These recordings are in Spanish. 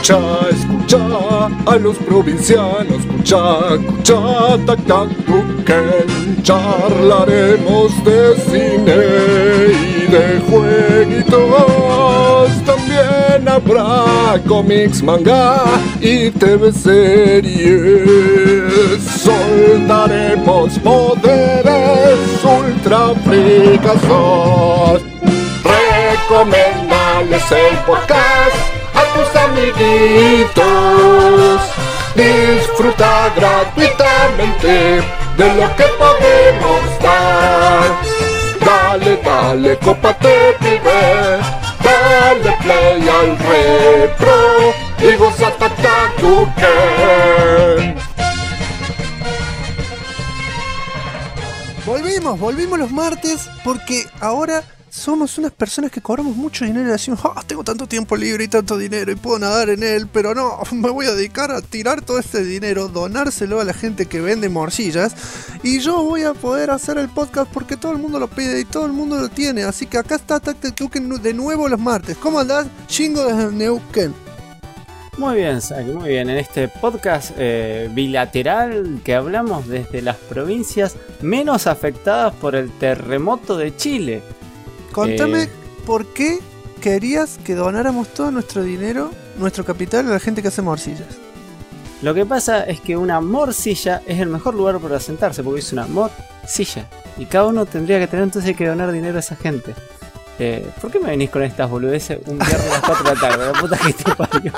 escucha a los provincianos, escucha, tac, tac, tuquen. Charlaremos de cine y de jueguitos. También habrá cómics, manga y TV series. Soltaremos poderes ultra fricazos. Recomendales el podcast a tus amiguitos. Disfruta gratuitamente de lo que podemos dar. Dale, cópate, pibe. Dale play al repro y goza Tuquen. Volvimos los martes porque ahora somos unas personas que cobramos mucho dinero y decimos, tengo tanto tiempo libre y tanto dinero y puedo nadar en él, pero no, me voy a dedicar a tirar todo este dinero, donárselo a la gente que vende morcillas y yo voy a poder hacer el podcast porque todo el mundo lo pide y todo el mundo lo tiene, así que acá está Tuquen de nuevo los martes. ¿Cómo andás, chingo de Neuquén? Muy bien, Saki, muy bien. En este podcast bilateral que hablamos desde las provincias menos afectadas por el terremoto de Chile. Contame por qué querías que donáramos todo nuestro dinero, nuestro capital, a la gente que hace morcillas. Lo que pasa es que una morcilla es el mejor lugar para sentarse, porque es una morcilla. Y cada uno tendría que tener entonces que donar dinero a esa gente. ¿Por qué me venís con estas boludeces un viernes a las 4 de la tarde? La puta que te parió.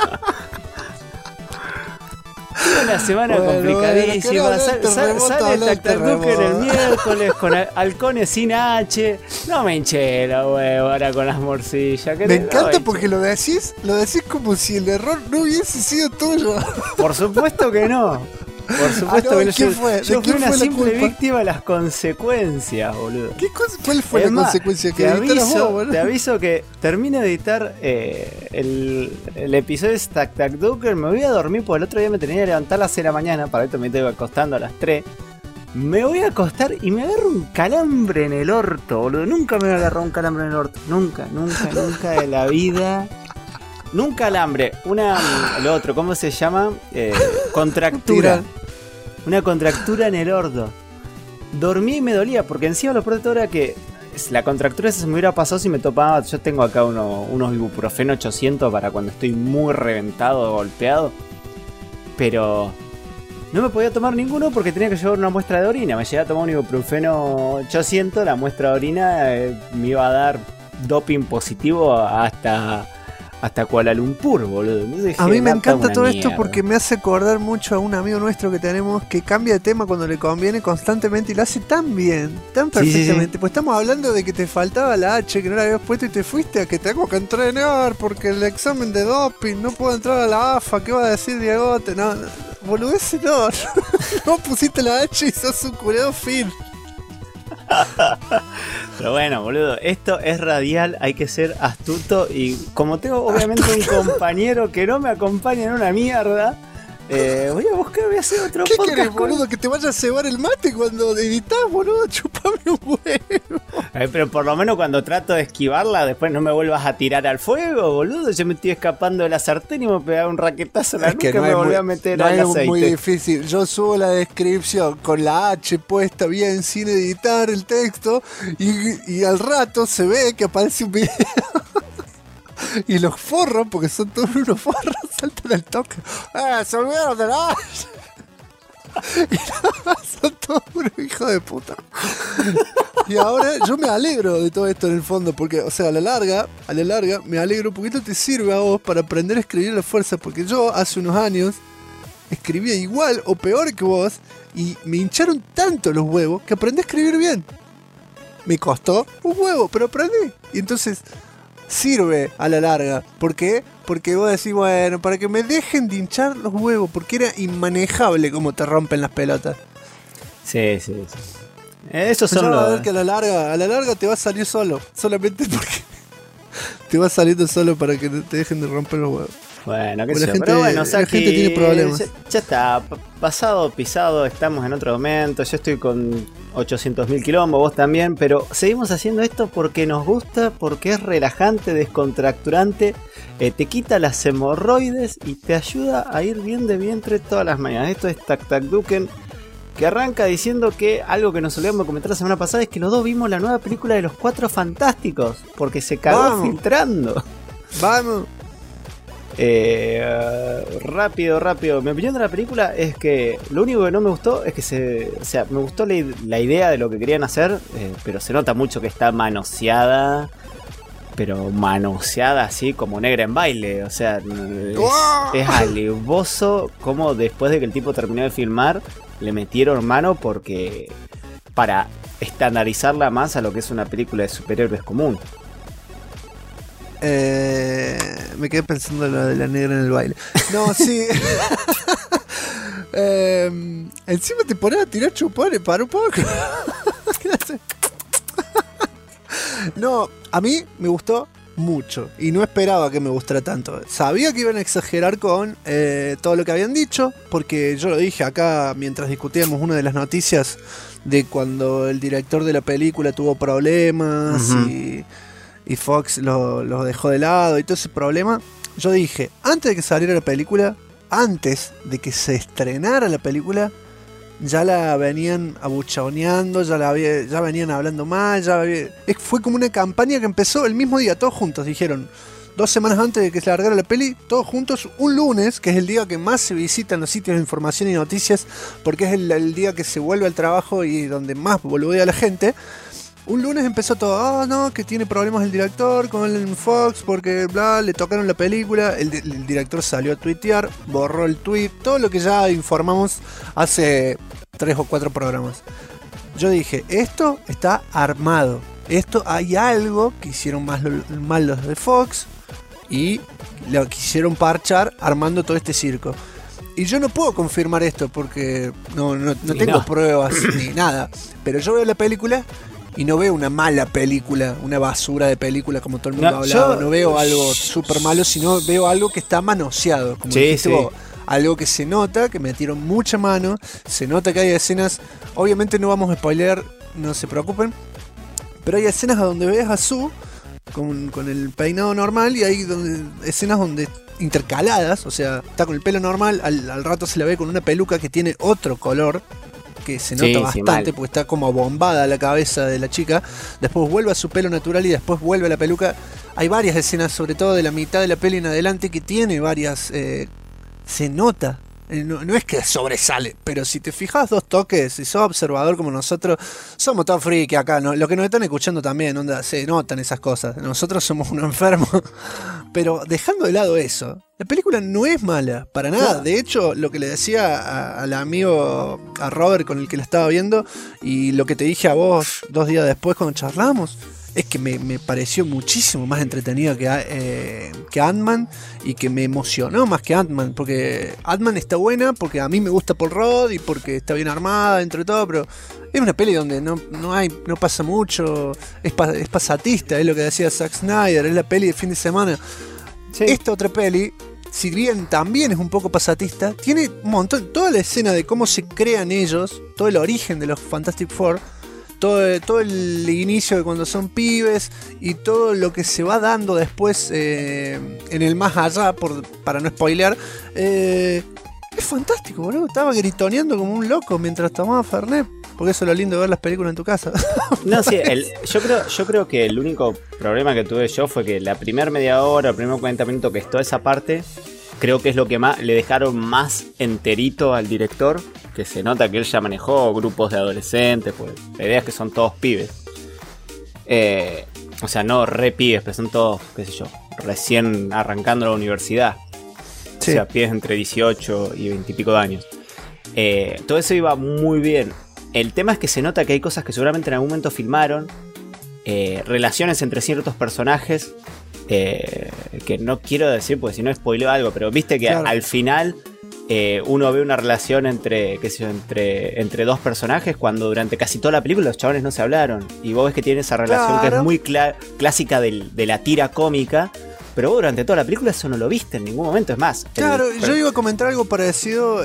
Una semana complicadísima. Sale Tuquen el miércoles con halcones sin H. No me hinché la huevo ahora con las morcillas. Me encanta porque lo decís como si el error no hubiese sido tuyo. Por supuesto que no. Por supuesto que no. Yo fui una simple víctima de las consecuencias, boludo. ¿Cuál fue la consecuencia? Te aviso que termine de editar el episodio de Tac Tac Tuquen. Me voy a dormir porque el otro día me tenía que levantar a las 6 de la mañana. Para esto me estoy acostando a las 3. Me voy a acostar y me agarro un calambre en el orto, boludo. Nunca me voy a agarrar un calambre en el orto. Nunca de la vida. Nunca alambre. Lo otro, ¿cómo se llama? Contractura. Una contractura en el orto. Dormí y me dolía, porque encima lo peor de todo era que la contractura se me hubiera pasado si me topaba. Yo tengo acá unos ibuprofeno 800 para cuando estoy muy reventado o golpeado. Pero no me podía tomar ninguno porque tenía que llevar una muestra de orina. Me llegué a tomar un ibuprofeno 800, la muestra de orina me iba a dar doping positivo hasta Kuala Lumpur, boludo. A mí me encanta todo esto porque me hace acordar mucho a un amigo nuestro que tenemos que cambia de tema cuando le conviene constantemente y lo hace tan bien, tan perfectamente. Sí. Pues estamos hablando de que te faltaba la H, que no la habías puesto y te fuiste a que tengo que entrenar porque el examen de doping, no puedo entrar a la AFA, ¿qué va a decir Diegote? No, boludez no pusiste la H y sos un curado fin. Pero bueno, boludo, esto es radial, hay que ser astuto. Y como tengo obviamente un compañero que no me acompaña en una mierda, voy a hacer otro podcast. ¿Qué querés, boludo? ¿Que te vayas a cebar el mate cuando editas, boludo? Chupame un huevo. Pero por lo menos cuando trato de esquivarla, después no me vuelvas a tirar al fuego, boludo. Yo me estoy escapando de la sartén y me pegaba un raquetazo en la nuca y me volví a meter al aceite. Es muy difícil. Yo subo la descripción con la H puesta bien sin editar el texto y al rato se ve que aparece un video. Y los forros, porque son todos unos forros, saltan al toque. Se olvidaron de la H. Y nada, son todos unos hijos de puta. Y ahora yo me alegro de todo esto en el fondo, porque, o sea, a la larga, me alegro porque esto te sirve a vos para aprender a escribir a la fuerza, porque yo hace unos años escribía igual o peor que vos y me hincharon tanto los huevos que aprendí a escribir bien. Me costó un huevo, pero aprendí. Y entonces sirve a la larga. ¿Por qué? Porque vos decís, bueno, para que me dejen de hinchar los huevos, porque era inmanejable como te rompen las pelotas. Sí. Esos son los... a ver que a la larga te va a salir solo. Solamente porque te va saliendo solo para que te dejen de romper los huevos. Bueno, qué Porque sé la yo. Pero bueno, la gente tiene problemas. Ya está, pasado, pisado, estamos en otro momento. Yo estoy con 800.000 quilombos, vos también. Pero seguimos haciendo esto porque nos gusta, porque es relajante, descontracturante. Te quita las hemorroides y te ayuda a ir bien de vientre todas las mañanas. Esto es Tac Tac Duken, que arranca diciendo que algo que nos olvidamos comentar la semana pasada es que los dos vimos la nueva película de los Cuatro Fantásticos, porque se cagó filtrando. Vamos. Rápido. Mi opinión de la película es que lo único que no me gustó es que me gustó la idea de lo que querían hacer, pero se nota mucho que está manoseada. Pero manoseada así como negra en baile. O sea, es alevoso como después de que el tipo terminó de filmar le metieron mano porque para estandarizarla más a lo que es una película de superhéroes común. Me quedé pensando en lo de la negra en el baile. No, sí. Encima te pones a tirar chupones para un poco. No, a mí me gustó mucho y no esperaba que me gustara tanto. Sabía que iban a exagerar con todo lo que habían dicho, porque yo lo dije acá mientras discutíamos una de las noticias de cuando el director de la película tuvo problemas y Fox lo dejó de lado y todo ese problema. Yo dije, antes de que saliera la película, antes de que se estrenara la película, ya la venían abuchoneando, ya venían hablando mal, fue como una campaña que empezó el mismo día, todos juntos, dijeron, 2 semanas antes de que se largara la peli, todos juntos, un lunes, que es el día que más se visitan los sitios de información y noticias, porque es el día que se vuelve al trabajo y donde más boludea la gente. Un lunes empezó todo, no, que tiene problemas el director con el Fox porque bla, le tocaron la película, el director salió a tuitear, borró el tweet, todo lo que ya informamos hace 3 o 4 programas. Yo dije, esto está armado, hay algo que hicieron mal los de Fox y lo quisieron parchar armando todo este circo. Y yo no puedo confirmar esto porque no tengo pruebas ni nada, pero yo veo la película y no veo una mala película, una basura de película como todo el mundo ha hablado. No veo algo súper malo, sino veo algo que está manoseado. Como dijiste vos, algo que se nota, que metieron mucha mano. Se nota que hay escenas, obviamente no vamos a spoilear, no se preocupen, pero hay escenas donde ves a Sue con el peinado normal y hay escenas donde intercaladas, o sea, está con el pelo normal, al rato se la ve con una peluca que tiene otro color, que se nota bastante porque está como bombada la cabeza de la chica, después vuelve a su pelo natural y después vuelve a la peluca. Hay varias escenas, sobre todo de la mitad de la peli en adelante, que tiene varias, se nota, no es que sobresale, pero si te fijas 2 toques, si sos observador como nosotros, somos todos friki acá, ¿no? Lo que nos están escuchando también, onda, se notan esas cosas, nosotros somos unos enfermos, pero dejando de lado eso, la película no es mala, para nada. De hecho, lo que le decía al amigo, a Robert, con el que la estaba viendo, y lo que te dije a vos 2 días después cuando charlamos, es que me pareció muchísimo más entretenida que Ant-Man, y que me emocionó más que Ant-Man, porque Ant-Man está buena porque a mí me gusta Paul Rudd y porque está bien armada dentro de todo, pero es una peli donde no pasa mucho, es pasatista, es lo que decía Zack Snyder, es la peli de fin de semana. Sí. Esta otra peli, si bien también es un poco pasatista, tiene un montón, toda la escena de cómo se crean ellos, todo el origen de los Fantastic Four, todo el inicio de cuando son pibes y todo lo que se va dando después en el más allá, para no spoilear, es fantástico, boludo. Estaba gritoneando como un loco mientras tomaba Fernet, porque eso es lo lindo de ver las películas en tu casa. No, sí, yo creo que el único problema que tuve yo fue que la primera media hora, el primer 40 minutos que es toda esa parte, creo que es lo que más le dejaron más enterito al director, que se nota que él ya manejó grupos de adolescentes, pues la idea es que son todos pibes. O sea, no re pibes, pero son todos, qué sé yo, recién arrancando la universidad. Sí. O sea, pibes entre 18 y 20 y pico de años. Todo eso iba muy bien. El tema es que se nota que hay cosas que seguramente en algún momento filmaron, relaciones entre ciertos personajes, que no quiero decir porque si no spoileo algo, pero viste que claro, al final uno ve una relación entre 2 personajes cuando durante casi toda la película los chavales no se hablaron, y vos ves que tiene esa relación, claro, que es muy clásica de la tira cómica, pero vos durante toda la película eso no lo viste en ningún momento, es más. Claro, yo iba a comentar algo parecido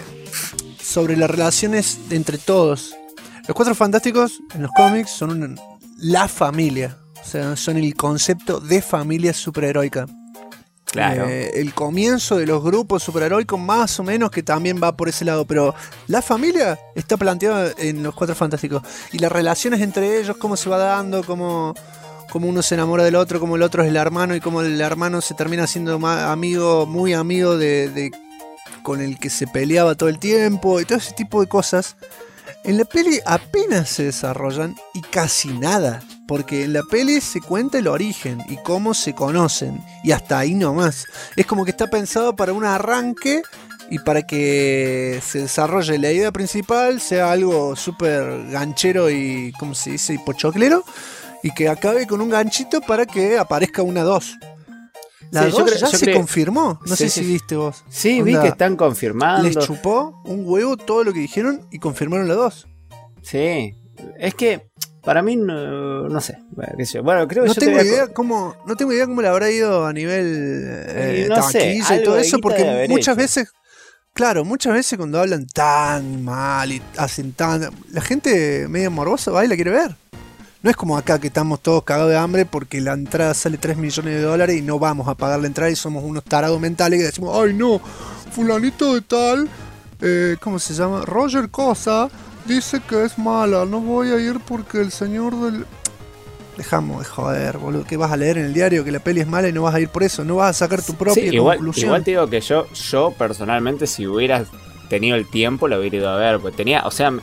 sobre las relaciones entre todos. Los Cuatro Fantásticos en los cómics son la familia, o sea, son el concepto de familia superheroica. Claro. El comienzo de los grupos superheroicos más o menos que también va por ese lado, pero la familia está planteada en los Cuatro Fantásticos y las relaciones entre ellos, cómo se va dando, cómo uno se enamora del otro, cómo el otro es el hermano y cómo el hermano se termina siendo amigo, muy amigo de con el que se peleaba todo el tiempo y todo ese tipo de cosas. En la peli apenas se desarrollan y casi nada, porque en la peli se cuenta el origen y cómo se conocen, y hasta ahí nomás. Es como que está pensado para un arranque y para que se desarrolle la idea principal, sea algo súper ganchero y, ¿cómo se dice?, y pochoclero, y que acabe con un ganchito para que aparezca una 2. La 2 ya se confirmó. No sé si viste vos. Sí, vi que están confirmando. Les chupó un huevo todo lo que dijeron y confirmaron la 2. Sí. Es que para mí no sé. Bueno, creo que no tengo idea cómo le habrá ido a nivel taquilla y todo eso, porque muchas veces, claro, muchas veces cuando hablan tan mal y hacen tan, la gente medio morbosa va y la quiere ver. No es como acá que estamos todos cagados de hambre porque la entrada sale $3 millones y no vamos a pagar la entrada y somos unos tarados mentales que decimos, ay no, fulanito de tal, ¿cómo se llama? Roger Cosa dice que es mala, no voy a ir porque el señor del... Dejamos de joder, boludo, que vas a leer en el diario que la peli es mala y no vas a ir por eso, no vas a sacar tu propia conclusión. Igual te digo que yo personalmente, si hubiera tenido el tiempo, lo hubiera ido a ver, porque tenía, o sea...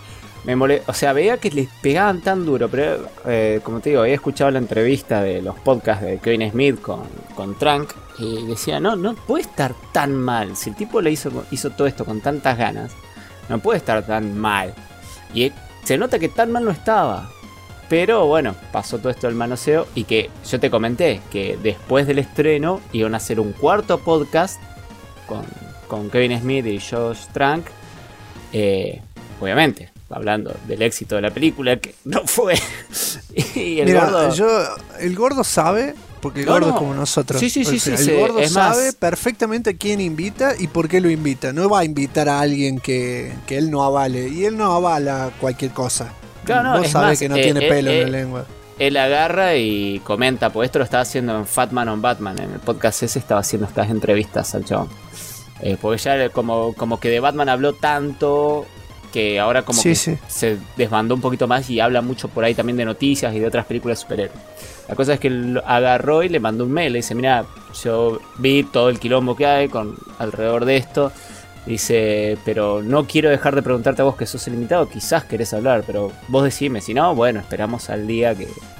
veía que les pegaban tan duro, pero como te digo, había escuchado la entrevista de los podcasts de Kevin Smith con Trank y decía, no puede estar tan mal. Si el tipo le hizo todo esto con tantas ganas, no puede estar tan mal. Y se nota que tan mal no estaba. Pero bueno, pasó todo esto del manoseo y que yo te comenté que después del estreno iban a hacer un cuarto podcast con Kevin Smith y Josh Trank. Obviamente hablando del éxito de la película, que no fue. Y el gordo sabe, porque el gordo es como nosotros. Sí. El gordo sabe perfectamente a quién invita y por qué lo invita. No va a invitar a alguien que él no avale. Y él no avala cualquier cosa. Claro, vos sabés que no tiene pelo en la lengua. Él agarra y comenta, pues esto lo estaba haciendo en Fat Man on Batman. En el podcast ese estaba haciendo estas entrevistas al chabón. Porque ya como que de Batman habló tanto... que ahora como que se desbandó un poquito más y habla mucho por ahí también de noticias y de otras películas de superhéroes. La cosa es que él agarró y le mandó un mail, le dice, mira, yo vi todo el quilombo que hay alrededor de esto, dice, pero no quiero dejar de preguntarte a vos que sos el invitado, quizás querés hablar, pero vos decime, si no, bueno, esperamos al día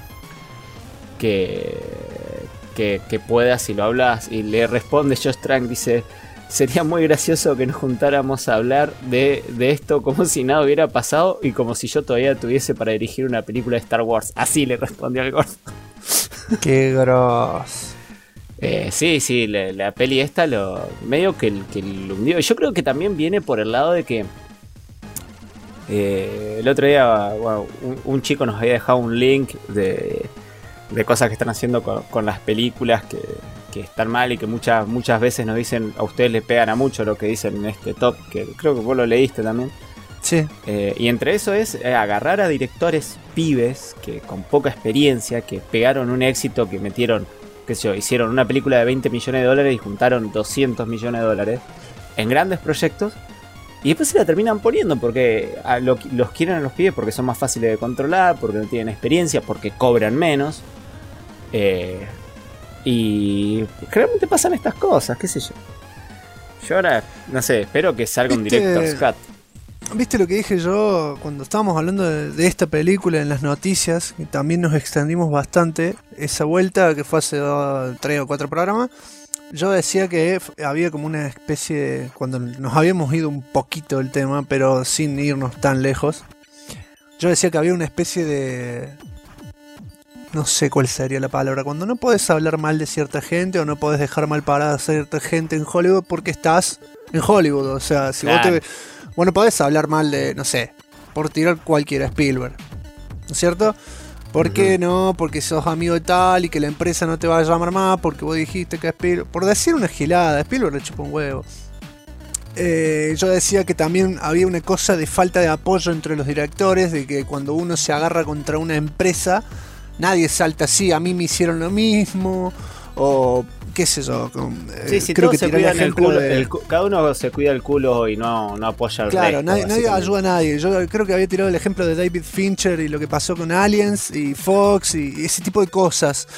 que puedas y lo hablas. Y le responde Josh Trank, dice... Sería muy gracioso que nos juntáramos a hablar de esto como si nada hubiera pasado y como si yo todavía tuviese para dirigir una película de Star Wars. Así le respondió al gordo. Qué gross. Sí, la peli esta medio que lo hundió. Yo creo que también viene por el lado de que el otro día un chico nos había dejado un link de cosas que están haciendo con las películas que están mal y que muchas veces nos dicen, a ustedes les pegan a mucho lo que dicen en este top, que creo que vos lo leíste también. Sí. Y entre eso es agarrar a directores pibes que con poca experiencia, que pegaron un éxito, que metieron, qué sé yo, hicieron una película de $20 millones y juntaron $200 millones en grandes proyectos. Y después se la terminan poniendo porque los quieren a los pibes porque son más fáciles de controlar, porque no tienen experiencia, porque cobran menos. Y realmente pasan estas cosas, qué sé yo. Yo ahora, no sé, espero que salga un Director's Cut. ¿Viste lo que dije yo cuando estábamos hablando de esta película en las noticias? Que también nos extendimos bastante. Esa vuelta que fue hace 3 o 4 programas. Yo decía que había como una especie de... Cuando nos habíamos ido un poquito del tema, pero sin irnos tan lejos. Yo decía que había una especie de... No sé cuál sería la palabra. Cuando no podés hablar mal de cierta gente o no podés dejar mal parada a cierta gente en Hollywood porque estás en Hollywood. O sea, si claro. Bueno, podés hablar mal de, no sé, por tirar cualquiera, Spielberg, ¿no es cierto? ¿Por qué no? Porque sos amigo de tal y que la empresa no te va a llamar más porque vos dijiste que Spielberg... Por decir una gilada, Spielberg le chupa un huevo. Yo decía que también había una cosa de falta de apoyo entre los directores, de que cuando uno se agarra contra una empresa, nadie salta así, a mí me hicieron lo mismo, o qué sé yo. Sí, creo que se tiré el cuidan el ejemplo culo, de... cada uno se cuida el culo y no apoya al Claro, resto. nadie ayuda a nadie. Yo creo que había tirado el ejemplo de David Fincher y lo que pasó con Aliens y Fox y ese tipo de cosas.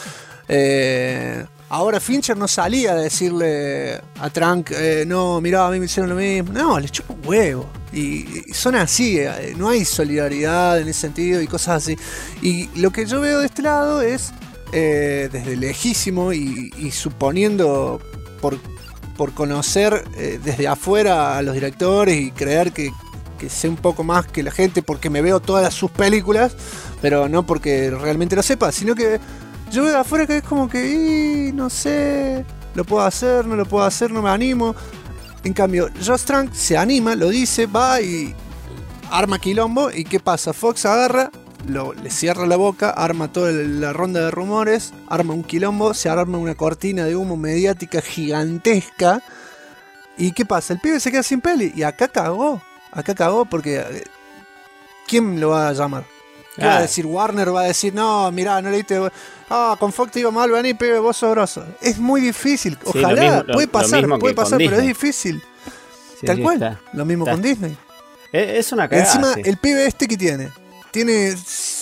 Ahora Fincher no salía a decirle a Trank, no, mirá, a mí me hicieron lo mismo. No, le chupa un huevo. Y son así, no hay solidaridad en ese sentido y cosas así. Y lo que yo veo de este lado es, desde lejísimo y suponiendo por conocer desde afuera a los directores y creer que sé un poco más que la gente porque me veo todas sus películas, pero no porque realmente lo sepa, sino que yo veo de afuera que es como que, no sé, lo puedo hacer, no lo puedo hacer, no me animo. En cambio, Josh Trank se anima, lo dice, va y arma quilombo. ¿Y qué pasa? Fox agarra, le cierra la boca, arma toda la ronda de rumores, arma un quilombo, se arma una cortina de humo mediática gigantesca. ¿Y qué pasa? El pibe se queda sin peli. Y acá cagó porque ¿quién lo va a llamar? ¿Qué va a decir? Warner va a decir, no, mirá, no leíste... con Fox te iba mal, vení, pibe, vos sos grosso. Es muy difícil. Ojalá, puede pasar, pero es difícil. Sí, tal cual. Lo mismo con Disney. Es una cagada. Encima, el pibe que tiene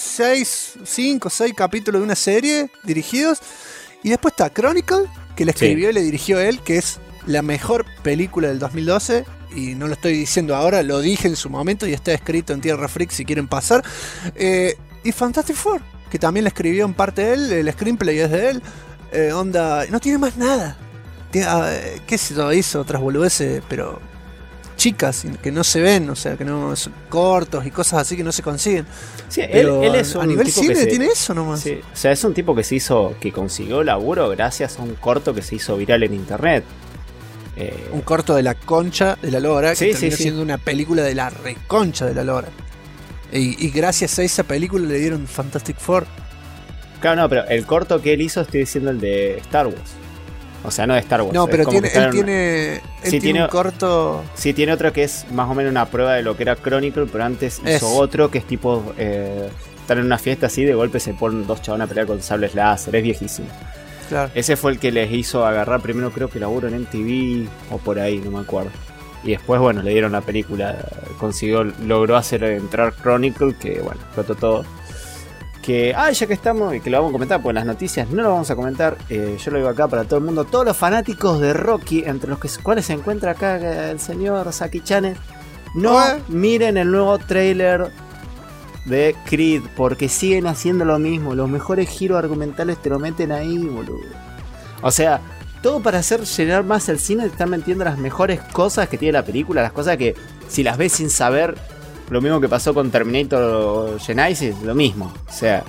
5 o 6 capítulos de una serie dirigidos. Y después está Chronicle, que le escribió y le dirigió él, que es la mejor película del 2012. Y no lo estoy diciendo ahora, lo dije en su momento y está escrito en Tierra Freak si quieren pasar. Y Fantastic Four, que también le escribió en parte él, el screenplay es de él. No tiene más nada. ¿Qué sé yo? Hizo otras boludeces, pero chicas, que no se ven, o sea, que no son cortos y cosas así que no se consiguen. Sí, él es un a nivel tipo cine tiene eso nomás. Sí, o sea, es un tipo que consiguió laburo gracias a un corto que se hizo viral en internet. Un corto de la concha de la lora, que terminó sí. siendo una película de la reconcha de la lora. Y gracias a esa película le dieron Fantastic Four. Claro, no, pero el corto que él hizo, estoy diciendo el de Star Wars. O sea, no de Star Wars. No, pero él tiene un corto... Sí, tiene otro que es más o menos una prueba de lo que era Chronicle, pero antes hizo otro que es tipo... estar en una fiesta así, de golpe se ponen dos chabones a pelear con sables láser, es viejísimo. Claro. Ese fue el que les hizo agarrar primero, creo que laburo en MTV o por ahí, no me acuerdo. Y después, bueno, le dieron la película, logró hacer entrar Chronicle, que bueno, explotó todo. Que, ya que estamos, y que lo vamos a comentar, pues las noticias no lo vamos a comentar, yo lo digo acá para todo el mundo, todos los fanáticos de Rocky, entre los cuales se encuentra acá el señor Saki Chan, no miren el nuevo trailer de Creed, porque siguen haciendo lo mismo, los mejores giros argumentales te lo meten ahí, boludo. O sea, todo para hacer llenar más el cine, te están metiendo las mejores cosas que tiene la película, las cosas que si las ves sin saber, lo mismo que pasó con Terminator Genesis, lo mismo. O sea,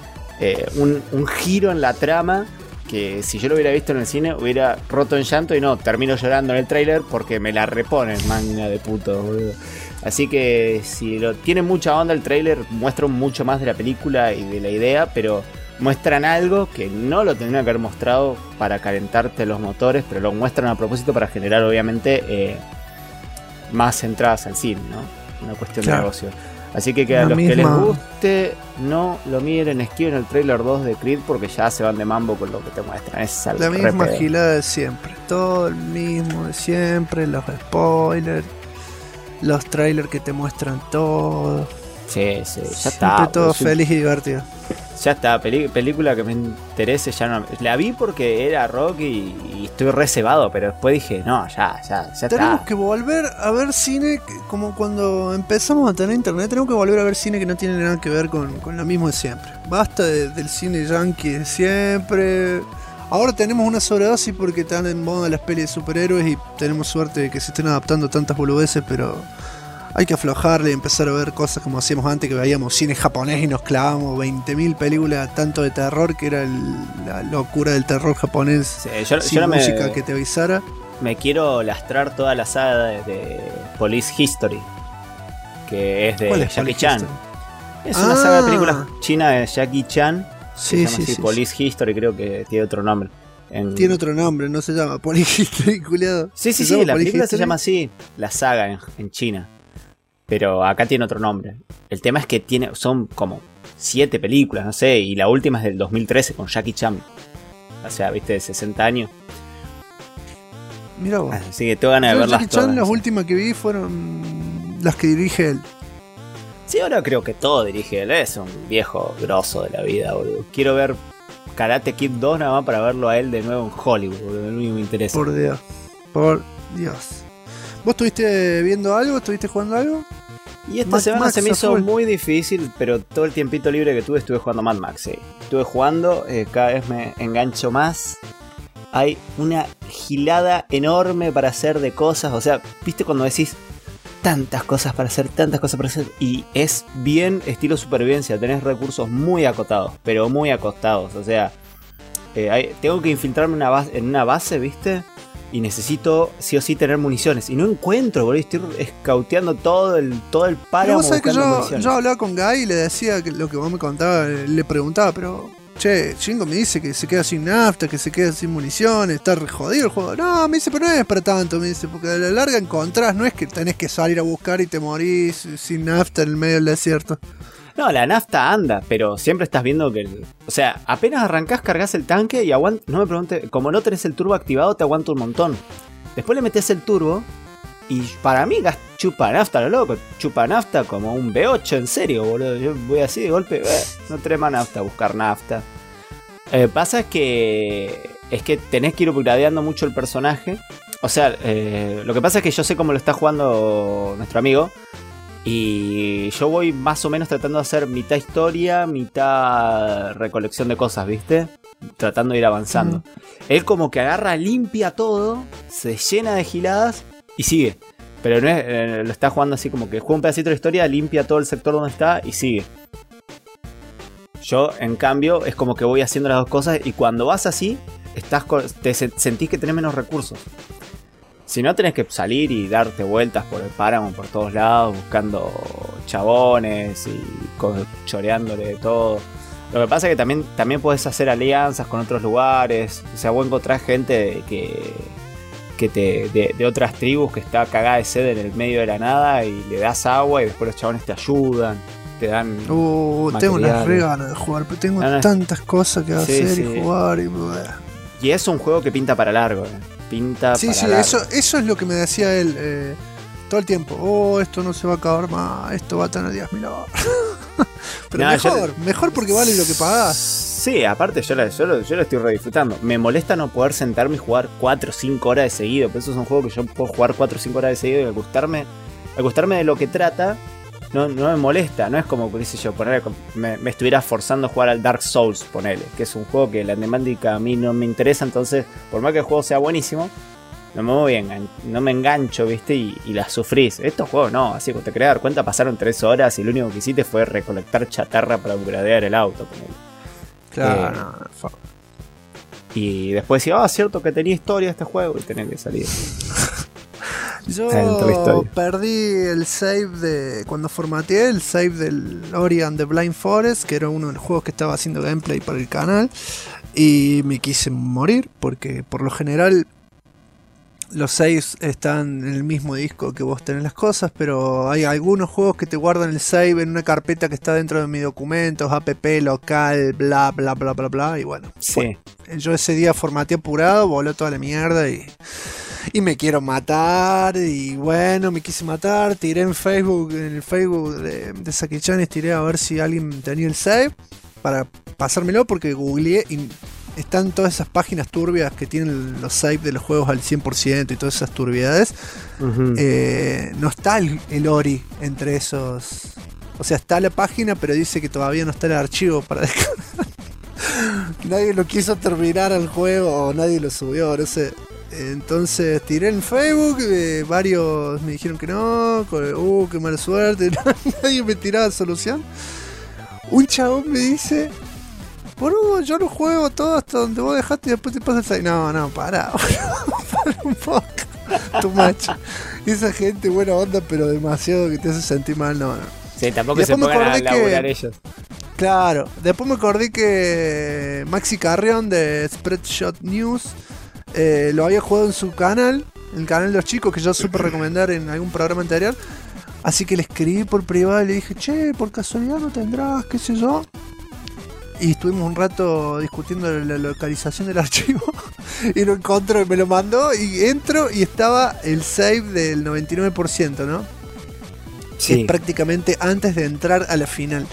un giro en la trama que si yo lo hubiera visto en el cine hubiera roto en llanto y no, termino llorando en el tráiler porque me la reponen, manga de puto, boludo. Así que si tiene mucha onda el tráiler, muestra mucho más de la película y de la idea, pero muestran algo que no lo tendrían que haber mostrado para calentarte los motores, pero lo muestran a propósito para generar obviamente más entradas al cine, ¿no? Una cuestión de negocio. Así que a los que les guste, no lo miren, esquiven el trailer 2 de Creed porque ya se van de mambo con lo que te muestran. Es la misma gilada de siempre, todo el mismo de siempre, los spoilers, los trailers que te muestran todo. Sí, ya siempre está. Todo feliz y divertido. Ya está, película que me interese, ya no. La vi porque era rock y estoy reservado, pero después dije, no, ya tenemos está. que volver a ver cine, como cuando empezamos a tener internet, tenemos que volver a ver cine que no tiene nada que ver con lo mismo de siempre. Basta del cine yankee de siempre. Ahora tenemos una sobredosis porque están en moda las pelis de superhéroes y tenemos suerte de que se estén adaptando tantas boludeces, pero hay que aflojarle y empezar a ver cosas como hacíamos antes, que veíamos cine japonés y nos clavamos 20.000 películas tanto de terror, que era la locura del terror japonés, sin yo música que te avisara. Me quiero lastrar toda la saga de Police History, que es de Jackie Chan. Es una saga de películas china de Jackie Chan. Sí, se llama así, Police History, creo que tiene otro nombre. Tiene otro nombre, no se llama Police History, culiado. Sí, la película se llama así, la saga en China. Pero acá tiene otro nombre. El tema es que son como 7 películas, no sé, y la última es del 2013 con Jackie Chan. O sea, viste, de 60 años. Mirá vos. Así que tengo ganas de verlas Jackie Chan, todas. las últimas que vi fueron las que dirige él. Sí, ahora creo que todo dirige él. Es un viejo grosso de la vida, boludo. Quiero ver Karate Kid 2 nada más para verlo a él de nuevo en Hollywood, boludo. Es lo único que me interesa. Por Dios. Por Dios. ¿Vos estuviste viendo algo? ¿Estuviste jugando algo? Y esta semana Max se me hizo full. muy difícil, pero todo el tiempito libre que tuve estuve jugando Mad Max, sí. Estuve jugando, cada vez me engancho más. Hay una gilada enorme para hacer de cosas, o sea, viste cuando decís tantas cosas para hacer, y es bien estilo supervivencia, tenés recursos muy acotados, pero muy acotados, o sea, tengo que infiltrarme en una base, viste, y necesito sí o sí tener municiones, y no encuentro, boludo, estoy escauteando todo el Pero páramo vos sabés que buscando municiones. yo hablaba con Guy y le decía que lo que vos me contabas, le preguntaba, pero che, Shingo me dice que se queda sin nafta, que se queda sin municiones, está re jodido el juego. No, me dice, pero no es para tanto, me dice, porque a la larga encontrás, no es que tenés que salir a buscar y te morís sin nafta en el medio del desierto. No, la nafta anda, pero siempre estás viendo que... O sea, apenas arrancás, cargas el tanque y no me preguntes... Como no tenés el turbo activado, te aguanta un montón. Después le metes el turbo y para mí chupa nafta, lo loco. Chupa nafta como un V8, en serio, boludo. Yo voy así de golpe, no tenés más nafta, buscar nafta. Pasa que tenés que ir upgradeando mucho el personaje. O sea, lo que pasa es que yo sé cómo lo está jugando nuestro amigo. Y yo voy más o menos tratando de hacer mitad historia, mitad recolección de cosas, ¿viste? Tratando de ir avanzando. Él como que agarra, limpia todo, se llena de giladas y sigue. Pero no es, lo está jugando así como que juega un pedacito de historia, limpia todo el sector donde está y sigue. Yo, en cambio, es como que voy haciendo las dos cosas y cuando vas así, sentís que tenés menos recursos. Si no, tenés que salir y darte vueltas por el páramo, por todos lados, buscando chabones y choreándole de todo. Lo que pasa es que también podés hacer alianzas con otros lugares. O sea, vos encontrás gente de otras tribus que está cagada de sed en el medio de la nada y le das agua y después los chabones te ayudan, te dan tengo unas re ganas de jugar, pero tengo tantas cosas que hacer y jugar y es un juego que pinta para largo, Sí, eso es lo que me decía él todo el tiempo. Esto no se va a acabar más, esto va a tener 10.000 horas. Pero mejor porque vale lo que pagás. Sí, aparte yo lo estoy re disfrutando. Me molesta no poder sentarme y jugar 4 o 5 horas de seguido. Pero eso es un juego que yo puedo jugar 4 o 5 horas de seguido y al gustarme de lo que trata, no me molesta. No es como, qué sé yo, me estuviera forzando a jugar al Dark Souls, ponele. Que es un juego que la temática a mí no me interesa. Entonces, por más que el juego sea buenísimo, no me engancho, ¿viste? Y la sufrís. Estos juegos no, así que te querés dar cuenta, pasaron 3 horas y lo único que hiciste fue recolectar chatarra para upgradear el auto, ponele. Claro, y después decía, cierto que tenía historia este juego y tenía que salir. Yo perdí el save cuando formateé el save del Ori and the Blind Forest, que era uno de los juegos que estaba haciendo gameplay para el canal, y me quise morir porque por lo general los saves están en el mismo disco que vos tenés las cosas, pero hay algunos juegos que te guardan el save en una carpeta que está dentro de mis documentos, app local, bla bla bla bla bla, y bueno, sí. Yo ese día formateé apurado, voló toda la mierda y me quiero matar, y bueno, me quise matar, tiré en el Facebook de Saki Chan, tiré a ver si alguien tenía el save para pasármelo, porque googleé y están todas esas páginas turbias que tienen los saves de los juegos al 100% y todas esas turbiedades. No está el Ori entre esos. O sea, está la página, pero dice que todavía no está el archivo para descargar. Nadie lo quiso terminar al juego o nadie lo subió, no sé. Entonces tiré en Facebook, varios me dijeron que no, qué mala suerte, nadie me tiraba solución. Un chabón me dice, boludo, yo lo juego todo hasta donde vos dejaste y después te pasas ahí. No, pará un poco, tu macho. Esa gente buena onda, pero demasiado que te hace sentir mal, no. Sí, tampoco Y se después me pongan a acordé que- laburar ellos. Claro, después me acordé que Maxi Carrión de Spreadshot News lo había jugado en su canal, el canal de los chicos, que yo supe recomendar en algún programa anterior. Así que le escribí por privado y le dije, che, por casualidad no tendrás, qué sé yo. Y estuvimos un rato discutiendo la localización del archivo. Y lo encontró y me lo mandó. Y entro y estaba el save del 99%, ¿no? Que es prácticamente antes de entrar a la final.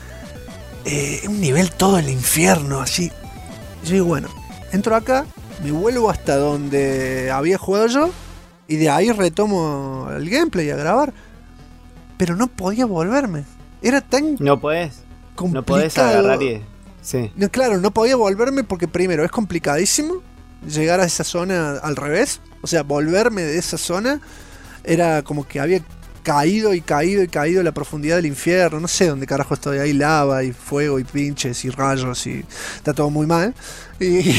Un nivel todo el infierno, así. Yo digo, bueno, entro acá, me vuelvo hasta donde había jugado yo. Y de ahí retomo el gameplay a grabar. Pero no podía volverme. Era tan No podés. complicado. No podés agarrar y... Sí. No, claro, no podía volverme porque primero es complicadísimo llegar a esa zona al revés. O sea, volverme de esa zona era como que había caído y caído y caído a la profundidad del infierno. No sé dónde carajo estoy. Hay lava y fuego y pinches y rayos y está todo muy mal. Y,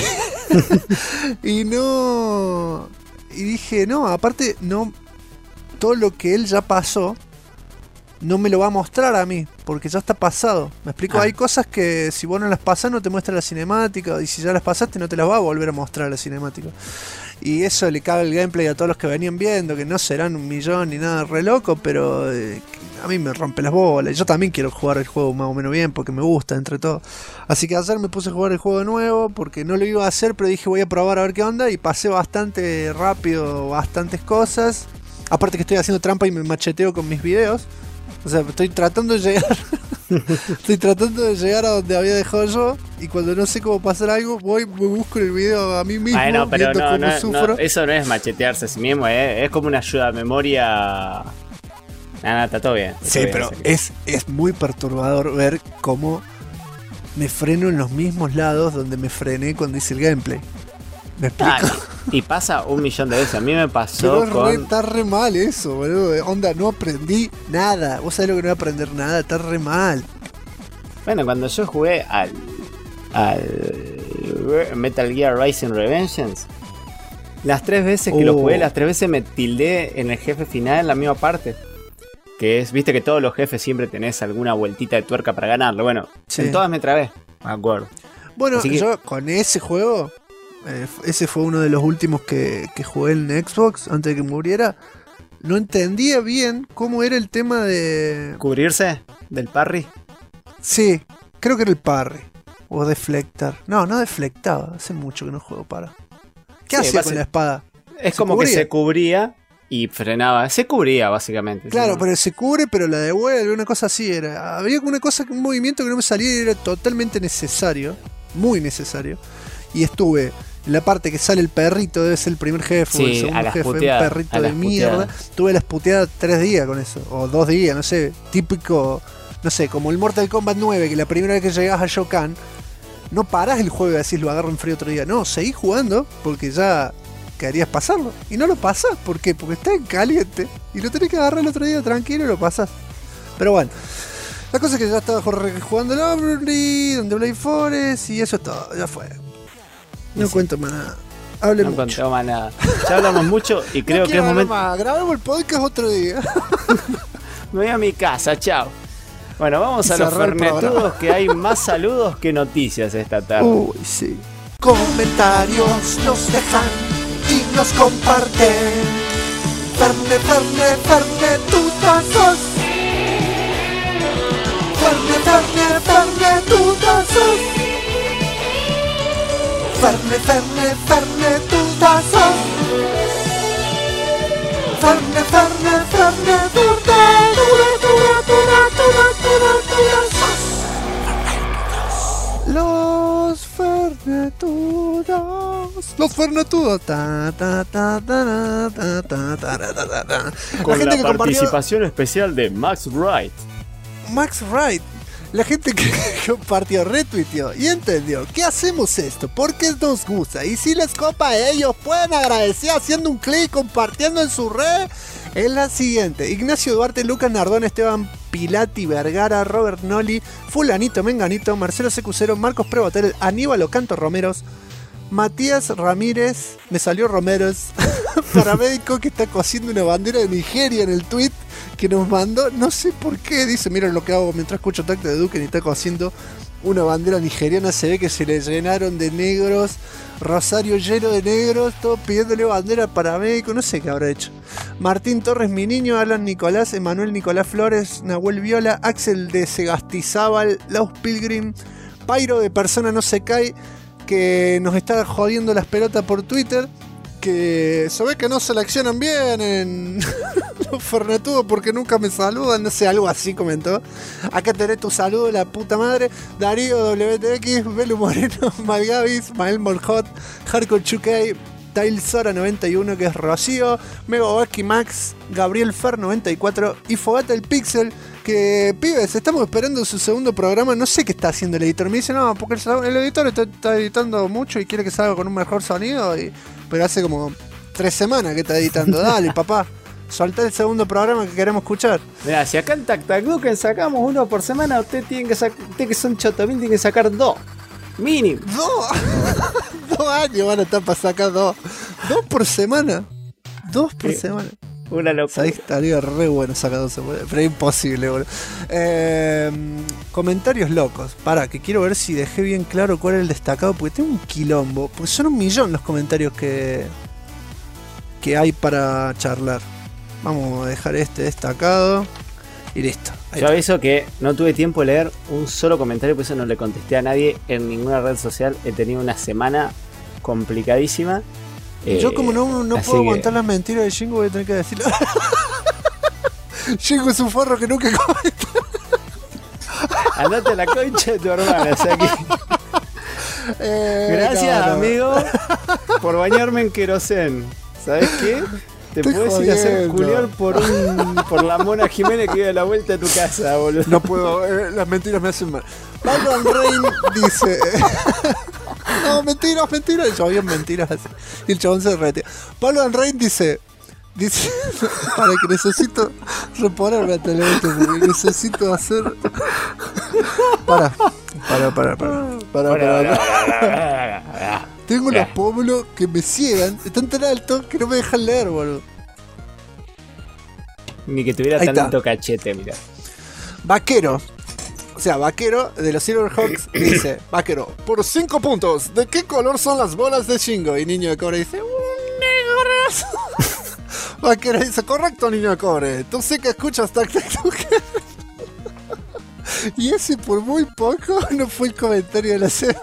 y no... Y dije, no, aparte no... Todo lo que él ya pasó no me lo va a mostrar a mí, porque ya está pasado. ¿Me explico? Ah. Hay cosas que si vos no las pasás no te muestra la cinemática, y si ya las pasaste no te las va a volver a mostrar la cinemática. Y eso le cabe el gameplay a todos los que venían viendo, que no serán 1.000.000 ni nada re loco, pero a mí me rompe las bolas. Yo también quiero jugar el juego más o menos bien, porque me gusta entre todo. Así que ayer me puse a jugar el juego de nuevo, porque no lo iba a hacer, pero dije voy a probar a ver qué onda, y pasé bastante rápido bastantes cosas. Aparte que estoy haciendo trampa y me macheteo con mis videos. O sea, estoy tratando de llegar. Estoy tratando de llegar a donde había dejado yo. Y cuando no sé cómo pasar algo, voy, me busco el video a mí mismo. Bueno, pero viendo cómo no, sufro. eso no es machetearse a sí mismo, es como una ayuda a memoria. Nada, está todo bien. Sí, pero es muy perturbador ver cómo me freno en los mismos lados donde me frené cuando hice el gameplay. ¿Me explico? Y pasa 1.000.000 de veces. A mí me pasó Pero con... está re mal eso, boludo. Onda, no aprendí nada. Vos sabés lo que no voy a aprender nada, está re mal. Bueno, cuando yo jugué al Metal Gear Rising Revengeance, las 3 veces que lo jugué, las 3 veces me tildé en el jefe final en la misma parte. Que es, viste que todos los jefes siempre tenés alguna vueltita de tuerca para ganarlo. Bueno, Sí. en todas me trabé, me acuerdo. Bueno, Así que- yo con ese juego, ese fue uno de los últimos que jugué en Xbox antes de que muriera. No entendía bien cómo era el tema de... ¿Cubrirse del parry? Sí, creo que era el parry. O deflectar. No deflectaba. Hace mucho que no juego para. ¿Qué Sí, hacía con la espada? Es ¿Se como que cubría? se cubría y frenaba. Se cubría, básicamente. Claro, ¿sí? pero se cubre, pero la devuelve, una cosa así era. Había una cosa, un movimiento que no me salía y era totalmente necesario. Muy necesario. Y estuve en la parte que sale el perrito, debe ser el primer jefe Sí, o el a segundo las jefe, un puteadas, perrito a de las mierda. puteadas. Tuve las puteadas 3 días con eso, o 2 días, no sé. Típico, no sé, como el Mortal Kombat 9, que la primera vez que llegás a Shokan, no parás el juego y decís lo agarro en frío otro día. No, seguís jugando porque ya querías pasarlo. Y no lo pasás, ¿por qué? Porque está en caliente. Y lo tenés que agarrar el otro día tranquilo y lo pasás. Pero bueno, la cosa es que ya estaba jugando el Aubrey, donde Blade Forest, y eso es todo, ya fue. No Sí. cuento más nada. Hablen No mucho. contaba más nada. Ya hablamos mucho y creo No que es quiero hablar momento. más. Grabemos el podcast otro día. Me voy a mi casa, chao. Bueno, vamos Y a los cerrar el programa. fernetudos, que hay más saludos que noticias esta tarde. Uy, sí. Comentarios nos dejan y nos comparten. Fernetutazos. Fernetutazos. Fernetutazos. Los fernetudos. Los fernetudos. Ta, ta, ta, ta, ta, ta, ta, ta, ta, ta. Con la, que compartió- participación especial de Max Wright. Max Wright. La gente que compartió, retuiteó y entendió que hacemos esto porque nos gusta. Y si les copa a ellos, pueden agradecer haciendo un clic, compartiendo en su red. Es la siguiente: Ignacio Duarte, Lucas Nardón, Esteban Pilati Vergara, Robert Noli, Fulanito Menganito, Marcelo Secucero, Marcos Prebotel, Aníbal Ocanto Romeros, Matías Ramírez, me salió Romeros, paramédico que está cosiendo una bandera de Nigeria en el tweet que nos mandó, no sé por qué, dice, miren lo que hago mientras escucho Tacto de Duque y está cosiendo una bandera nigeriana, se ve que se le llenaron de negros, Rosario lleno de negros, todos pidiéndole bandera para México, no sé qué habrá hecho. Martín Torres, mi niño, Alan Nicolás, Emanuel Nicolás Flores, Nahuel Viola, Axel de Segastizábal, Laus Pilgrim, Pairo de Persona No Se Cae, que nos está jodiendo las pelotas por Twitter, que se ve que no seleccionan bien en los Fernetudos porque nunca me saludan, no sé, algo así comentó. Acá tenés tu saludo, la puta madre. Darío WTX, Belu Moreno, Malgavis, Mael Morjot, Hardcore 2K, Tail Sora 91, que es Rocío, Megowaski Max, Gabriel Fer 94 y Fogata el Pixel, que pibes, estamos esperando su segundo programa, no sé qué está haciendo el editor. Me dice, no, porque el editor está editando mucho y quiere que salga con un mejor sonido, pero hace como 3 semanas que está editando. Dale, papá, soltá el segundo programa que queremos escuchar. Mirá, si acá en Tactacuken sacamos uno por semana, usted que son chotomil, tiene que sacar 2. Mínimo. 2 años van a estar para sacar 2 por semana. 2 por semana. Una locura. Sabés que estaría re bueno sacar 2 semanas, pero es imposible, boludo. Comentarios locos. Pará, que quiero ver si dejé bien claro cuál es el destacado, porque tengo un quilombo. Porque son 1.000.000 los comentarios que hay para charlar. Vamos a dejar este destacado y listo. Yo aviso que no tuve tiempo de leer un solo comentario, por eso no le contesté a nadie en ninguna red social. He tenido una semana complicadísima. Yo como no puedo aguantar las mentiras de Jingo, voy a tener que decirlo. Jingo es un forro que nunca comenta. Andate a la concha de tu hermana, o sea que... Gracias, amigo, por bañarme en querosén. ¿Sabes qué? Te puedes ir a hacer culiar por la Mona Jiménez que vive a la vuelta de tu casa, boludo. No puedo, las mentiras me hacen mal. Batman Rain dice... No, mentiras. El chabón mentiras. Y el chabón se retira. Pablo Anrain dice para que necesito reponerme a Telemetro, porque necesito hacer. Para. Tengo unos pómulos que me ciegan, están tan altos que no me dejan leer, boludo. Ni que tuviera tanto cachete, mira. Vaquero de los Silverhawks dice: Vaquero, por 5 puntos, ¿de qué color son las bolas de Shingo? Y Niño de Cobre dice: un negro. Vaquero dice: correcto, Niño de Cobre, tú sí que escuchas Tactacuken. Y ese por muy poco no fue el comentario de la semana.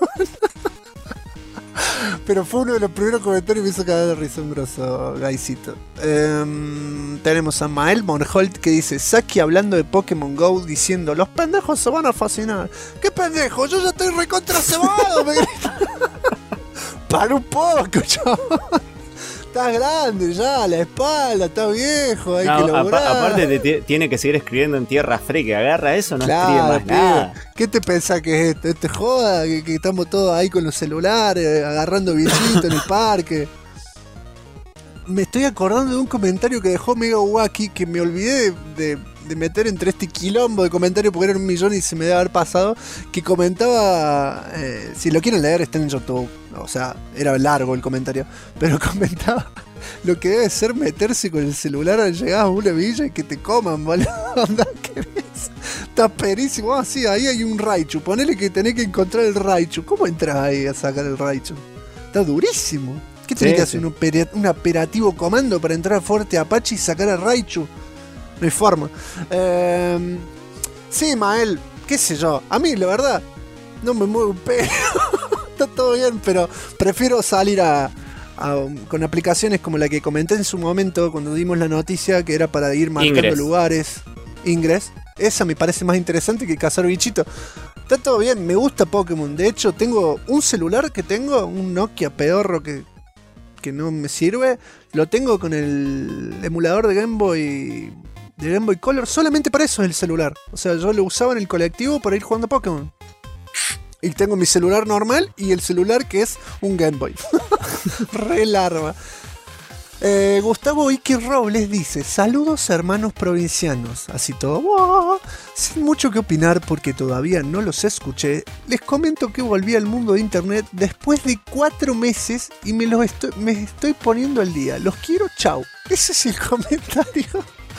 Pero fue uno de los primeros comentarios y me hizo cagar de risa, un grosso gaisito. Tenemos a Mael Monholt que dice: Saki hablando de Pokémon GO diciendo: los pendejos se van a fascinar. ¿Qué pendejo? Yo ya estoy recontra cebado, me grita. Para un poco, chaval. Estás grande ya, la espalda, estás viejo, hay que lograr. Aparte tiene que seguir escribiendo en tierra fría, que agarra eso, no escribe más nada. ¿Qué te pensás que es esto? ¿Te joda? Que estamos todos ahí con los celulares, agarrando bichitos en el parque. Me estoy acordando de un comentario que dejó Mega Wacky, que me olvidé de meter entre este quilombo de comentarios porque eran 1.000.000 y se me debe haber pasado, que comentaba, si lo quieren leer está en YouTube, o sea, era largo el comentario, pero comentaba lo que debe ser meterse con el celular al llegar a una villa y que te coman, boludo. ¿Qué ves? Está perísimo. Ah, sí, ahí hay un Raichu, ponele que tenés que encontrar el Raichu. ¿Cómo entras ahí a sacar el Raichu? Está durísimo. ¿Qué tenés que hacer? ¿Un operativo comando para entrar a Fuerte Apache y sacar a Raichu? No hay forma. Sí, Mael, qué sé yo. A mí, la verdad, no me mueve un pelo. Está todo bien, pero prefiero salir con aplicaciones como la que comenté en su momento cuando dimos la noticia, que era para ir marcando lugares. Ingress. Esa me parece más interesante que cazar bichitos. Está todo bien, me gusta Pokémon. De hecho, tengo un celular un Nokia pedorro que no me sirve. Lo tengo con el emulador de Game Boy Color. Solamente para eso es el celular. O sea, yo lo usaba en el colectivo para ir jugando a Pokémon. Y tengo mi celular normal y el celular que es un Game Boy. Re larva. Gustavo Ike Robles dice: saludos hermanos provincianos. Así todo, ¡wow! Sin mucho que opinar porque todavía no los escuché, les comento que volví al mundo de internet después de 4 meses y me estoy poniendo al día. Los quiero, chau. Ese es el comentario.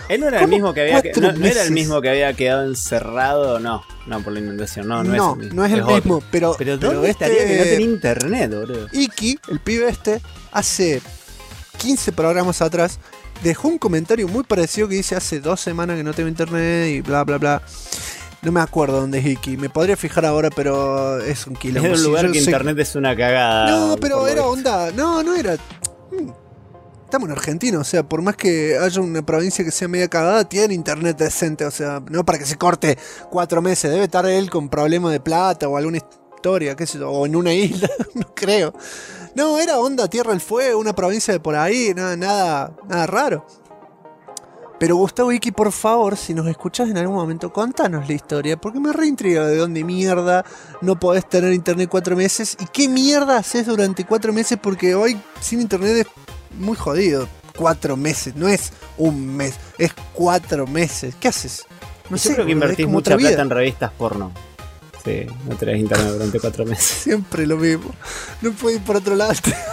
Él no era el mismo que había no era el mismo que había quedado encerrado, no por la inundación, no es el mismo. No es el mismo, pero ¿dónde estaría que no tenía internet, boludo? Iki, el pibe hace 15 programas atrás dejó un comentario muy parecido que dice hace 2 semanas que no tengo internet y bla bla bla. No me acuerdo dónde es Iki, me podría fijar ahora, pero es un quilombo. Es un lugar que internet es una cagada. No, pero era onda, no era. Estamos en Argentina, o sea, por más que haya una provincia que sea media cagada, tiene internet decente, o sea, no para que se corte 4 meses, debe estar él con problemas de plata o alguna historia, qué sé yo, o en una isla, no creo. No, era onda Tierra del Fuego, una provincia de por ahí, nada raro. Pero Gustavo Iki, por favor, si nos escuchás en algún momento, contanos la historia, porque me reintriga de dónde mierda no podés tener internet 4 meses y qué mierda haces durante 4 meses, porque hoy sin internet es muy jodido. 4 meses, no es un mes, es 4 meses. ¿Qué haces? No sé, creo que invertís mucha plata en revistas porno. Sí, no tenés internet durante 4 meses. Siempre lo mismo. No puedo ir por otro lado.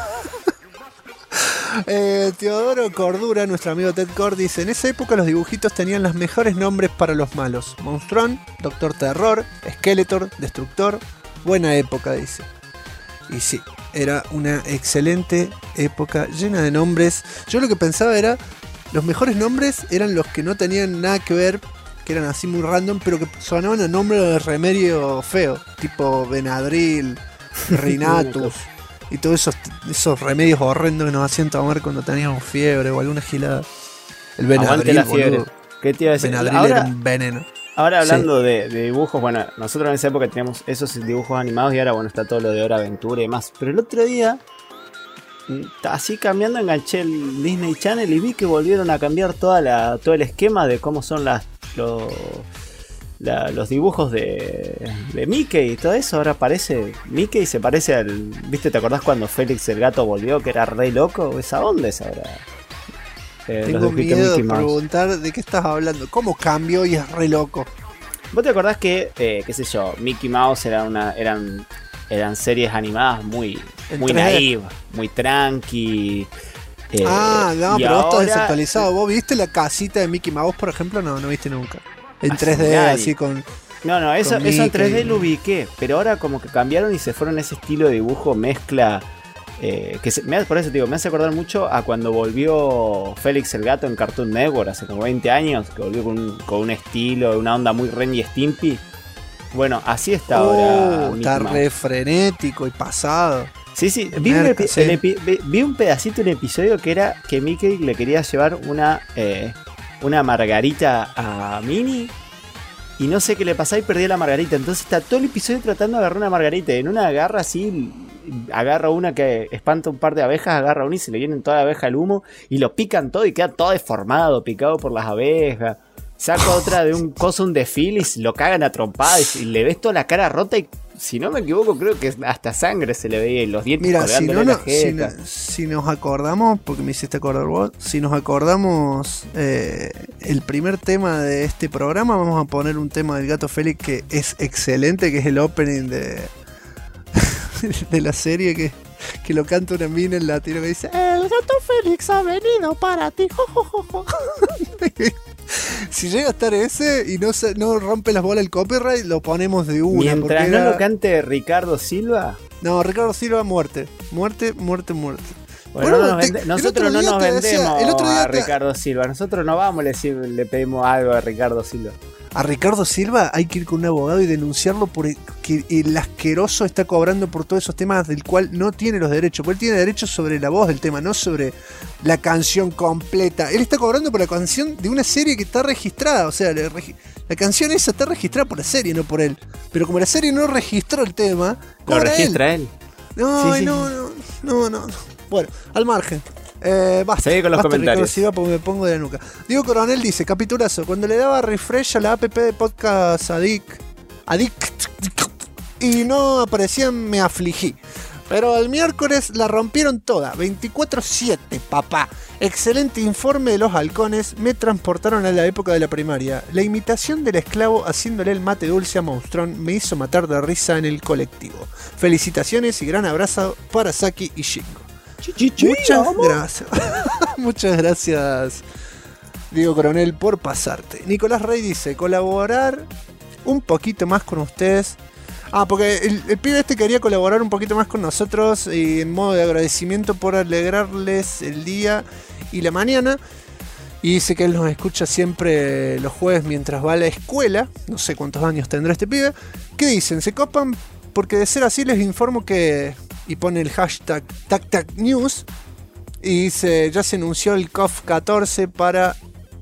Teodoro Cordura, nuestro amigo Ted Cord, dice: en esa época los dibujitos tenían los mejores nombres para los malos. Monstrón, Doctor Terror, Skeletor, Destructor. Buena época, dice. Y sí, era una excelente época llena de nombres. Yo lo que pensaba era, los mejores nombres eran los que no tenían nada que ver, que eran así muy random, pero que sonaban a nombre de remedio feo, tipo Benadryl, Rinatus. Y todos esos remedios horrendos que nos hacían tomar cuando teníamos fiebre o alguna gilada. El Benadryl, la fiebre. ¿Qué te iba a decir? Benadryl era un veneno. Ahora hablando de dibujos, bueno, nosotros en esa época teníamos esos dibujos animados y ahora bueno está todo lo de Hora Aventura y demás. Pero el otro día, así cambiando, enganché el Disney Channel y vi que volvieron a cambiar todo el esquema de cómo son los dibujos de Mickey y todo eso. Ahora parece Mickey, se parece al... ¿Viste? ¿Te acordás cuando Félix el gato volvió? Que era re loco. Esa onda es ahora. Tengo miedo de preguntar de qué estás hablando. ¿Cómo cambió y es re loco? ¿Vos te acordás que, qué sé yo, Mickey Mouse eran series animadas muy naivas, muy tranqui? Pero ahora... esto es desactualizado. ¿Vos viste la casita de Mickey Mouse, por ejemplo? No viste nunca. En 3D, así con... No, eso en 3D lo ubiqué, pero ahora como que cambiaron y se fueron a ese estilo de dibujo mezcla... por eso te digo, me hace acordar mucho a cuando volvió Félix el gato en Cartoon Network hace como 20 años, que volvió con un estilo, una onda muy Ren y Stimpy. Bueno, así está ahora. Está re frenético y pasado. Sí, vi un pedacito, un episodio que era que Mickey le quería llevar una margarita a Minnie. Y no sé qué le pasaba y perdí la margarita. Entonces está todo el episodio tratando de agarrar una margarita. Y en una agarra así, agarra una que espanta un par de abejas, agarra una y se le vienen toda la abeja al humo. Y lo pican todo y queda todo deformado, picado por las abejas. Saca otra de un coso, un desfile y lo cagan a trompadas. Y le ves toda la cara rota y, si no me equivoco, creo que hasta sangre se le veía y los dientes colgándole la jeta. Si nos acordamos, porque me hiciste acordar vos, si nos acordamos el primer tema de este programa, vamos a poner un tema del Gato Félix que es excelente, que es el opening de la serie que lo canta una mina en latino que dice: el Gato Félix ha venido para ti. Si llega a estar ese y no rompe las bolas el copyright, lo ponemos de una. Mientras no lo cante Ricardo Silva. No, Ricardo Silva, muerte. Muerte. Bueno, nosotros no nos vendemos a Ricardo Silva. Nosotros no vamos a decir, le pedimos algo a Ricardo Silva. A Ricardo Silva hay que ir con un abogado y denunciarlo porque el asqueroso está cobrando por todos esos temas del cual no tiene los derechos. Porque él tiene derechos sobre la voz del tema, no sobre la canción completa. Él está cobrando por la canción de una serie que está registrada. O sea, la canción esa está registrada por la serie, no por él. Pero como la serie no registró el tema, lo registra él. No. Bueno, al margen. Basta, seguí con los comentarios. Silva, porque me pongo de la nuca. Diego Coronel dice: capitulazo, cuando le daba refresh a la app de Podcast Addict y no aparecían, me afligí. Pero el miércoles la rompieron toda, 24/7, papá. Excelente informe de los halcones, me transportaron a la época de la primaria. La imitación del esclavo haciéndole el mate dulce a Monstrón me hizo matar de risa en el colectivo. Felicitaciones y gran abrazo para Saki y Shingo. Muchas gracias. Muchas gracias, Diego Coronel, por pasarte. Nicolás Rey dice, colaborar un poquito más con ustedes. Porque el pibe este quería colaborar un poquito más con nosotros y en modo de agradecimiento por alegrarles el día y la mañana. Y dice que él nos escucha siempre los jueves mientras va a la escuela. No sé cuántos años tendrá este pibe. ¿Qué dicen? ¿Se copan? Porque de ser así les informo que... Y pone el hashtag TacTacNews. Y dice, ya se anunció el COF 14 para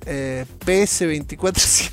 PS24.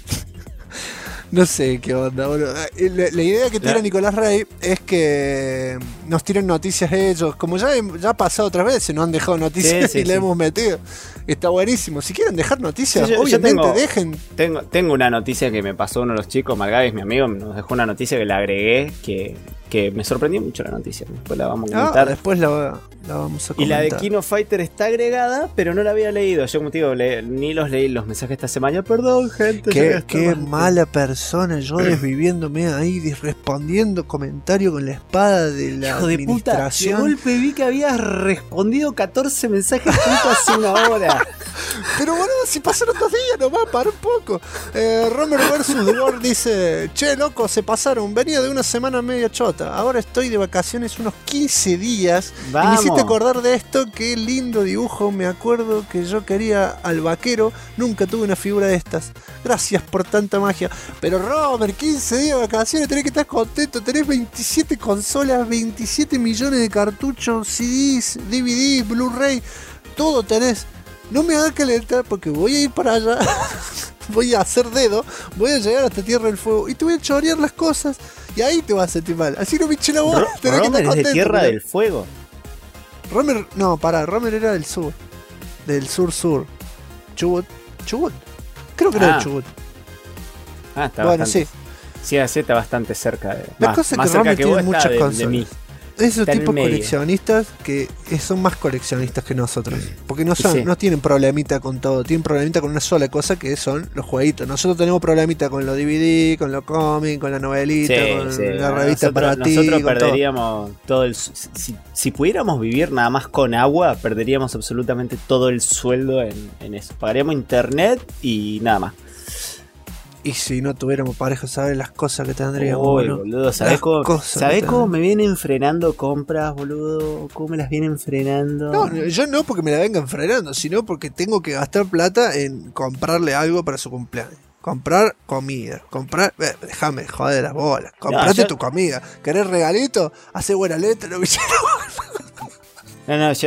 No sé qué onda, boludo. La idea que tira Nicolás Rey es que nos tiren noticias ellos. Como ya ha pasado otras veces, nos han dejado noticias y le hemos metido. Está buenísimo. Si quieren dejar noticias, obviamente dejen. Tengo una noticia que me pasó uno de los chicos, Margavis, mi amigo, nos dejó una noticia que le agregué, que me sorprendió mucho la noticia. Después la vamos a comentar. Después la vamos a comentar. Y la de Kino Fighter está agregada, pero no la había leído. Yo, como te digo, ni los leí los mensajes esta semana. Perdón, gente. Qué mala persona. Yo desviviéndome ahí, respondiendo comentarios con la espada de la hijo administración. De golpe vi que habías respondido 14 mensajes hace una hora. Pero bueno, si pasaron 2 días nomás, para un poco. Romer vs. The World dice, che, loco, se pasaron. Venía de una semana media chota. Ahora estoy de vacaciones unos 15 días. Vamos. Y me hiciste acordar de esto. Qué lindo dibujo. Me acuerdo que yo quería al vaquero. Nunca tuve una figura de estas. Gracias por tanta magia. Pero Romer, 15 días de vacaciones. Tenés que estar contento. Tenés 27 consolas, 27 millones de cartuchos, CDs, DVD, Blu-ray. Todo tenés. No me hagas calentar porque voy a ir para allá. Voy a hacer dedo. Voy a llegar hasta Tierra del Fuego. Y te voy a chorear las cosas. Y ahí te vas a sentir mal. Así no me eché la bola. Romer es de Tierra del Fuego. Romer, no, Romer era del sur. Del sur. Chubut. Creo que era de Chubut. Está bueno, bastante. Sí. Sí, está bastante cerca de. La cosa es que Romer tiene muchas consolas. De mí. Esos tipos coleccionistas que son más coleccionistas que nosotros. Porque no tienen problemita con todo. Tienen problemita con una sola cosa que son los jueguitos. Nosotros tenemos problemita con los DVD, con los cómics, con la novelita, con la revista para ti. Nosotros perderíamos todo el... Si pudiéramos vivir nada más con agua, perderíamos absolutamente todo el sueldo en eso. Pagaríamos internet y nada más. Y si no tuviéramos pareja, ¿sabes las cosas que tendríamos? Boludo, ¿sabés cómo me vienen frenando compras, boludo? ¿Cómo me las vienen frenando? No, yo no porque me la vengan frenando, sino porque tengo que gastar plata en comprarle algo para su cumpleaños. Comprar comida, déjame joder las bolas. Comprate tu comida. ¿Querés regalito? Hace buena letra, lo No, yo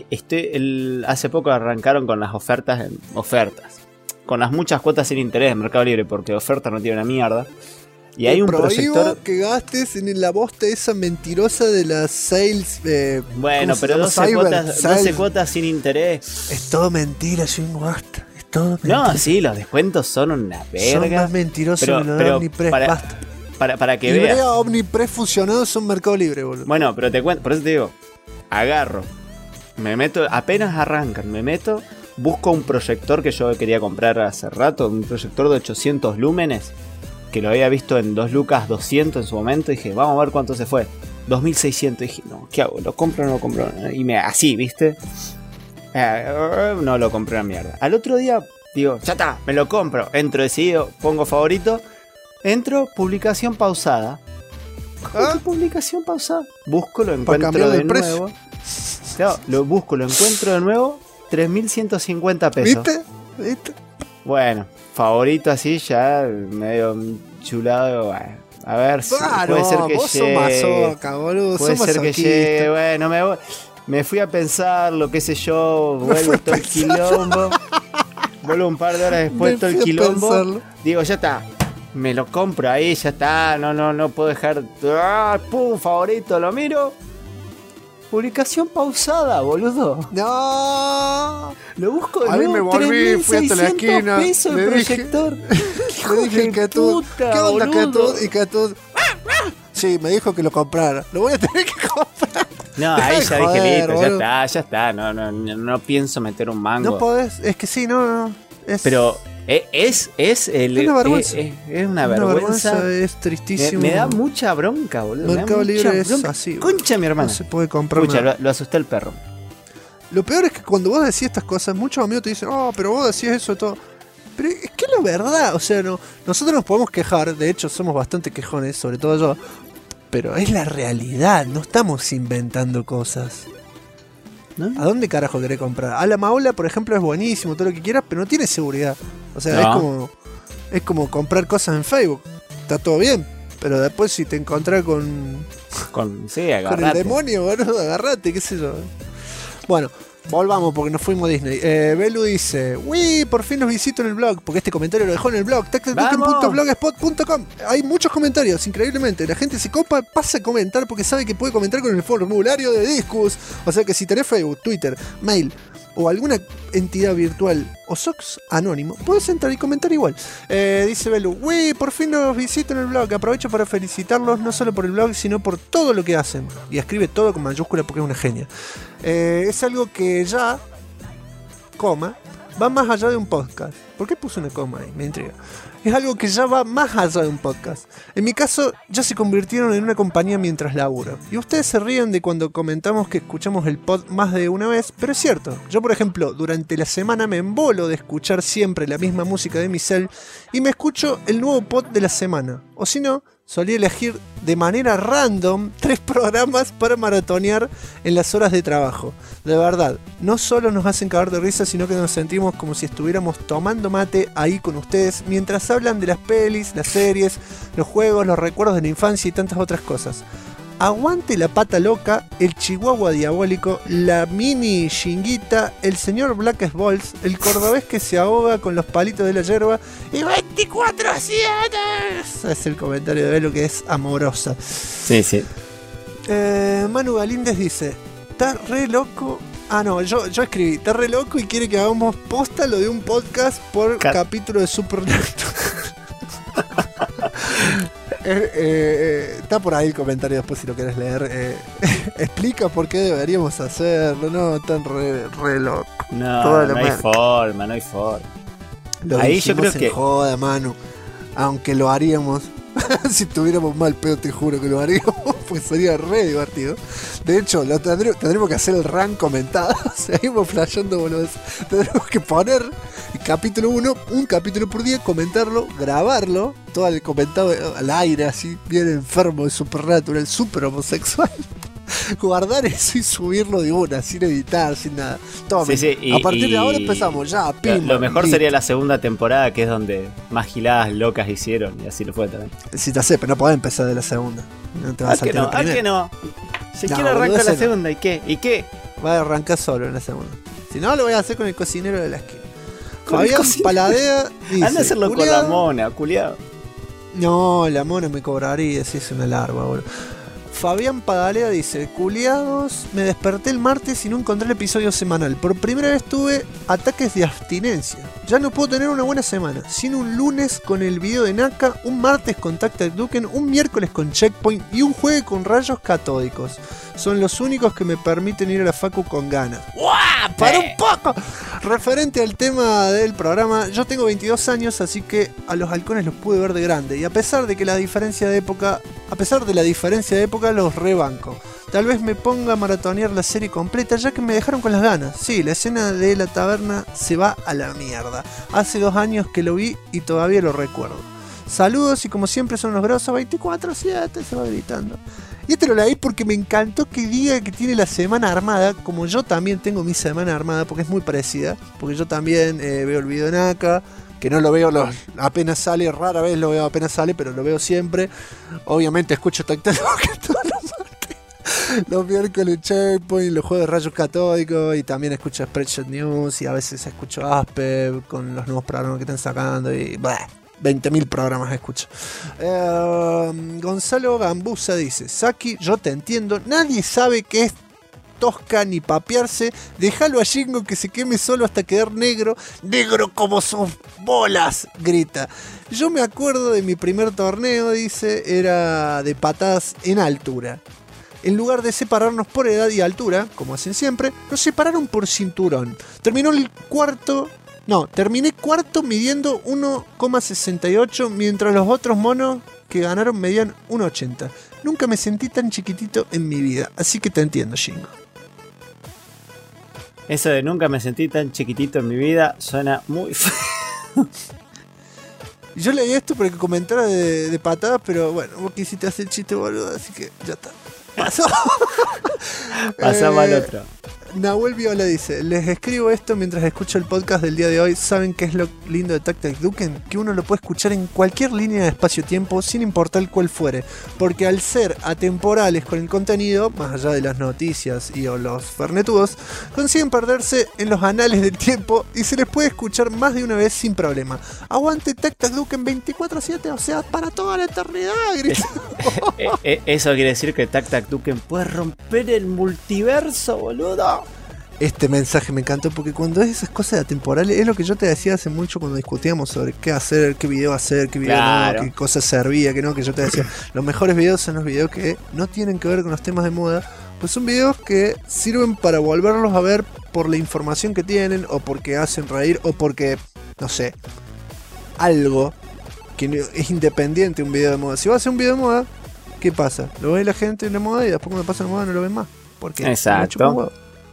hace poco arrancaron con las ofertas. Con las muchas cuotas sin interés en Mercado Libre, porque oferta no tiene una mierda. Y hay un proyector que gastes en la bosta esa mentirosa de las sales. Bueno, pero 12 cuotas sin interés. Es todo mentira, sin basta. Es todo mentira. No, sí, los descuentos son una verga. Son más mentirosos que los de Omnipress. Basta. Para que veas. Omnipress fusionados son Mercado Libre, boludo. Bueno, pero te cuento, por eso te digo, agarro, me meto, apenas arrancan, busco un proyector que yo quería comprar hace rato, un proyector de 800 lúmenes, que lo había visto en 2 lucas 200 en su momento, y dije, vamos a ver cuánto se fue. 2600, dije, no, ¿qué hago? ¿Lo compro o no lo compro? Y así, ¿viste? No lo compré, una mierda. Al otro día, digo, ya está, me lo compro. Entro decidido, pongo favorito, entro, publicación pausada. ¿Qué publicación pausada? Busco, lo encuentro de nuevo. Claro, lo encuentro de nuevo. 3.150 pesos. ¿Viste? Bueno, favorito así ya medio chulado. Bueno, a ver si puede ser que llegue. Puede ser que llegue. Bueno, me fui a pensarlo, qué sé yo. Vuelvo todo el quilombo. Vuelvo un par de horas después todo el quilombo. Digo, ya está. Me lo compro ahí, ya está. No puedo dejar. Pum, favorito, lo miro. Publicación pausada, boludo. No. Lo busco de nuevo. A mí me volví, fui hasta la esquina. Pesos el proyector. Le dije que tú. ¿Qué onda, Catud? Y Catud. Sí, me dijo que lo comprara. Lo voy a tener que comprar. No, ahí ya dije listo, boludo. Ya está. No pienso meter un mango. No podés, es que sí, no. Pero es una vergüenza. Es una vergüenza. Es tristísimo. Me da mucha bronca, boludo. Mercado Libre es así. Concha, mi hermana. No se puede comprar nada. Lo asusté el perro. Lo peor es que cuando vos decís estas cosas, muchos amigos te dicen, pero vos decís eso de todo. Pero es que la verdad, o sea, no, nosotros nos podemos quejar, de hecho somos bastante quejones, sobre todo yo, pero es la realidad, no estamos inventando cosas. ¿No? ¿A dónde carajo querés comprar? A la Maola, por ejemplo, es buenísimo, todo lo que quieras, pero no tiene seguridad. O sea, No. es como comprar cosas en Facebook. Está todo bien, pero después si te encontrás con Sí, el agarrate. demonio, boludo, agarrate, qué sé yo. Bueno, volvamos porque nos fuimos a Disney. Belu dice, uy, por fin los visito en el blog, porque este comentario lo dejó en el blog, tactacduken.blogspot.com. Hay muchos comentarios, increíblemente. La gente se copa, pasa a comentar porque sabe que puede comentar con el formulario de Discus. O sea que si tenés Facebook, Twitter, mail o alguna entidad virtual o sos anónimo, puedes entrar y comentar igual. Dice Belu, uy, por fin los visito en el blog. Aprovecho para felicitarlos no solo por el blog, sino por todo lo que hacen. Y escribe todo con mayúscula porque es una genia. Es algo que ya, coma, va más allá de un podcast. ¿Por qué puse una coma ahí? Me intriga. Es algo que ya va más allá de un podcast. En mi caso, ya se convirtieron en una compañía mientras laburo. Y ustedes se ríen de cuando comentamos que escuchamos el pod más de una vez, pero es cierto. Yo, por ejemplo, durante la semana me embolo de escuchar siempre la misma música de mi cel y me escucho el nuevo pod de la semana. O si no, solía elegir de manera random 3 programas para maratonear en las horas de trabajo. De verdad, no solo nos hacen cagar de risa, sino que nos sentimos como si estuviéramos tomando mate ahí con ustedes mientras hablan de las pelis, las series, los juegos, los recuerdos de la infancia y tantas otras cosas. Aguante la pata loca, el chihuahua diabólico, la mini chinguita, el señor Black Balls, el cordobés que se ahoga con los palitos de la yerba y 24/7. Es el comentario de Belo, que es amorosa. Sí, sí. Manu Galíndez dice, está re loco. Ah, no, yo escribí, está re loco y quiere que hagamos posta lo de un podcast por capítulo de Supernatural. Está por ahí el comentario después si lo querés leer. Explica por qué deberíamos hacerlo. No, tan re loco. No hay forma, no hay forma. Lo ahí yo creo en que joda, Manu. Aunque lo haríamos. Si tuviéramos mal pedo, te juro que lo haríamos. Pues sería re divertido. De hecho, tendremos que hacer el run comentado. Seguimos flasheando, boludo. Tendremos que poner el capítulo 1, un capítulo por día, comentarlo, grabarlo, todo el comentado al aire, así, bien enfermo de Supernatural, súper homosexual. Guardar eso y subirlo de una, sin editar, sin nada. Tome, sí, a partir de ahora empezamos, ya, pim. Lo mejor sería la segunda temporada, que es donde más giladas locas hicieron, y así lo fue también. Si te hace, pero no podés empezar de la segunda. No te vas a saltar la primera. ¿A qué no? Si No, quiero boludo, arrancar la ese no. segunda, ¿y qué? ¿Y qué? Va a arrancar solo en la segunda. Si no, lo voy a hacer con el cocinero de la esquina. Con el Fabián cocinero. Paladea dice, Anda a hacerlo con la mona, culiado. No, la mona me cobraría si es una larva, boludo. Fabián Padalea dice, culiados, me desperté el martes y no encontré el episodio semanal. Por primera vez tuve ataques de abstinencia. Ya no puedo tener una buena semana. Sin un lunes con el video de Naka, un martes con Tactacduken, un miércoles con Checkpoint y un jueves con rayos catódicos. Son los únicos que me permiten ir a la facu con ganas. ¡Guau! ¡Para un poco! Referente al tema del programa, yo tengo 22 años, así que a los halcones los pude ver de grande. Y a pesar de la diferencia de época, los rebanco. Tal vez me ponga a maratonear la serie completa, ya que me dejaron con las ganas. Sí, la escena de la taberna se va a la mierda. Hace 2 años que lo vi y todavía lo recuerdo. Saludos y como siempre son unos grosos 24/7, se va gritando. Y este lo leí porque me encantó que diga que tiene la semana armada, como yo también tengo mi semana armada, porque es muy parecida. Porque yo también veo el video de Naka, que no lo veo apenas sale, rara vez lo veo apenas sale, pero lo veo siempre. Obviamente escucho Tactacduken todos los martes, los miércoles Checkpoint, los juegos de rayos catódicos, y también escucho Spreadshot News, y a veces escucho Aspe con los nuevos programas que están sacando, y 20.000 programas escucho. Gonzalo Gambusa dice, Saki, yo te entiendo, nadie sabe qué es tosca ni papearse, déjalo a Jingo que se queme solo hasta quedar negro como sus bolas, grita. Yo me acuerdo de mi primer torneo, dice, era de patadas en altura. En lugar de separarnos por edad y altura, como hacen siempre, nos separaron por cinturón. Terminé cuarto midiendo 1,68, mientras los otros monos que ganaron medían 1,80. Nunca me sentí tan chiquitito en mi vida, así que te entiendo, Jingo. Eso de nunca me sentí tan chiquitito en mi vida suena muy feo. Yo leí esto para que comentara de patadas, pero bueno, vos quisiste hacer chiste, boludo, así que ya está. Pasó. Pasamos al otro. Nahuel Viola dice: les escribo esto mientras escucho el podcast del día de hoy. ¿Saben qué es lo lindo de Tac Tac Duken? Que uno lo puede escuchar en cualquier línea de espacio-tiempo sin importar cuál fuere, porque al ser atemporales con el contenido, más allá de las noticias y o los fernetudos, consiguen perderse en los anales del tiempo y se les puede escuchar más de una vez sin problema. Aguante Tac Tac Duken 24/7, o sea, para toda la eternidad. Eso quiere decir que Tac Tac Duken puede romper el multiverso, boludo. Este mensaje me encantó porque cuando es esas cosas atemporales es lo que yo te decía hace mucho cuando discutíamos sobre qué hacer, qué video hacer, qué video claro. no, qué cosa servía, qué no, que yo te decía, los mejores videos son los videos que no tienen que ver con los temas de moda, pues son videos que sirven para volverlos a ver por la información que tienen o porque hacen reír o porque, no sé, algo que es independiente de un video de moda. Si vas a hacer un video de moda, ¿qué pasa? Lo ve la gente en la moda y después cuando pasa la moda no lo ven más. Porque exacto.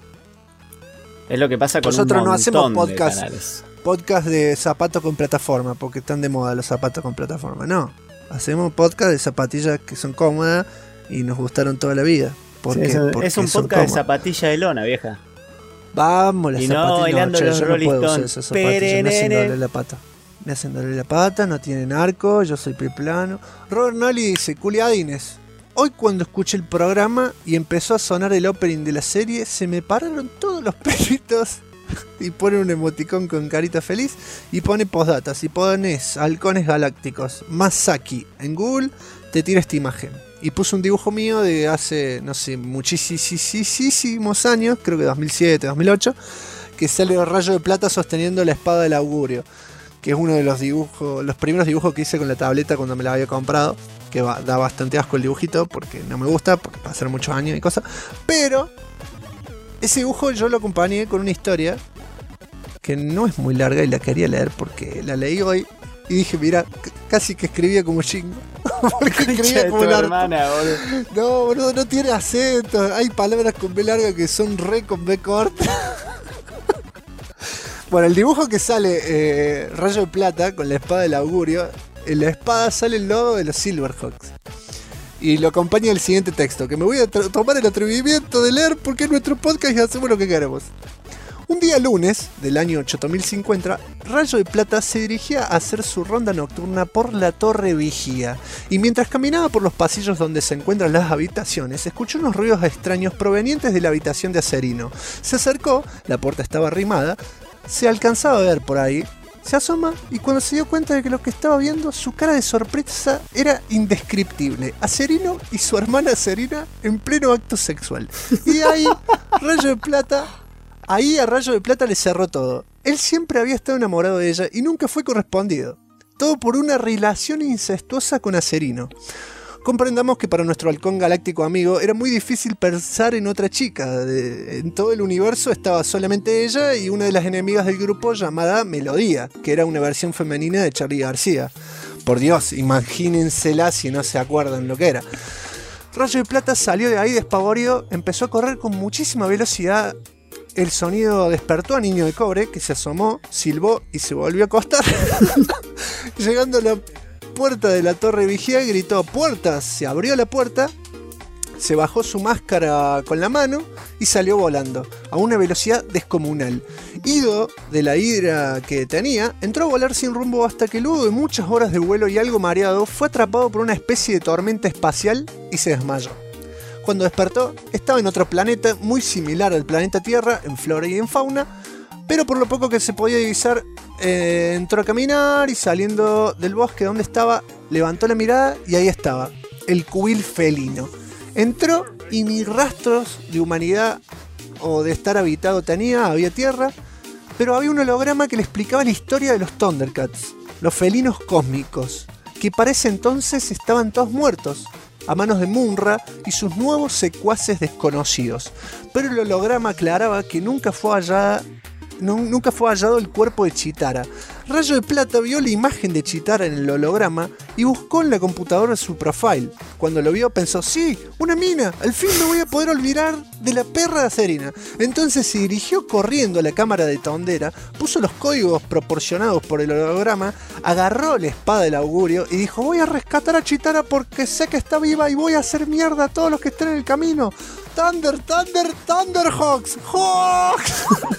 Es lo que pasa con nosotros un no hacemos podcast de zapatos con plataforma porque están de moda los zapatos con plataforma. No, hacemos podcast de zapatillas que son cómodas y nos gustaron toda la vida. Porque, sí, porque es un podcast de zapatilla de lona, vieja. Vamos, las y zapatillas. No, bailando no, los yo Rolling no puedo Stones. usar esas zapatillas, me hacen doler la pata. Me hacen doler la pata, no tienen arco, yo soy plano. Robert Nolly dice: culiadines. Hoy cuando escuché el programa y empezó a sonar el opening de la serie, se me pararon todos los pelitos. Y pone un emoticón con carita feliz y pone postdata. Si pones halcones galácticos Masaki en Google, te tira esta imagen. Y puso un dibujo mío de hace, no sé, muchísimos años, creo que 2007, 2008, que sale el rayo de plata sosteniendo la espada del augurio, que es uno de los dibujos, los primeros dibujos que hice con la tableta cuando me la había comprado, que da bastante asco el dibujito porque no me gusta, porque pasaron muchos años y cosas, pero ese dibujo yo lo acompañé con una historia que no es muy larga y la quería leer porque la leí hoy y dije, mira, casi que escribía como Shingo. Porque escribía como la hermana, boludo. No, boludo, no tiene acento. Hay palabras con B larga que son re con B corta. Bueno, el dibujo que sale rayo de plata con la espada del augurio, en la espada sale el logo de los Silverhawks. Y lo acompaña el siguiente texto, que me voy a tomar el atrevimiento de leer porque es nuestro podcast y hacemos lo que queremos. Un día lunes del año 8050, Rayo de Plata se dirigía a hacer su ronda nocturna por la Torre Vigía, y mientras caminaba por los pasillos donde se encuentran las habitaciones, escuchó unos ruidos extraños provenientes de la habitación de Acerino. Se acercó, la puerta estaba arrimada, se alcanzaba a ver por ahí, se asoma y cuando se dio cuenta de que lo que estaba viendo, su cara de sorpresa era indescriptible. Acerino y su hermana Serena en pleno acto sexual. Y ahí, Rayo de Plata... Ahí a Rayo de Plata le cerró todo. Él siempre había estado enamorado de ella y nunca fue correspondido. Todo por una relación incestuosa con Acerino. Comprendamos que para nuestro halcón galáctico amigo era muy difícil pensar en otra chica. En todo el universo estaba solamente ella y una de las enemigas del grupo llamada Melodía, que era una versión femenina de Charly García. Por Dios, imagínensela si no se acuerdan lo que era. Rayo de Plata salió de ahí despavorido, empezó a correr con muchísima velocidad. El sonido despertó a Niño de Cobre, que se asomó, silbó y se volvió a acostar. Llegando a la puerta de la Torre Vigía, gritó ¡puertas! Se abrió la puerta, se bajó su máscara con la mano y salió volando a una velocidad descomunal. Ido de la ira que tenía, entró a volar sin rumbo hasta que luego de muchas horas de vuelo y algo mareado, fue atrapado por una especie de tormenta espacial y se desmayó. Cuando despertó, estaba en otro planeta muy similar al planeta Tierra, en flora y en fauna, pero por lo poco que se podía divisar, entró a caminar y saliendo del bosque donde estaba, levantó la mirada y ahí estaba, el cubil felino. Entró y ni rastros de humanidad o de estar habitado tenía, había tierra, pero había un holograma que le explicaba la historia de los Thundercats, los felinos cósmicos, que para ese entonces estaban todos muertos, a manos de Munra y sus nuevos secuaces desconocidos. Pero el holograma aclaraba que nunca fue hallada nunca fue hallado el cuerpo de Chitara. Rayo de Plata vio la imagen de Chitara en el holograma y buscó en la computadora su profile. Cuando lo vio pensó, sí, una mina, al fin me voy a poder olvidar de la perra de Serena. Entonces se dirigió corriendo a la cámara de Tondera, puso los códigos proporcionados por el holograma, agarró la espada del augurio y dijo, voy a rescatar a Chitara porque sé que está viva y voy a hacer mierda a todos los que estén en el camino. Thunder, Thunder, Thunderhawks, Hawks.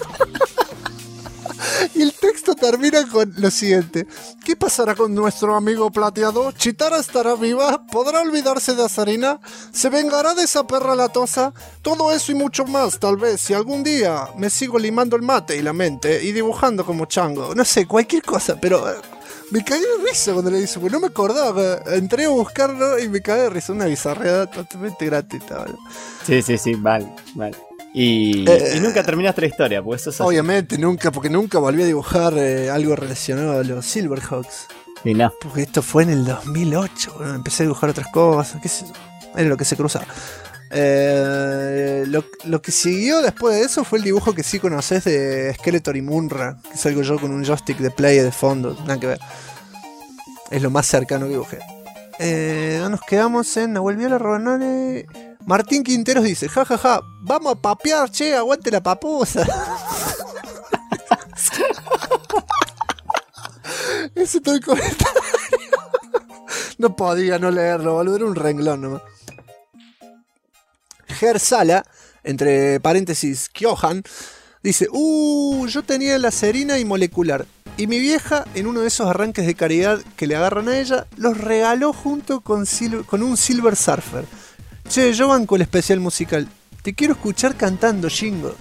Y el texto termina con lo siguiente. ¿Qué pasará con nuestro amigo plateado? ¿Chitara estará viva? ¿Podrá olvidarse de Serena? ¿Se vengará de esa perra latosa? Todo eso y mucho más, tal vez, si algún día me sigo limando el mate y la mente y dibujando como chango. No sé, cualquier cosa, pero me caí de risa cuando le dije, porque no me acordaba. Entré a buscarlo y me caí de risa. Una bizarreada totalmente gratuita. Sí, vale. Y nunca terminaste la historia, pues eso es así. Obviamente, nunca, porque nunca volví a dibujar algo relacionado a los Silverhawks. Y no. Porque esto fue en el 2008, bueno, empecé a dibujar otras cosas, qué sé yo, era lo que se cruzaba. Lo que siguió después de eso fue el dibujo que sí conoces de Skeletor y Munra, que salgo yo con un joystick de play de fondo, nada que ver. Es lo más cercano que dibujé. Nos quedamos en Nahuel Viola Robanone. Martín Quinteros dice, jajaja, vamos a papear, che, aguante la paposa. Ese es todo el comentario. No podía no leerlo, boludo, era un renglón nomás. Ger Sala, entre paréntesis, Kyohan, dice, yo tenía la Serena y molecular. Y mi vieja, en uno de esos arranques de caridad que le agarran a ella, los regaló junto con un Silver Surfer. Che, yo banco el especial musical. Te quiero escuchar cantando, Shingo.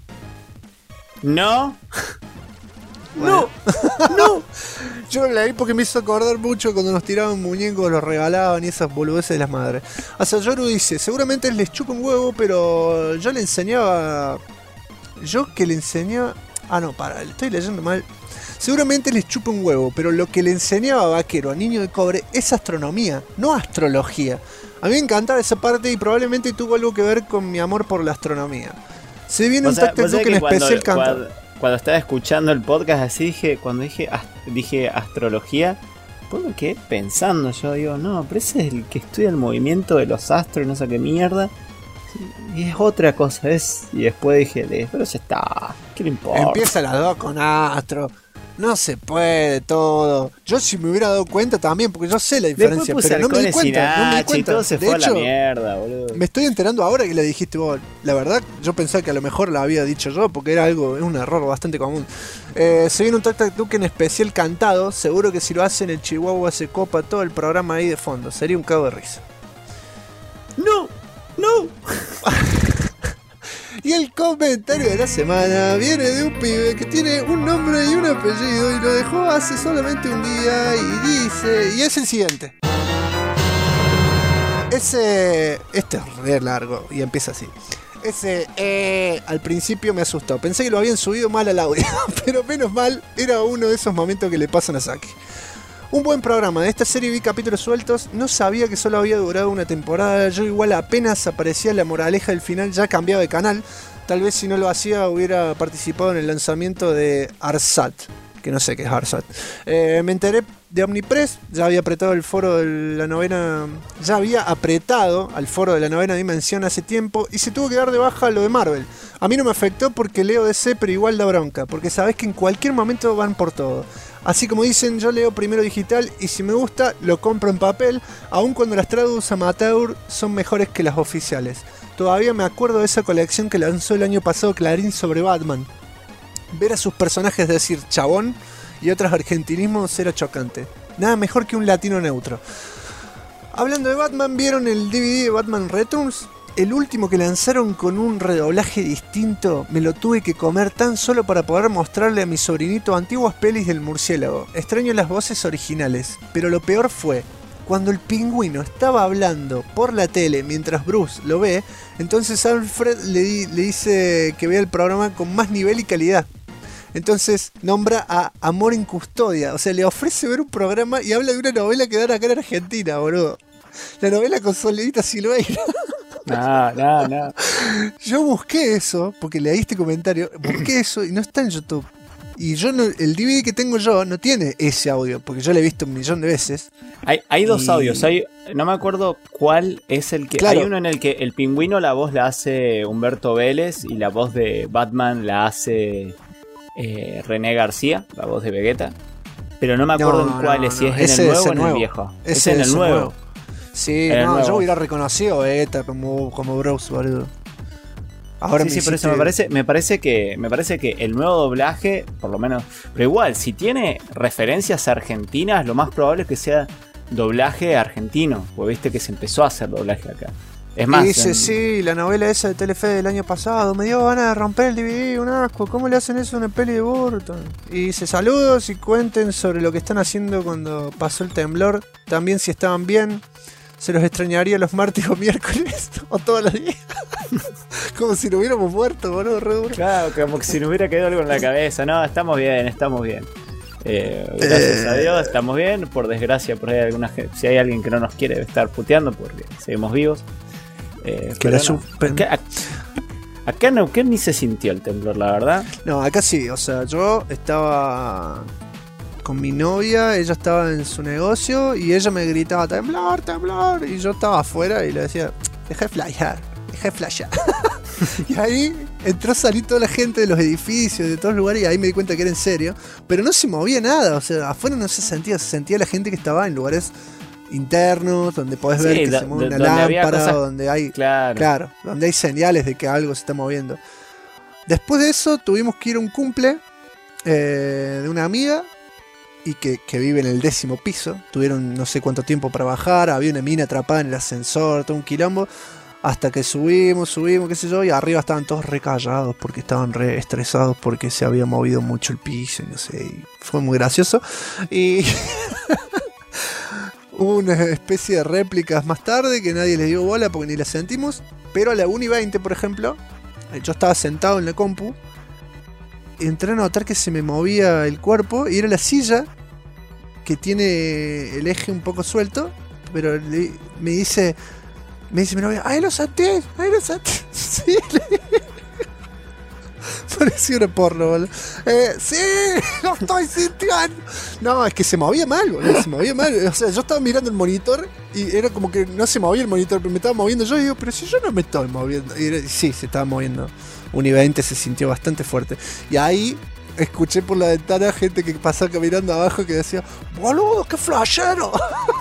No. Bueno. No. Yo lo leí porque me hizo acordar mucho cuando nos tiraban muñecos, los regalaban y esas boludeces de las madres. Asayoru dice, seguramente les chupa un huevo, pero yo le enseñaba... Yo que le enseñaba... le estoy leyendo mal. Seguramente les chupa un huevo, pero lo que le enseñaba a Vaquero, a Niño de Cobre, es astronomía, no astrología. A mí me encantaba esa parte y probablemente tuvo algo que ver con mi amor por la astronomía. Se viene un Tactic Duke en especial cantado. Cuando estaba escuchando el podcast así, cuando dije astrología, ¿por me quedé pensando? Yo digo, no, pero ese es el que estudia el movimiento de los astros y no sé qué mierda. Y es otra cosa, y después dije, pero ya está, ¿qué le importa? Empieza la 2 con astro. No se puede todo. Yo si me hubiera dado cuenta también, porque yo sé la diferencia, pero no me di cuenta. Y todo se fue a la mierda, boludo. Me estoy enterando ahora que le dijiste vos. La verdad, yo pensaba que a lo mejor la había dicho yo, porque es un error bastante común. Se viene un Tactic Duke en especial cantado. Seguro que si lo hacen el Chihuahua se copa todo el programa ahí de fondo. Sería un cago de risa. ¡No! Y el comentario de la semana viene de un pibe que tiene un nombre y un apellido y lo dejó hace solamente un día y dice, y es el siguiente. Este es re largo y empieza así. Al principio me asustó, pensé que lo habían subido mal al audio, pero menos mal, era uno de esos momentos que le pasan a Saki. Un buen programa, de esta serie vi capítulos sueltos, no sabía que solo había durado una temporada, yo igual apenas aparecía la moraleja del final ya cambiaba de canal, tal vez si no lo hacía hubiera participado en el lanzamiento de Arsat, que no sé qué es Arsat. Me enteré de Omnipress, ya había apretado al foro de la novena dimensión hace tiempo y se tuvo que dar de baja lo de Marvel. A mí no me afectó porque leo DC, pero igual da bronca, porque sabés que en cualquier momento van por todo. Así como dicen, yo leo primero digital y si me gusta lo compro en papel, aun cuando las traducciones amateur son mejores que las oficiales. Todavía me acuerdo de esa colección que lanzó el año pasado Clarín sobre Batman. Ver a sus personajes decir chabón y otros argentinismos era chocante. Nada mejor que un latino neutro. Hablando de Batman, ¿vieron el DVD de Batman Returns? El último que lanzaron con un redoblaje distinto, me lo tuve que comer tan solo para poder mostrarle a mi sobrinito antiguas pelis del murciélago. Extraño las voces originales, pero lo peor fue, cuando el pingüino estaba hablando por la tele mientras Bruce lo ve, entonces Alfred le dice que vea el programa con más nivel y calidad. Entonces nombra a Amor en Custodia, o sea, le ofrece ver un programa y habla de una novela que dan acá en Argentina, boludo. La novela con Soledita Silveira. No. Yo busqué eso, porque leí este comentario, busqué eso y no está en YouTube. Y yo no, el DVD que tengo yo no tiene ese audio, porque yo lo he visto 1.000.000 de veces. Hay dos audios, no me acuerdo cuál es el que... Claro. Hay uno en el que el pingüino la voz la hace Humberto Vélez y la voz de Batman la hace René García, la voz de Vegeta. Pero no me acuerdo en cuál es, si es ese en el nuevo es o en el nuevo. viejo. Ese Es en es el el nuevo. nuevo. Sí, En el no, nuevo. yo hubiera reconocido a Vegeta como Bruce, boludo. Ahora Sí, por eso me parece que el nuevo doblaje, por lo menos, pero igual, si tiene referencias argentinas, lo más probable es que sea doblaje argentino, porque viste que se empezó a hacer doblaje acá. Es más, Dice, sí, la novela esa de Telefe del año pasado, me dio ganas de romper el DVD, un asco, ¿cómo le hacen eso a una peli de Burton? Y dice, saludos y cuenten sobre lo que están haciendo cuando pasó el temblor, también si estaban bien, se los extrañaría los martes o miércoles, o todos los días. Como si no hubiéramos muerto, boludo, re duro. claro, como que si no hubiera quedado algo en la cabeza. No, estamos bien. Gracias a Dios, estamos bien. Por desgracia, por ahí si hay alguien que no nos quiere, debe estar puteando porque seguimos vivos. Pero acá en Neuquén ni se sintió el temblor, la verdad. No, acá sí, o sea, yo estaba con mi novia, ella estaba en su negocio y ella me gritaba temblor, temblor, y yo estaba afuera y le decía, deja de flashear. Y ahí entró a salir toda la gente de los edificios, de todos los lugares, y ahí me di cuenta que era en serio, pero no se movía nada, o sea, afuera no se sentía la gente que estaba en lugares internos, donde podés ver que se mueve una lámpara, cosas, donde hay claro, donde hay señales de que algo se está moviendo. Después de eso tuvimos que ir a un cumple de una amiga y que vive en el 10º piso. Tuvieron no sé cuánto tiempo para bajar, había una mina atrapada en el ascensor, todo un quilombo, hasta que subimos, qué sé yo, y arriba estaban todos re callados porque estaban re estresados porque se había movido mucho el piso y no sé, y fue muy gracioso. Y hubo una especie de réplicas más tarde que nadie les dio bola porque ni las sentimos, pero a la 1:20, por ejemplo, yo estaba sentado en la compu y entré a notar que se me movía el cuerpo y era la silla que tiene el eje un poco suelto, pero me dice mi novia, ¡ay, lo sentís! Sí, parecía una porno, boludo. Sí, lo estoy sintiendo. No, es que se movía mal, boludo, se movía mal. O sea, yo estaba mirando el monitor y era como que no se movía el monitor, pero me estaba moviendo yo y digo, pero si yo no me estoy moviendo. Y sí, se estaba moviendo. 1:20 se sintió bastante fuerte. Y ahí escuché por la ventana gente que pasaba caminando abajo que decía, boludo, qué flashero.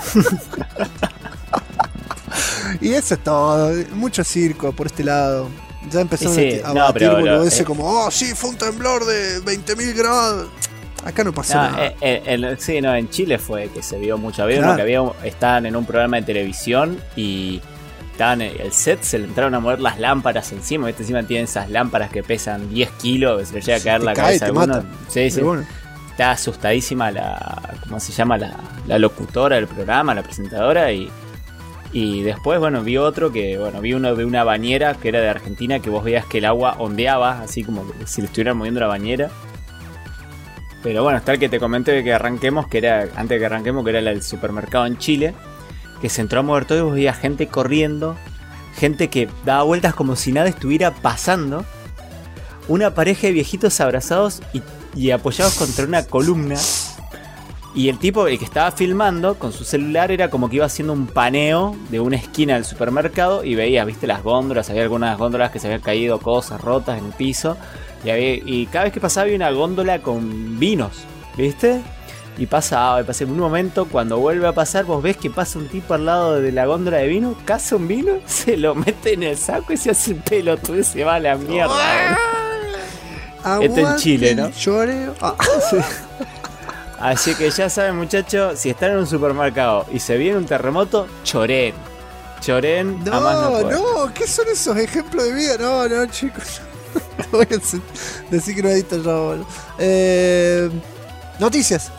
Y eso es todo, mucho circo por este lado. Ya empezaron a batir boludeces como, oh, sí, fue un temblor de 20.000 grados. Acá no pasó nada. En Chile fue que se vio mucho. Había uno que estaban en un programa de televisión y estaban en el set, se le entraron a mover las lámparas encima. Encima tienen esas lámparas que pesan 10 kilos, se le llega a caer la cabeza de uno. Sí. Bueno. Está asustadísima ¿cómo se llama? La locutora del programa, la presentadora, y después, vi otro que, vi uno de una bañera que era de Argentina, que vos veías que el agua ondeaba, así como si le estuvieran moviendo la bañera. Pero bueno, está el que te comenté que arranquemos, que era, antes de que arranquemos, que era el supermercado en Chile, que se entró a mover todo y vos veías gente corriendo, gente que daba vueltas como si nada estuviera pasando, una pareja de viejitos abrazados y apoyados contra una columna. Y el tipo, el que estaba filmando con su celular, era como que iba haciendo un paneo de una esquina del supermercado y veías, viste, las góndolas, había algunas góndolas que se habían caído cosas rotas en el piso y cada vez que pasaba había una góndola con vinos, viste, y pasaba en un momento, cuando vuelve a pasar, vos ves que pasa un tipo al lado de la góndola de vino, caza un vino, se lo mete en el saco y se hace el pelotudo y se va a la mierda. Esto en Chile, ¿no? Sí. Así que ya saben, muchachos, si están en un supermercado y se viene un terremoto, choren, no, a más no poder. No, ¿qué son esos ejemplos de vida? No, chicos. No voy a decir que no edito yo, boludo. Noticias.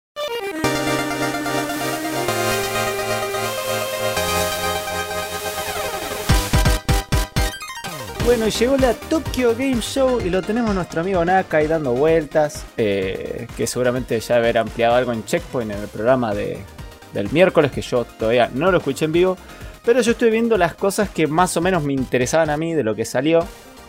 Bueno, llegó la Tokyo Game Show y lo tenemos nuestro amigo Naka ahí dando vueltas, que seguramente ya habrá ampliado algo en Checkpoint en el programa del miércoles, que yo todavía no lo escuché en vivo, Pero yo estoy viendo las cosas que más o menos me interesaban a mí de lo que salió.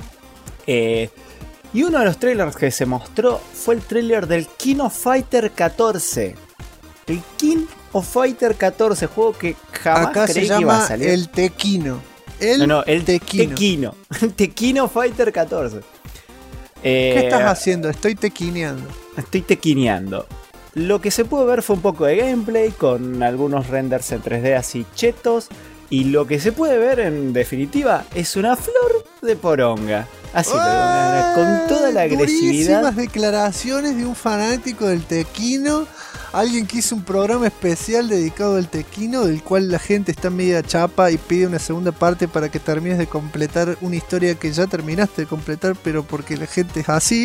Y uno de los trailers que se mostró fue el trailer del King of Fighter 14. El King of Fighter 14, juego que jamás Acá creí se que iba a llama salir. el Tequino. El Tequino. Tequino. El Tequino Fighter 14. ¿Qué estás haciendo? Estoy tequineando. Estoy tequineando. Lo que se pudo ver fue un poco de gameplay con algunos renders en 3D así chetos. Y lo que se puede ver en definitiva es una flor de poronga. Así, con toda la agresividad. Durísimas declaraciones de un fanático del Tequino. Alguien que hizo un programa especial dedicado al Tequino, del cual la gente está media chapa y pide una segunda parte para que termines de completar una historia que ya terminaste de completar, pero porque la gente es así.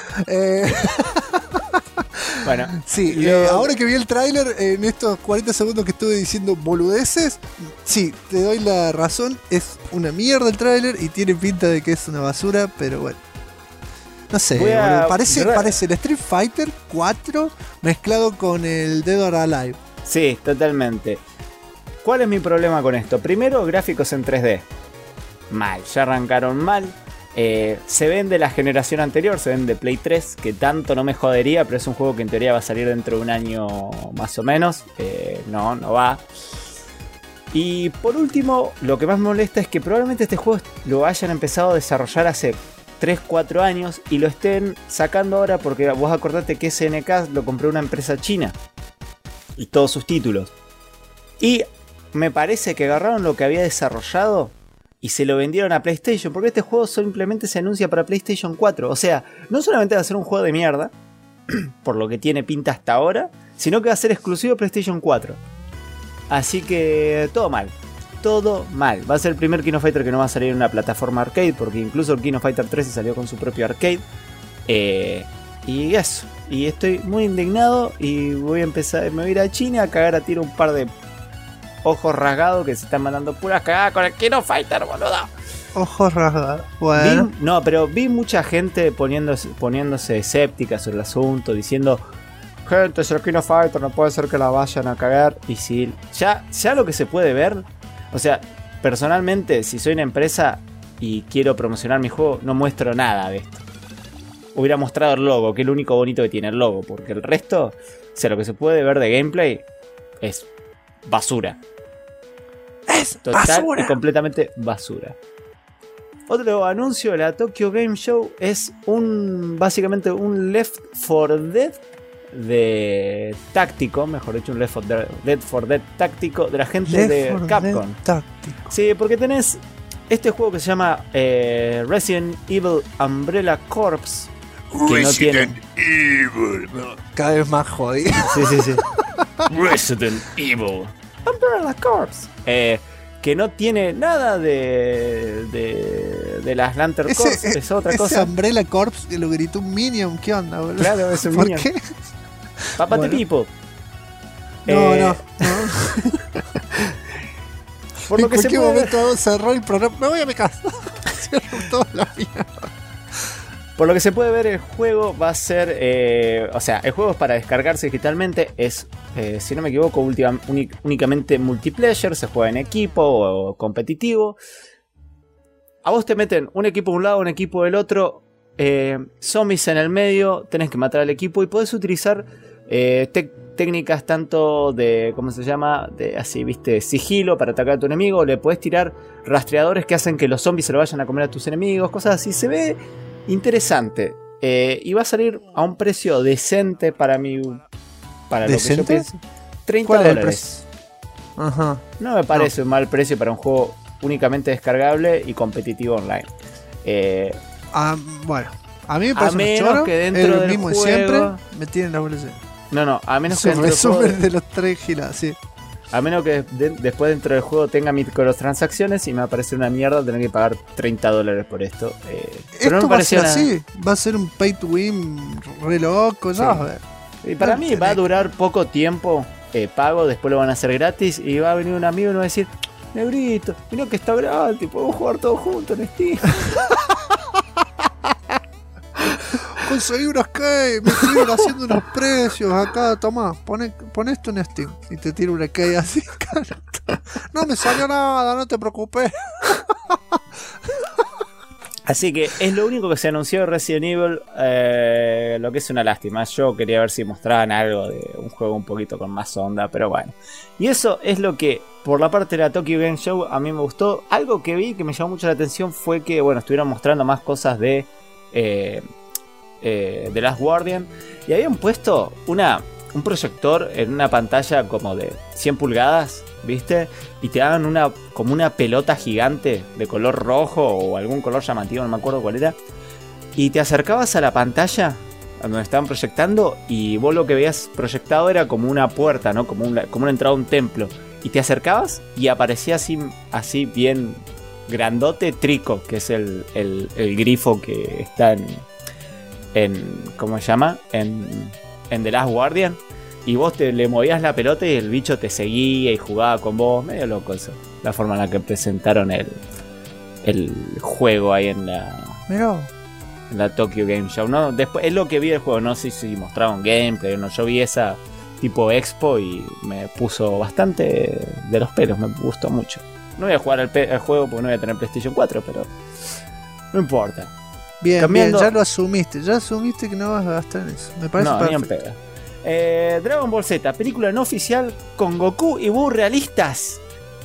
Bueno, sí, ahora que vi el tráiler, en estos 40 segundos que estuve diciendo boludeces, sí, te doy la razón, es una mierda el tráiler y tiene pinta de que es una basura, pero bueno. No sé, boludo, parece el Street Fighter 4 mezclado con el Dead or Alive. Sí, totalmente. ¿Cuál es mi problema con esto? Primero, gráficos en 3D. Mal, ya arrancaron mal. Se ven de la generación anterior, se ven de Play 3, que tanto no me jodería, pero es un juego que en teoría va a salir dentro de un año más o menos. No va. Y por último, lo que más me molesta es que probablemente este juego lo hayan empezado a desarrollar hace 3-4 años y lo estén sacando ahora porque vos acordate que SNK lo compró una empresa china y todos sus títulos. Y me parece que agarraron lo que había desarrollado y se lo vendieron a PlayStation, porque este juego simplemente se anuncia para PlayStation 4. O sea, no solamente va a ser un juego de mierda, por lo que tiene pinta hasta ahora, sino que va a ser exclusivo de PlayStation 4. Así que todo mal. Todo mal. Va a ser el primer King of Fighter que no va a salir en una plataforma arcade, porque incluso el King of Fighter 13 salió con su propio arcade. Y eso. Y estoy muy indignado y voy a empezar, me voy a ir a China a cagar a tiro un par de ojos rasgados que se están mandando puras cagadas con el King of Fighter, boludo. Ojos rasgados. Bueno. Pero vi mucha gente poniéndose escéptica sobre el asunto, diciendo: gente, es el King of Fighter, no puede ser que la vayan a cagar. Y si ya lo que se puede ver, o sea, personalmente, si soy una empresa y quiero promocionar mi juego, no muestro nada de esto. Hubiera mostrado el logo, que es lo único bonito que tiene el logo, porque el resto, o sea, lo que se puede ver de gameplay es basura. Es total basura. Y completamente basura. Otro anuncio de la Tokyo Game Show es básicamente un Left 4 Dead de táctico, mejor dicho, un Left 4 Dead táctico de la gente de Capcom. Sí, porque tenés este juego que se llama Resident Evil Umbrella Corps, que Resident Evil. Cada vez más jodido. Sí. Resident Evil Umbrella Corps, que no tiene nada de las Lantern Corps, es otra ese cosa. Umbrella Corps que lo gritó un Minion, ¿qué onda, boludo? Claro, es un ¿Por Minion. qué? Papá Bueno. te pipo. No. Por En lo que se cualquier puede ver, momento cerró el programa. Me voy a mi casa. Cierro toda la vida. por lo que se puede ver, el juego va a ser, o sea, el juego es para descargarse digitalmente, es, si no me equivoco, únicamente multiplayer, se juega en equipo o competitivo. A vos te meten un equipo de un lado, un equipo del otro, zombies en el medio, tenés que matar al equipo y podés utilizar técnicas tanto de, ¿cómo se llama? De así, viste, sigilo para atacar a tu enemigo. Le podés tirar rastreadores que hacen que los zombies se lo vayan a comer a tus enemigos, cosas así. Se ve interesante. Y va a salir a un precio decente para lo que yo pienso. ¿Cuál es el $30. precio? Ajá. No me parece un mal precio para un juego únicamente descargable y competitivo online. Bueno, a mí me parece menos un choro, que dentro es lo del mismo de juego- siempre. Me tienen la bola llena. No, a menos que Es un dentro del juego, resumen de los 3 giras, sí. a menos que después dentro del juego tenga microtransacciones y me va a parecer una mierda tener que pagar $30 por esto. Pero no Esto me va a ser pareció nada. así. Va a ser un pay to win re loco. Ya Sí. vas a ver. Y para mí va a durar poco tiempo pago, después lo van a hacer gratis y va a venir un amigo y nos va a decir: Negrito, mira que está gratis, podemos jugar todos juntos en Steam. conseguí unas key, me estuvieron haciendo unos precios acá, tomá, pon esto en Steam y te tiro una key así, cara. No me salió nada, no te preocupes. Así que es lo único que se anunció de Resident Evil, lo que es una lástima. Yo quería ver si mostraban algo de un juego un poquito con más onda, pero bueno. Y eso es lo que, por la parte de la Tokyo Game Show, a mí me gustó. Algo que vi que me llamó mucho la atención fue que, bueno, estuvieron mostrando más cosas de The Last Guardian. Y habían puesto un proyector en una pantalla como de 100 pulgadas, ¿viste? Y te daban como una pelota gigante de color rojo o algún color llamativo, no me acuerdo cuál era. Y te acercabas a la pantalla donde estaban proyectando y vos lo que veías proyectado era como una puerta, ¿no? Como una entrada a un templo. Y te acercabas y aparecía así bien grandote Trico, que es el grifo que está en ¿cómo se llama? En The Last Guardian. Y vos le movías la pelota y el bicho te seguía y jugaba con vos. Medio loco eso. La forma en la que presentaron el juego ahí en la Tokyo Game Show, ¿no? Después, es lo que vi del juego. No sé si mostraron gameplay o no. Yo vi esa tipo expo y me puso bastante de los pelos. Me gustó mucho. No voy a jugar al juego porque no voy a tener PlayStation 4, pero no importa. Bien, Cambiando... bien, ya asumiste que no vas a gastar en eso. Me parece no, perfecto. Ni en pega. Dragon Ball Z, película no oficial con Goku y Buu realistas.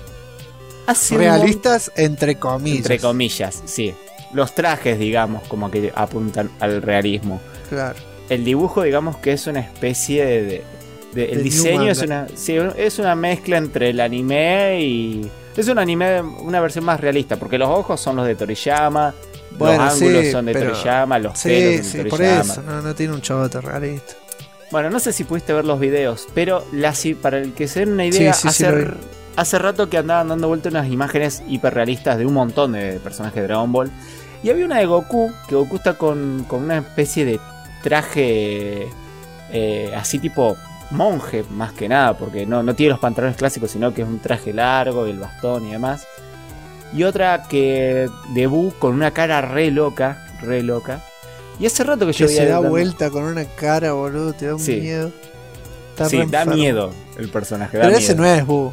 Realistas entre comillas. Entre comillas, sí. Los trajes, digamos, como que apuntan al realismo. Claro. El dibujo, digamos que es una especie el diseño es una mezcla entre el anime y... Es un anime, una versión más realista, porque los ojos son los de Toriyama, bueno, los ángulos son de Toriyama, los pelos son de Toriyama. Por eso, no tiene un chavote realista. Bueno, no sé si pudiste ver los videos, pero para el que se den una idea, hace rato que andaban dando vuelta unas imágenes hiperrealistas de un montón de personajes de Dragon Ball. Y había una de Goku, que Goku está con una especie de traje así tipo monje, más que nada, porque no tiene los pantalones clásicos, sino que es un traje largo, el bastón y demás. Y otra que de Buu con una cara re loca. Y hace rato que yo se da vuelta con una cara, boludo, te da un miedo. Da miedo el personaje. Pero ese no es Buu.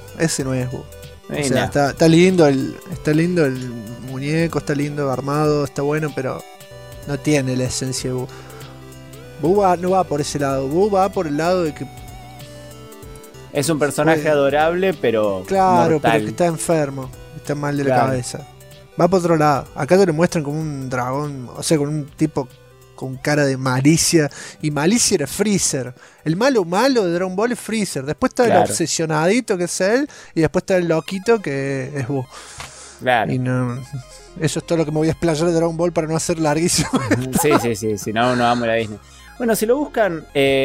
O sea, está lindo el muñeco, está lindo armado, está bueno, pero no tiene la esencia de Buu. Buu no va por ese lado. Buu va por el lado de que es un personaje adorable, pero claro, mortal. pero que está enfermo, está mal de la cabeza. Va por otro lado. Acá te lo muestran como un dragón, o sea, con un tipo con cara de malicia. Y malicia era Freezer. El malo de Dragon Ball es Freezer. Después está el obsesionadito que es él. Y después está el loquito que es Buu. Claro. Y no, eso es todo lo que me voy a explayar de Dragon Ball para no hacer larguísimo. Sí, no vamos a la Disney. Bueno, si lo buscan,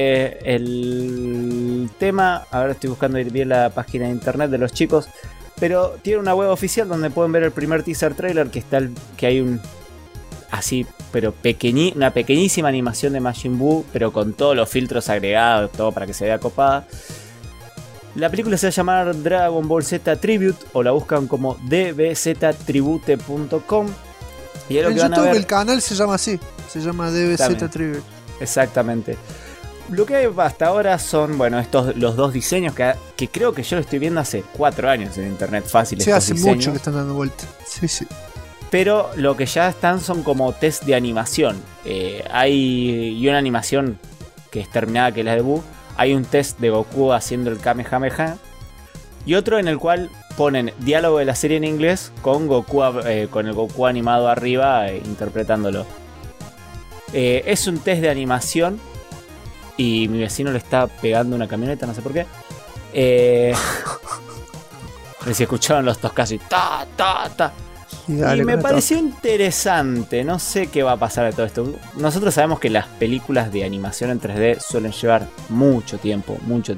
el tema, ahora estoy buscando bien la página de internet de los chicos, pero tiene una web oficial donde pueden ver el primer teaser trailer, que hay un así, pero una pequeñísima animación de Majin Buu, pero con todos los filtros agregados, todo para que se vea copada. La película se va a llamar Dragon Ball Z Tribute, o la buscan como dbztribute.com. Y es lo en que van YouTube a ver. El canal se llama así, se llama DBZ Tribute. Exactamente. Lo que hay hasta ahora son, bueno, los dos diseños que creo que yo lo estoy viendo hace 4 años en internet fácil. Sí, hace mucho que están dando vuelta. Sí. Pero lo que ya están son como test de animación. Hay una animación que es terminada, que es la de Buu. Hay un test de Goku haciendo el Kamehameha. Y otro en el cual ponen diálogo de la serie en inglés con Goku, con el Goku animado arriba interpretándolo. Es un test de animación. Y mi vecino le está pegando una camioneta, no sé por qué. Se escucharon los toscazos y ta. Y me pareció interesante. No sé qué va a pasar de todo esto. Nosotros sabemos que las películas de animación en 3D suelen llevar mucho tiempo.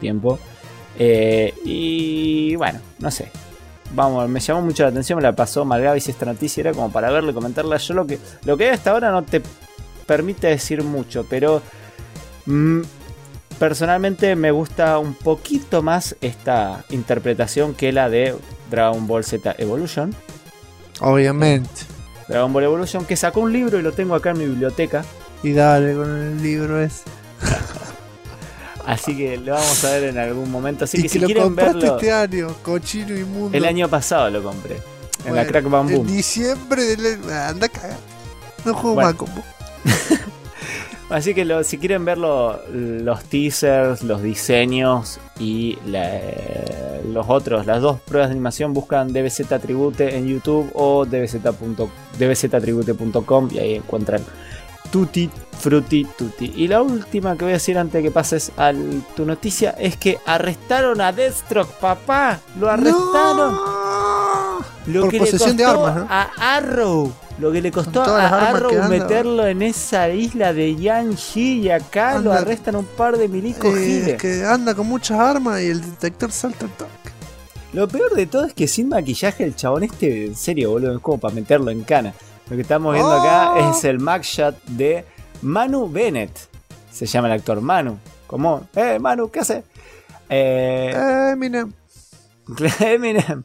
Y bueno, no sé. Vamos, me llamó mucho la atención. Me la pasó Malgavis esta noticia. Era como para verla y comentarla. Yo lo que hay hasta ahora no te permite decir mucho. Pero personalmente me gusta un poquito más esta interpretación que la de Dragon Ball Z Evolution. Obviamente. Dragon Ball Evolution, que sacó un libro y lo tengo acá en mi biblioteca. Y dale con el libro ese. Así que lo vamos a ver en algún momento. Así y que que si lo quieren compraste verlo, este año, cochino inmundo. el año pasado lo compré. En la Bueno, Crack Bam En Boom. diciembre anda a cagar. No juego Bueno. más con vos. Así que si quieren ver los teasers, los diseños y los otros, las dos pruebas de animación, buscan DBZ Tribute en YouTube o dbztribute.com y ahí encuentran Tutti Frutti Tutti. Y la última que voy a decir antes de que pases a tu noticia es que arrestaron a Deathstroke, papá. Lo arrestaron. ¡No! Lo Por que posesión le de costó armas, ¿no? a Arrow. Lo que le costó Con todas las a armas que Arrow anda. meterlo en esa isla de Yanji y acá lo Anda. arrestan un par de milicos giles. Que anda con muchas armas y el detector salta al toque. Lo peor de todo es que sin maquillaje el chabón en serio, boludo, es como para meterlo en cana. Lo que estamos viendo acá es el mugshot de Manu Bennett. Se llama el actor Manu. ¿Cómo? Manu, ¿qué hace? Mira. Eminem.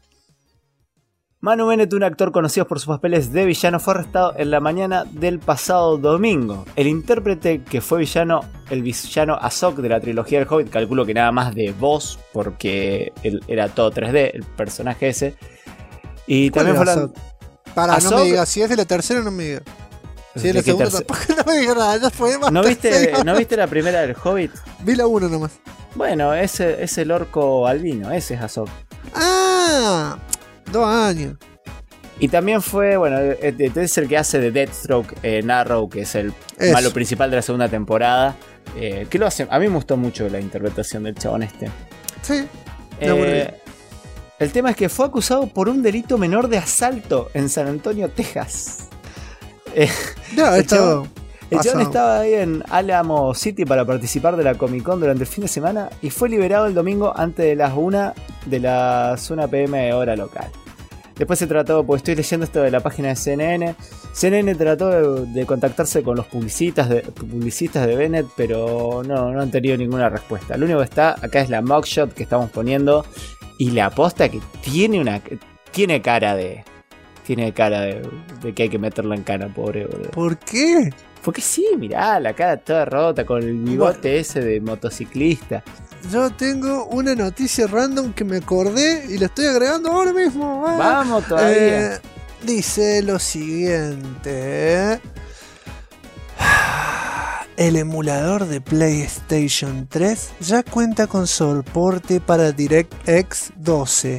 Manu Bennett, un actor conocido por sus papeles de villano, fue arrestado en la mañana del pasado domingo. El intérprete que fue el villano Azog de la trilogía del Hobbit, calculo que nada más de voz, porque él era todo 3D, el personaje ese. Y también fue Azog? Para, no Azog. me digas, si es de la tercera no me digas. Si es de la ¿De qué segunda tercera? tampoco no me digas nada, ya fue más. ¿No viste la primera del Hobbit? Vi la 1 nomás. Bueno, ese es el orco albino, ese es Azog. Ah, 2 años. Y también fue, bueno, es el que hace de Deathstroke en Arrow, que es el Eso. malo principal de la segunda temporada. Que lo hace, a mí me gustó mucho la interpretación del chabón este. Sí. La volví. El tema es que fue acusado por un delito menor de asalto en San Antonio, Texas. Ya, el esto. El chabón pasado. estaba ahí en Alamo City para participar de la Comic Con durante el fin de semana y fue liberado el domingo antes de las 1 p.m. hora local. Después se trató, pues estoy leyendo esto de la página de CNN. CNN trató de contactarse con los publicistas de Bennett, pero no han tenido ninguna respuesta. Lo único que está acá es la mugshot que estamos poniendo y la aposta que tiene cara de que hay que meterla en cana, pobre boludo. ¿Por qué? Porque sí, mirá, la cara toda rota con el bigote ese de motociclista. Yo tengo una noticia random que me acordé y la estoy agregando ahora mismo. Vamos todavía. Dice lo siguiente. El emulador de PlayStation 3 ya cuenta con soporte para DirectX 12.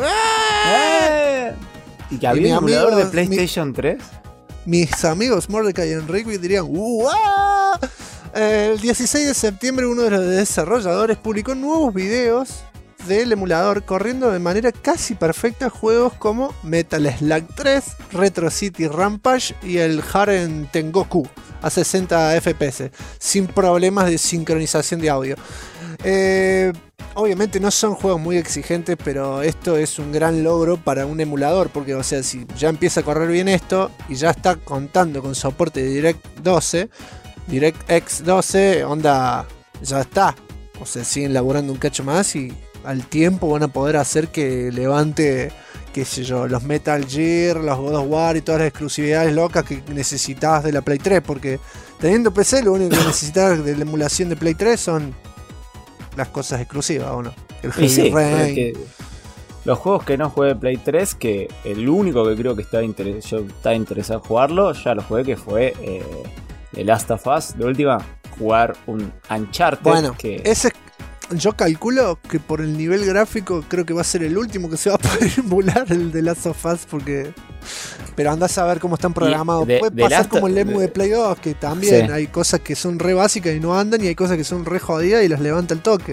¿Y que había mi un emulador de amigo- PlayStation 3? Mis amigos Mordecai y Enrique dirían ¡Uah! El 16 de septiembre uno de los desarrolladores publicó nuevos videos del emulador corriendo de manera casi perfecta juegos como Metal Slug 3, Retro City Rampage y el Haren Tengoku a 60 FPS sin problemas de sincronización de audio. Obviamente no son juegos muy exigentes, pero esto es un gran logro para un emulador, porque o sea, si ya empieza a correr bien esto y ya está contando con soporte de DirectX 12, onda, ya está. O sea, siguen laburando un cacho más y al tiempo van a poder hacer que levante, qué sé yo, los Metal Gear, los God of War y todas las exclusividades locas que necesitabas de la Play 3, porque teniendo PC lo único que necesitas de la emulación de Play 3 son las cosas exclusivas, ¿o no? El Y Heavy sí, Rain. porque los juegos que no jugué de Play 3, que el único que creo que yo estaba interesado en jugarlo, ya lo jugué, que fue The Last of Us. De última, jugar un Uncharted. Bueno, que ese yo calculo que por el nivel gráfico creo que va a ser el último que se va a poder emular, el de Last of Us, porque... Pero andás a ver cómo están programados. de Puede pasar Last- como el emu de Play 2, que también Sí. hay cosas que son re básicas y no andan, y hay cosas que son re jodidas y las levanta el toque.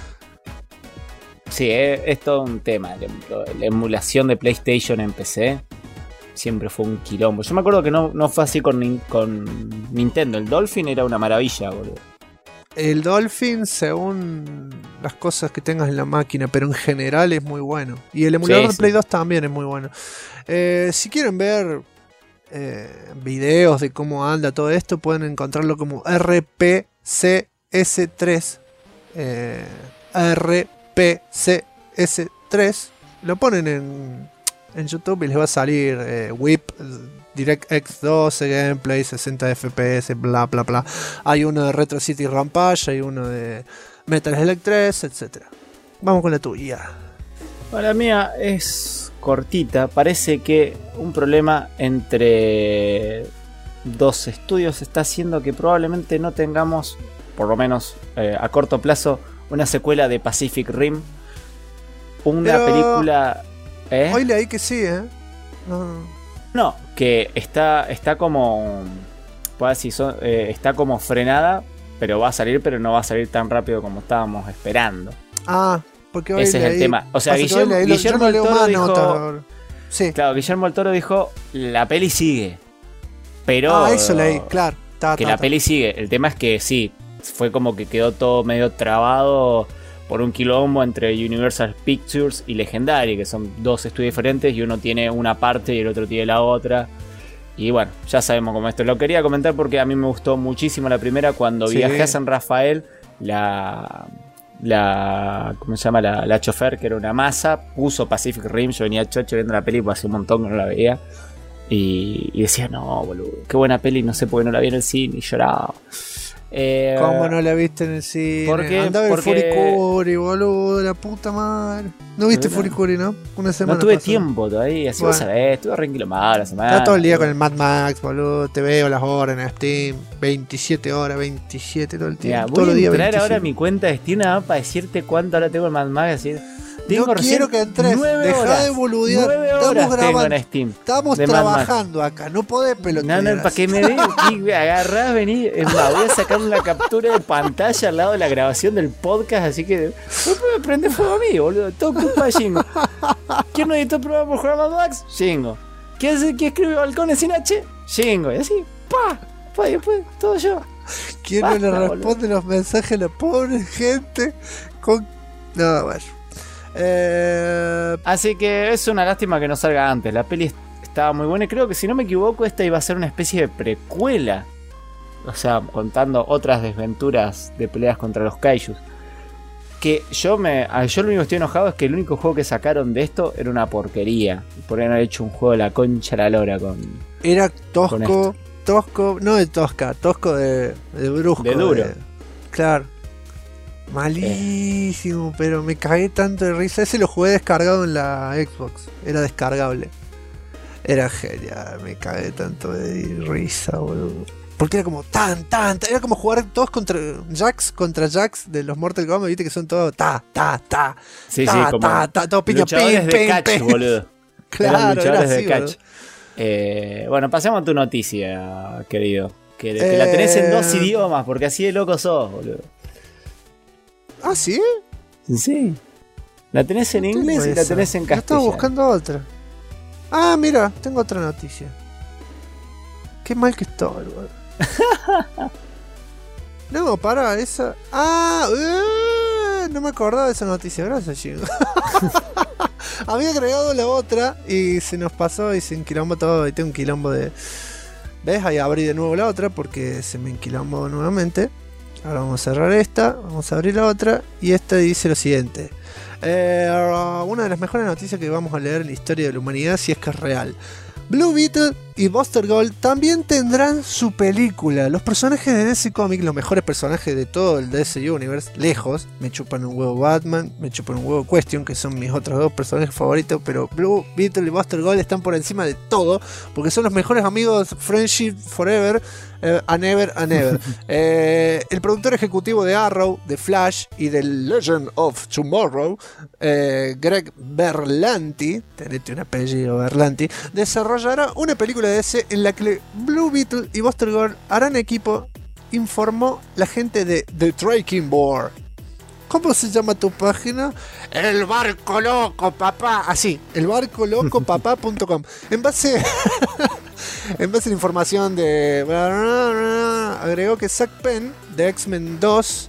sí, es todo un tema. La emulación de PlayStation en PC siempre fue un quilombo. Yo me acuerdo que no fue así con Nintendo. El Dolphin era una maravilla, boludo. El Dolphin, según las cosas que tengas en la máquina, pero en general es muy bueno. Y el emulador Sí, de Play sí. 2 también es muy bueno. Si quieren ver videos de cómo anda todo esto, pueden encontrarlo como RPCS3. RPCS3. Lo ponen en YouTube y les va a salir Whip, DirectX 12, gameplay, 60 FPS, bla bla bla. Hay uno de Retro City Rampage, hay uno de Metal Slug 3, etc. Vamos con la tuya. La mía es cortita. Parece que un problema entre dos estudios está haciendo que probablemente no tengamos, por lo menos a corto plazo, una secuela de Pacific Rim. Una película... Hoy leí que sí, No, que está como... Pues así, está como frenada, pero va a salir, pero no va a salir tan rápido como estábamos esperando. Porque hoy ese leí, es el tema. O sea, Guillermo no del Toro dijo... Sí. Claro, Guillermo del Toro dijo, la peli sigue. Pero... eso leí, claro. La peli sigue. El tema es que sí, fue como que quedó todo medio trabado por un quilombo entre Universal Pictures y Legendary, que son dos estudios diferentes y uno tiene una parte y el otro tiene la otra. Y bueno, ya sabemos cómo esto. Lo quería comentar porque a mí me gustó muchísimo la primera. Cuando viajé a San Rafael, ¿cómo se llama? La chofer, que era una masa, puso Pacific Rim. Yo venía chocho viendo la peli, pues hace un montón que no la veía. Y decía, no, boludo, qué buena peli, no sé por qué no la vi en el cine, y lloraba. ¿Cómo no la viste en el cine? Andaba el Furikuri, boludo, la puta madre. ¿No viste Furikuri, no? Una semana. No tuve pasada. tiempo todavía, así vos sabés, estuve renquilomado la semana. Está todo el día con el Mad Max, boludo. Te veo las horas en Steam. 27 horas, 27 todo el tiempo. Voy a entrar 27. ahora a mi cuenta de Steam nada más para decirte cuánto ahora tengo el Mad Max. Así. No quiero que entres, dejá de boludear. 9 horas tengo en Steam. Estamos trabajando acá, no podés pelotear. No, para que me agarrás, vení. Es más, voy a sacar una captura de pantalla al lado de la grabación del podcast, así que me prende fuego a mí, boludo. Todo culpa de Jingo. ¿Quién no editó el programa por jugar Mad Max? Jingo. ¿Quién escribe Balcones sin H? Jingo. Y así, pa, después, todo yo. ¿Quién no le responde los mensajes a la pobre gente? No, bueno. Así que es una lástima que no salga antes. La peli estaba muy buena y creo que, si no me equivoco, esta iba a ser una especie de precuela. O sea, contando otras desventuras de peleas contra los kaijus. Que yo lo único que estoy enojado es que el único juego que sacaron de esto era una porquería. Podrían haber hecho un juego de la concha a la lora con... Era tosco, no de tosca, tosco de brusco. De duro. Claro. Malísimo, pero me cagué tanto de risa. Ese lo jugué descargado en la Xbox. Era descargable. Era genial, me cagué tanto de risa, boludo. Porque era como era como jugar todos contra Jax de los Mortal Kombat, viste que son todos Sí, como todo piña, luchadores de catch, boludo. Claro, luchadores era así, de catch. Bueno, pasemos a tu noticia, querido. Que la tenés en 2 idiomas, porque así de loco sos, boludo. ¿Ah, sí? Sí. La tenés en inglés y la tenés en castellano. Estaba buscando otra. Ah, mira, tengo otra noticia. Qué mal que estoy, boludo. No, pará, esa... no me acordaba de esa noticia, gracias, Jingo. Había agregado la otra y se nos pasó y se enquilombó todo y tengo un quilombo de... ¿Ves? Ahí abrí de nuevo la otra porque se me enquilombó nuevamente. Ahora vamos a cerrar esta, vamos a abrir la otra y esta dice lo siguiente. Una de las mejores noticias que vamos a leer en la historia de la humanidad, si es que es real. Blue Beetle y Buster Gold también tendrán su película. Los personajes de DC Comics, los mejores personajes de todo el DC Universe, lejos, me chupan un huevo Batman, me chupan un huevo Question, que son mis otros dos personajes favoritos, pero Blue Beetle y Buster Gold están por encima de todo, porque son los mejores amigos, friendship forever, and ever and ever. El productor ejecutivo de Arrow, de Flash y de Legend of Tomorrow, Greg Berlanti, tenete un apellido Berlanti, desarrollará una película de DC en la que Blue Beetle y Buster Gold harán equipo, informó la gente de The Tracking Board. ¿Cómo se llama tu página? El barco loco, papá. Así, elbarcolocopapá.com. En base a la información de... agregó que Zack Penn de X-Men 2,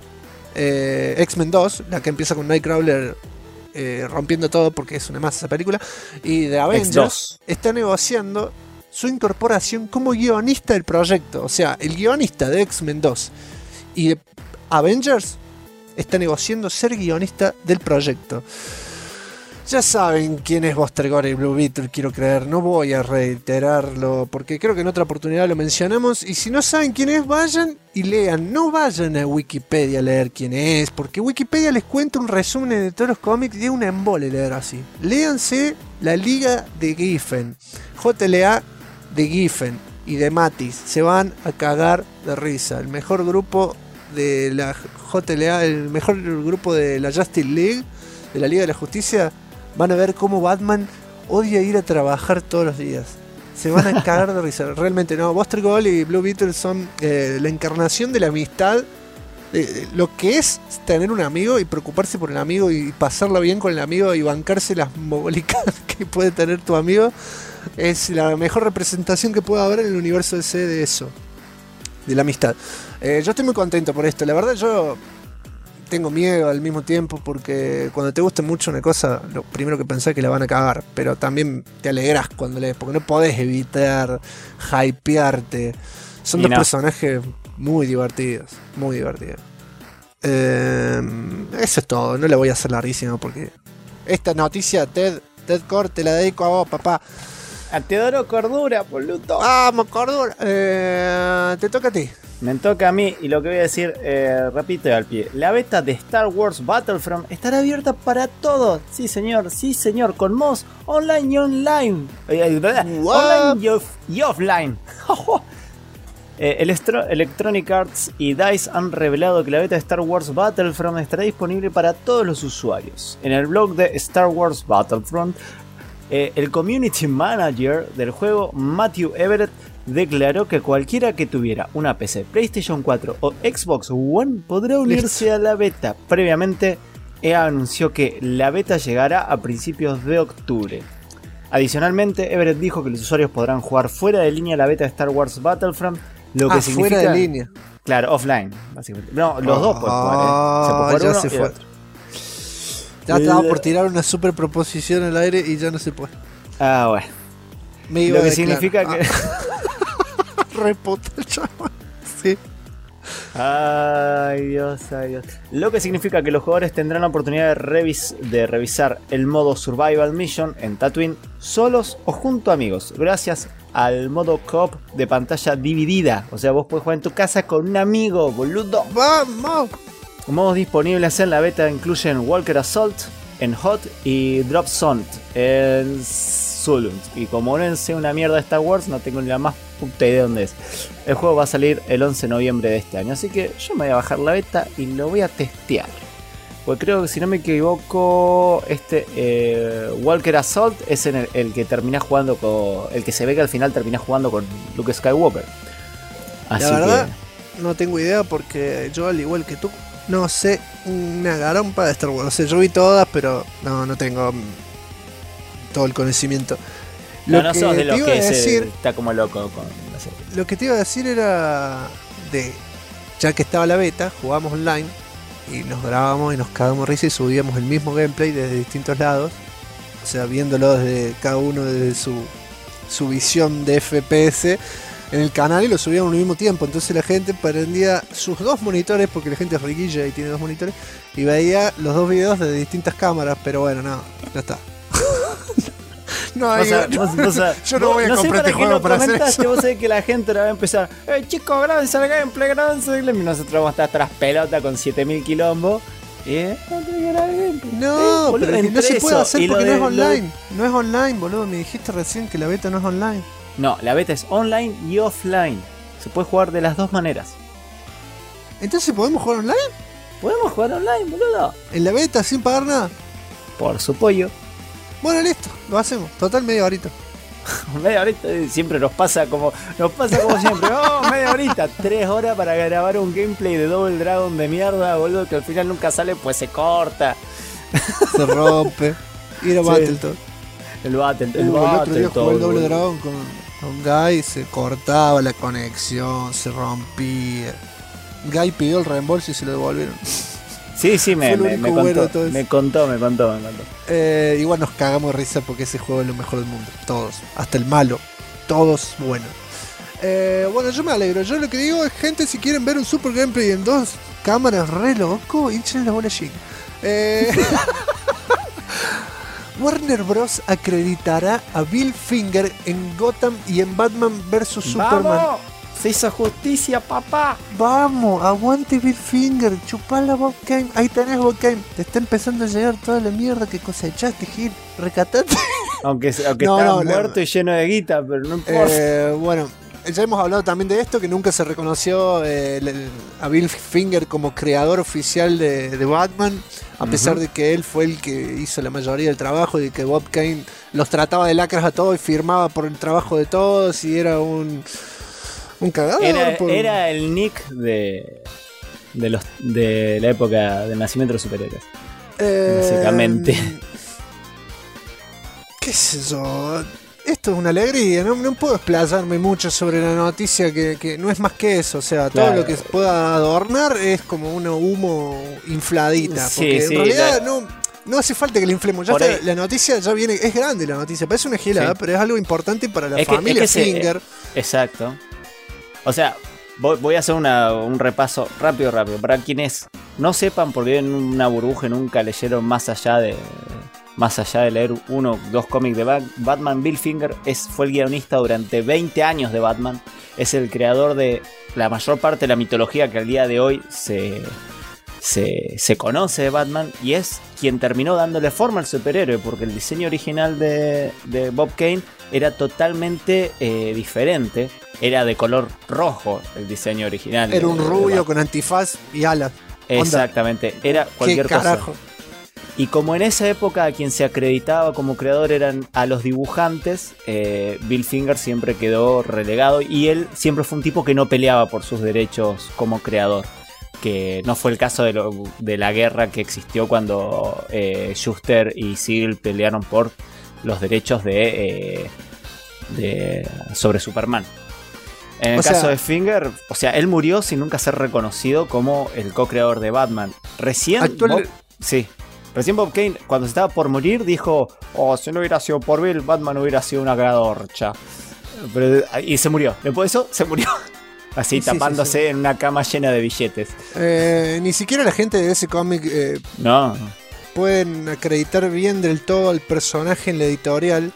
la que empieza con Nightcrawler rompiendo todo porque es una masa esa película, y de Avengers, está negociando su incorporación como guionista del proyecto. O sea, el guionista de X-Men 2 y de Avengers está negociando ser guionista del proyecto. Ya saben quién es Buster Gore y Blue Beetle, quiero creer. No voy a reiterarlo porque creo que en otra oportunidad lo mencionamos. Y si no saben quién es, vayan y lean. No vayan a Wikipedia a leer quién es, porque Wikipedia les cuenta un resumen de todos los cómics y es un embole leer así. Léanse la Liga de Giffen, JLA de Giffen y de Matis. Se van a cagar de risa. El mejor grupo de la JLA, el mejor grupo de la Justice League, de la Liga de la Justicia. Van a ver cómo Batman odia ir a trabajar todos los días. Se van a cagar de risa. Realmente no. Buster Gold y Blue Beetle son la encarnación de la amistad. Lo que es tener un amigo y preocuparse por el amigo y pasarla bien con el amigo y bancarse las mogolicadas que puede tener tu amigo. Es la mejor representación que puede haber en el universo DC de eso. De la amistad. Yo estoy muy contento por esto. La verdad yo tengo miedo al mismo tiempo porque cuando te gusta mucho una cosa, lo primero que pensás es que la van a cagar, pero también te alegrás cuando lees, porque no podés evitar hypearte. Son dos personajes muy divertidos, muy divertidos. Eso es todo, no le voy a hacer larguísimo porque esta noticia, Ted Core, te la dedico a vos, papá. A Teodoro Cordura, boludo. Vamos, Cordura. Te toca a ti. Me toca a mí y lo que voy a decir, repito al pie. La beta de Star Wars Battlefront estará abierta para todos. Sí señor, con mods online y online. Online y offline. Electronic Arts y DICE han revelado que la beta de Star Wars Battlefront estará disponible para todos los usuarios. En el blog de Star Wars Battlefront, el community manager del juego, Matthew Everett, declaró que cualquiera que tuviera una PC, PlayStation 4 o Xbox One podrá unirse a la beta. Previamente, EA anunció que la beta llegará a principios de octubre. Adicionalmente, Everett dijo que los usuarios podrán jugar fuera de línea la beta de Star Wars Battlefront, lo que significa... fuera de línea. Claro, offline, básicamente. No, los dos pueden jugar, ¿eh? Se puede jugar uno y el otro. Ya estaba por tirar una super proposición al aire y ya no se puede. Ah, bueno. Lo que significa que... Reputa el chaval. Sí. Ay Dios. Lo que significa que los jugadores tendrán la oportunidad de revisar el modo Survival Mission en Tatooine solos o junto a amigos, gracias al modo co-op de pantalla dividida. O sea, vos podés jugar en tu casa con un amigo, boludo. ¡Vamos! Modos disponibles en la beta incluyen Walker Assault en Hot y Drop Zone en Zulund. Y como no sé una mierda de Star Wars, no tengo ni la más puta idea de dónde es. El juego va a salir el 11 de noviembre de este año, así que yo me voy a bajar la beta y lo voy a testear. Pues creo que si no me equivoco, Walker Assault es el que termina jugando con... El que se ve que al final termina jugando con Luke Skywalker. Así la verdad, no tengo idea porque yo, al igual que tú, no sé una garompa de Star Wars. O sea, yo vi todas, pero no tengo todo el conocimiento. No sos de los que está como loco con la serie. Lo que te iba a decir era ya que estaba la beta, jugamos online y nos grabamos y nos cagamos risa y subíamos el mismo gameplay desde distintos lados. O sea, viéndolo desde cada uno desde su visión de FPS en el canal y lo subíamos al mismo tiempo. Entonces la gente prendía sus dos monitores, porque la gente es riquilla y tiene dos monitores, y veía los dos videos desde distintas cámaras. Pero bueno, no, ya está. No, yo no voy a comprar este juego para hacer eso. Vos sabés que la gente ahora va a empezar, chicos, grábense el gameplay, y nosotros vamos a estar tras pelota con 7000 quilombos. No, pero no se puede hacer porque no es online. No es online, boludo. Me dijiste recién que la beta no es online. No, la beta es online y offline. Se puede jugar de las dos maneras. ¿Entonces podemos jugar online? Podemos jugar online, boludo. ¿En la beta sin pagar nada? Por su pollo. Bueno, listo, lo hacemos. Total, media horita. Media horita, siempre nos pasa como siempre. Media horita, 3 horas para grabar un gameplay de Double Dragon de mierda, boludo, que al final nunca sale, pues se corta. Se rompe. Y era Battletoad. El otro día jugué el Double Dragon con Guy, se cortaba la conexión, se rompía. Guy pidió el reembolso y se lo devolvieron. Sí, me contó. Igual nos cagamos de risa porque ese juego es lo mejor del mundo. Todos, hasta el malo. Todos buenos. Bueno, yo me alegro. Yo lo que digo es, gente, si quieren ver un super gameplay en 2 cámaras re loco, hinchen la bola chica. Warner Bros. Acreditará a Bill Finger en Gotham y en Batman vs Superman. ¡Vamos! Se hizo justicia, papá. Vamos, aguante Bill Finger, chupala Bob Kane. Ahí tenés Bob Kane. Te está empezando a llegar toda la mierda que cosechaste, Gil. Recatate. Aunque No, estaba no, muerto y lleno de guita, pero no importa. Bueno, ya hemos hablado también de esto, que nunca se reconoció a Bill Finger como creador oficial de Batman, a pesar de que él fue el que hizo la mayoría del trabajo y que Bob Kane los trataba de lacras a todos y firmaba por el trabajo de todos y era un cagador. Era el Nick de la época del nacimiento de los superhéroes. Básicamente. ¿Qué sé yo? Esto es una alegría, no puedo explayarme mucho sobre la noticia que no es más que eso, o sea, Claro. todo lo que se pueda adornar es como un humo infladita, Sí, porque sí, en realidad no hace falta que la inflemos, ya Por está, ahí- la noticia ya viene, es grande la noticia, parece una gelada, Sí. pero es algo importante para la Es que- familia es que se- Finger. Exacto. O sea, voy a hacer un repaso rápido. Para quienes no sepan, porque viven en una burbuja, nunca leyeron más allá de leer 1 o 2 cómics de Batman, Bill Finger fue el guionista durante 20 años de Batman. Es el creador de la mayor parte de la mitología que al día de hoy se conoce de Batman, y es quien terminó dándole forma al superhéroe, porque el diseño original de Bob Kane era totalmente diferente. Era de color rojo el diseño original. Era un de rubio Batman. con antifaz y alas. Onda, Exactamente, era cualquier ¿qué cosa. carajo? Y como en esa época a quien se acreditaba como creador eran a los dibujantes, Bill Finger siempre quedó relegado, y él siempre fue un tipo que no peleaba por sus derechos como creador. Que no fue el caso de la guerra que existió cuando Shuster y Siegel pelearon por los derechos sobre Superman. En el caso de Finger, o sea, él murió sin nunca ser reconocido como el co-creador de Batman. Recién Bob Kane, cuando se estaba por morir, dijo: si no hubiera sido por Bill, Batman hubiera sido una gradorcha. Y se murió. Después de eso, se murió. Así, Sí, tapándose sí. en una cama llena de billetes. Ni siquiera la gente de ese cómic No. pueden acreditar bien del todo al personaje en la editorial,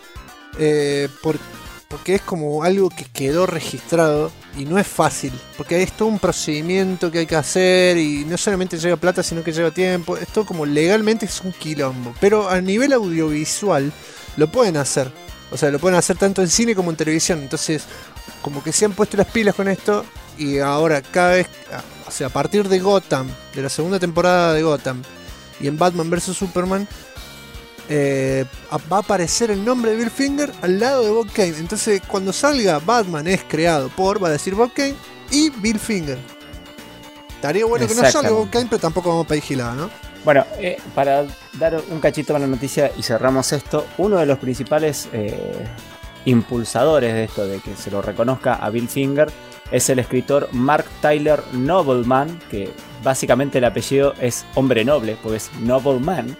porque es como algo que quedó registrado y no es fácil, porque es todo un procedimiento que hay que hacer y no solamente lleva plata sino que lleva tiempo, esto como legalmente es un quilombo, pero a nivel audiovisual lo pueden hacer, o sea, lo pueden hacer tanto en cine como en televisión, entonces como que se han puesto las pilas con esto y ahora cada vez, o sea, a partir de Gotham, de la segunda temporada de Gotham y en Batman vs Superman, va a aparecer el nombre de Bill Finger al lado de Bob Kane. Entonces, cuando salga Batman es creado por, va a decir Bob Kane y Bill Finger. Estaría bueno que no salga Bob Kane, pero tampoco vamos a pedir gilada, ¿no? Bueno, para dar un cachito para la noticia y cerramos esto, uno de los principales impulsadores de esto, de que se lo reconozca a Bill Finger, es el escritor Mark Tyler Nobleman, que básicamente el apellido es hombre noble, porque es Nobleman.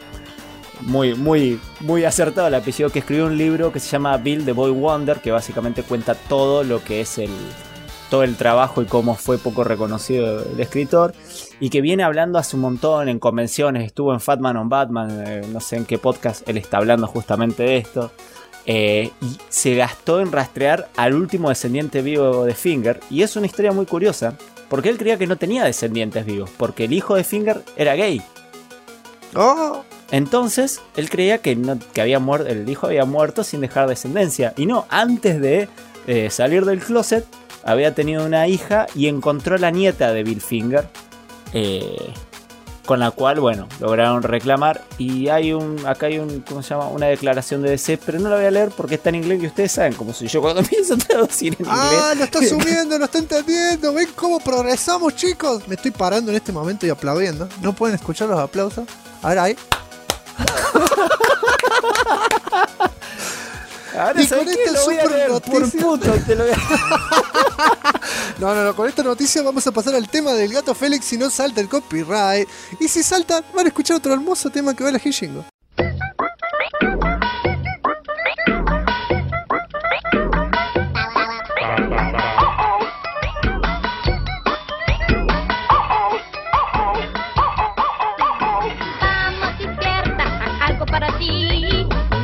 Muy acertado el apellido, que escribió un libro que se llama Bill the Boy Wonder, que básicamente cuenta todo lo que es todo el trabajo y cómo fue poco reconocido el escritor, y que viene hablando hace un montón en convenciones, estuvo en Fatman on Batman, no sé en qué podcast él está hablando justamente de esto, y se gastó en rastrear al último descendiente vivo de Finger, y es una historia muy curiosa, porque él creía que no tenía descendientes vivos, porque el hijo de Finger era gay. ¡Oh! Entonces, él creía que el hijo había muerto sin dejar descendencia. Y no, antes de salir del closet, había tenido una hija y encontró la nieta de Bill Finger. Con la cual, bueno, lograron reclamar. Y acá hay ¿cómo se llama? Una declaración de DC, pero no la voy a leer porque está en inglés y ustedes saben cómo soy yo cuando empiezo a traducir en inglés. Lo está subiendo, lo está entendiendo. ¿Ven cómo progresamos, chicos? Me estoy parando en este momento y aplaudiendo. ¿No pueden escuchar los aplausos? A ver, ahí. Ahora, y ¿sabes con qué? esta Lo voy a super leer por noticia- puto, te lo voy a... No, con esta noticia vamos a pasar al tema del gato Félix si no salta el copyright. Y si salta, van a escuchar otro hermoso tema que va a elegir Jingo. Vamos, despierta, algo para ti.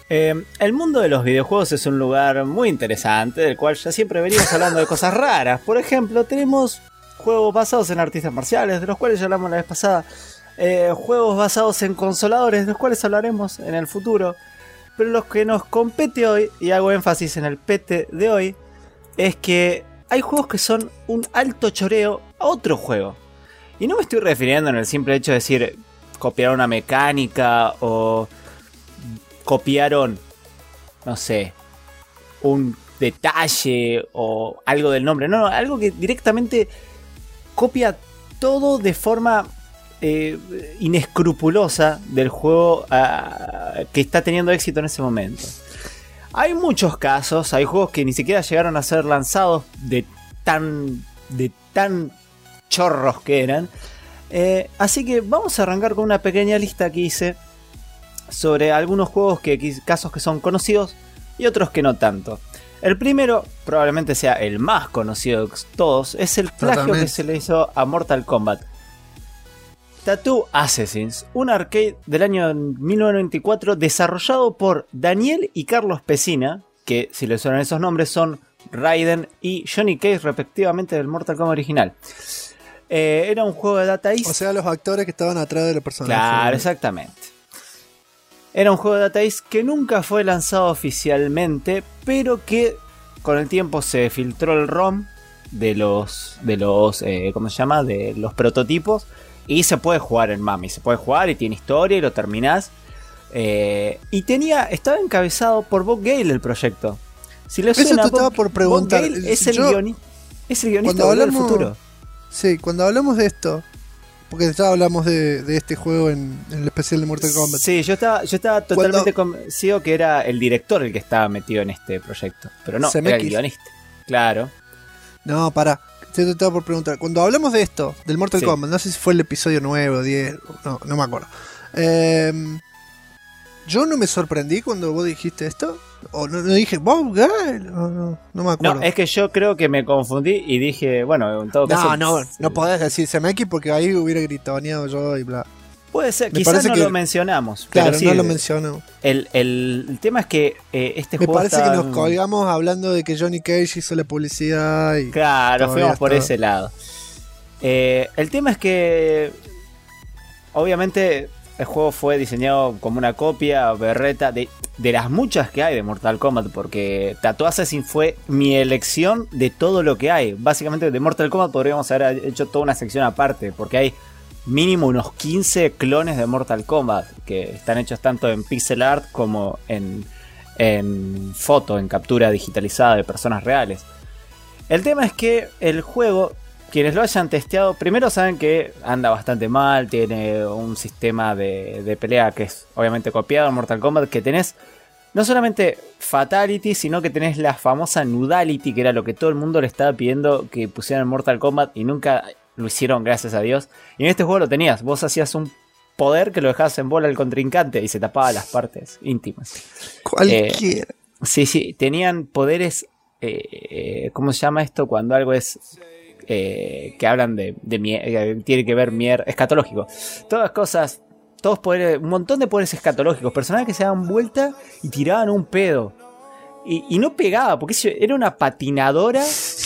El mundo de los videojuegos es un lugar muy interesante, del cual ya siempre venimos hablando de cosas raras. Por ejemplo, tenemos juegos basados en artistas marciales, de los cuales ya hablamos la vez pasada. Juegos basados en consoladores, de los cuales hablaremos en el futuro. Pero lo que nos compete hoy, y hago énfasis en el pete de hoy, es que hay juegos que son un alto choreo a otro juego. Y no me estoy refiriendo en el simple hecho de decir copiar una mecánica o copiaron, no sé, un detalle o algo del nombre. No, algo que directamente copia todo de forma inescrupulosa del juego que está teniendo éxito en ese momento. Hay muchos casos, hay juegos que ni siquiera llegaron a ser lanzados de tan chorros que eran. Así que vamos a arrancar con una pequeña lista que hice sobre algunos juegos casos que son conocidos y otros que no tanto. El primero, probablemente sea el más conocido de todos, es el plagio que se le hizo a Mortal Kombat. Tattoo Assassins, un arcade del año 1994 desarrollado por Daniel y Carlos Pesina, que si les suenan esos nombres son Raiden y Johnny Cage respectivamente del Mortal Kombat original. Era un juego de Data East. O sea, los actores que estaban atrás de los personajes. Claro, exactamente. Era un juego de Data East que nunca fue lanzado oficialmente, pero que con el tiempo se filtró el ROM de los ¿cómo se llama? De los prototipos. Y se puede jugar en Mami, se puede jugar y tiene historia y lo terminás. Y estaba encabezado por Bob Gale el proyecto. Si le suena, eso te estaba por preguntar. Bob Gale es el guionista del futuro. Sí, cuando hablamos de esto, porque ya hablamos de este juego en el especial de Mortal Kombat. Sí, yo estaba totalmente convencido que era el director el que estaba metido en este proyecto. Pero no, era el guionista. Claro. No, pará. Yo te estaba por preguntar. Cuando hablamos de esto, del Mortal Kombat, no sé si fue el episodio 9 o 10, no me acuerdo. Yo no me sorprendí cuando vos dijiste esto. O no dije, Bob Gale. No me acuerdo. No, es que yo creo que me confundí y dije, bueno, en todo caso. No podés decir Zemeckis porque ahí hubiera gritoneado yo y bla. Puede ser, quizás no lo mencionamos. Claro, pero sí, no lo mencionamos. El tema es que este juego. Me parece que nos colgamos hablando de que Johnny Cage hizo la publicidad. Y claro, fuimos por ese lado. El tema es que. Obviamente, el juego fue diseñado como una copia berreta de las muchas que hay de Mortal Kombat. Porque Tattoo Assassin fue mi elección de todo lo que hay. Básicamente, de Mortal Kombat podríamos haber hecho toda una sección aparte. Porque hay mínimo unos 15 clones de Mortal Kombat que están hechos tanto en pixel art como en foto, en captura digitalizada de personas reales. El tema es que el juego, quienes lo hayan testeado, primero saben que anda bastante mal, tiene un sistema de pelea que es obviamente copiado en Mortal Kombat, que tenés no solamente Fatality, sino que tenés la famosa Nudality, que era lo que todo el mundo le estaba pidiendo que pusieran en Mortal Kombat y nunca lo hicieron, gracias a Dios. Y en este juego lo tenías. Vos hacías un poder que lo dejabas en bola al contrincante y se tapaba las partes íntimas. Cualquiera. Sí. Tenían poderes. ¿Cómo se llama esto? Cuando algo es. Que hablan de tiene que ver escatológico. Todas cosas. Todos poderes. Un montón de poderes escatológicos. Personajes que se daban vuelta y tiraban un pedo. Y no pegaba, porque era una patinadora.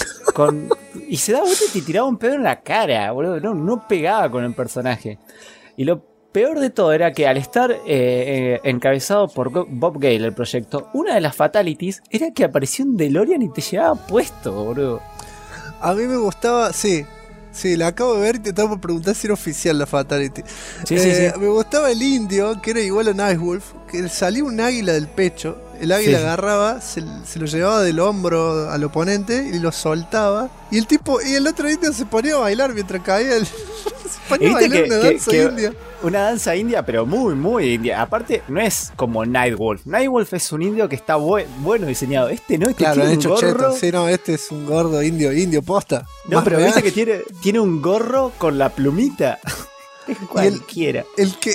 Y se daba vuelta y te tiraba un pedo en la cara, boludo. No pegaba con el personaje. Y lo peor de todo era que al estar encabezado por Bob Gale el proyecto, una de las fatalities era que apareció un DeLorean y te llevaba puesto, boludo. A mí me gustaba, sí, la acabo de ver y te estaba por preguntar si era oficial la fatality. Sí. Me gustaba el indio, que era igual a Nightwolf, que salía un águila del pecho. El águila agarraba, se lo llevaba del hombro al oponente y lo soltaba. Y el otro indio se ponía a bailar mientras caía. Se ponía a bailar una danza india. Una danza india, pero muy, muy india. Aparte, no es como Nightwolf. Nightwolf es un indio que está bueno diseñado. Este no, este tiene un gorro. Cheto. Sí, no, este es un gordo indio posta. No, más pero real. Viste que tiene un gorro con la plumita. Es cualquiera.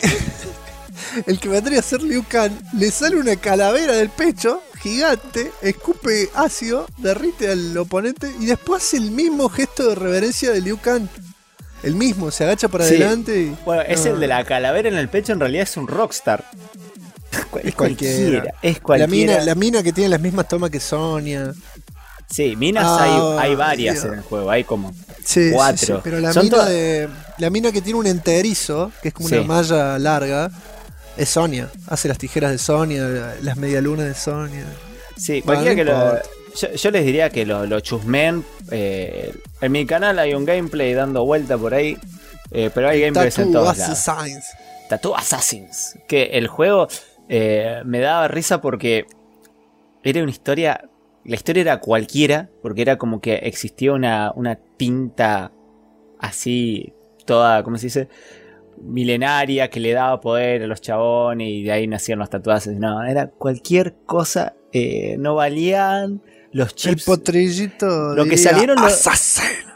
El que vendría a ser Liu Kang, le sale una calavera del pecho, gigante, escupe ácido, derrite al oponente y después hace el mismo gesto de reverencia de Liu Kang. El mismo, se agacha para adelante y... Bueno, es el de la calavera en el pecho, en realidad es un rockstar. Es cualquiera. Es cualquiera. La mina que tiene las mismas tomas que Sonia. Sí, minas hay varias en el juego. Hay como 4. Pero Son la mina que tiene un enterizo, que es como una malla larga, es Sonia. Hace las tijeras de Sonia, las medialunas de Sonia. Sí, cualquiera que lo... Yo les diría que lo chusmen. En mi canal hay un gameplay dando vuelta por ahí. Pero hay gameplays en todos lados. Tattoo Assassins. Que el juego me daba risa porque era una historia. La historia era cualquiera. Porque era como que existía una tinta así, toda, ¿cómo se dice? Milenaria, que le daba poder a los chabones. Y de ahí nacían los tatuajes. No, era cualquier cosa. No valían los chips. El potrillito. Lo que salieron Assassino.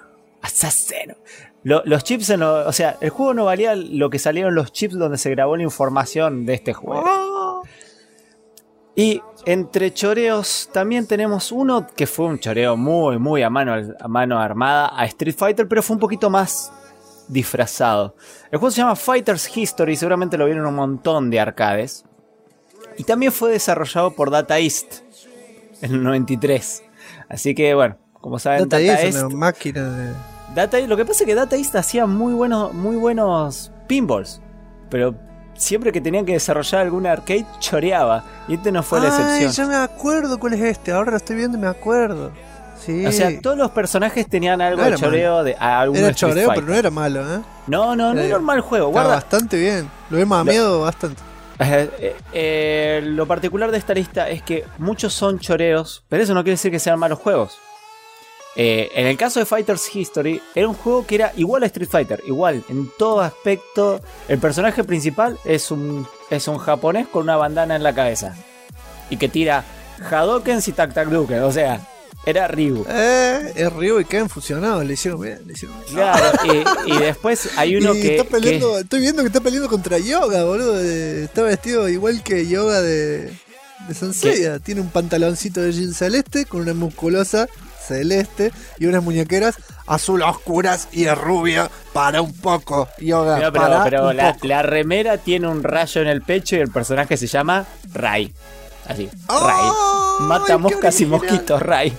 Los chips, o sea, el juego no valía lo que salieron los chips donde se grabó la información de este juego. Y entre choreos también tenemos uno que fue un choreo muy a mano armada a Street Fighter, pero fue un poquito más disfrazado. El juego se llama Fighter's History, seguramente lo vieron en un montón de arcades. Y también fue desarrollado por Data East en el 93. Así que bueno, como saben, Data East es una máquina de... Lo que pasa es que Data East hacía muy buenos pinballs, pero siempre que tenían que desarrollar algún arcade choreaba, y este no fue la excepción. Ya me acuerdo cuál es este, ahora lo estoy viendo y me acuerdo. Sí. O sea, todos los personajes tenían algo de choreo de algún Era choreo, pero no era malo, ¿eh? No era un mal juego. Estaba bastante bien, lo he mameado bastante. Lo particular de esta lista es que muchos son choreos, pero eso no quiere decir que sean malos juegos. En el caso de Fighter's History, era un juego que era igual a Street Fighter, igual, en todo aspecto. El personaje principal es un japonés con una bandana en la cabeza y que tira Hadokens y Tac-Tac-Duken, o sea, era Ryu. Es Ryu y Ken fusionados, le hicieron bien. Claro, y después hay uno que está peleando, estoy viendo que está peleando contra Yoga, boludo. Está vestido igual que Yoga de Sanseiya. Tiene un pantaloncito de jean celeste con una musculosa celeste y unas muñequeras azul oscuras y es rubia para un poco. Yoga, no, pero la remera tiene un rayo en el pecho y el personaje se llama Rai. Así, Rai. Mata moscas y mosquitos, Rai.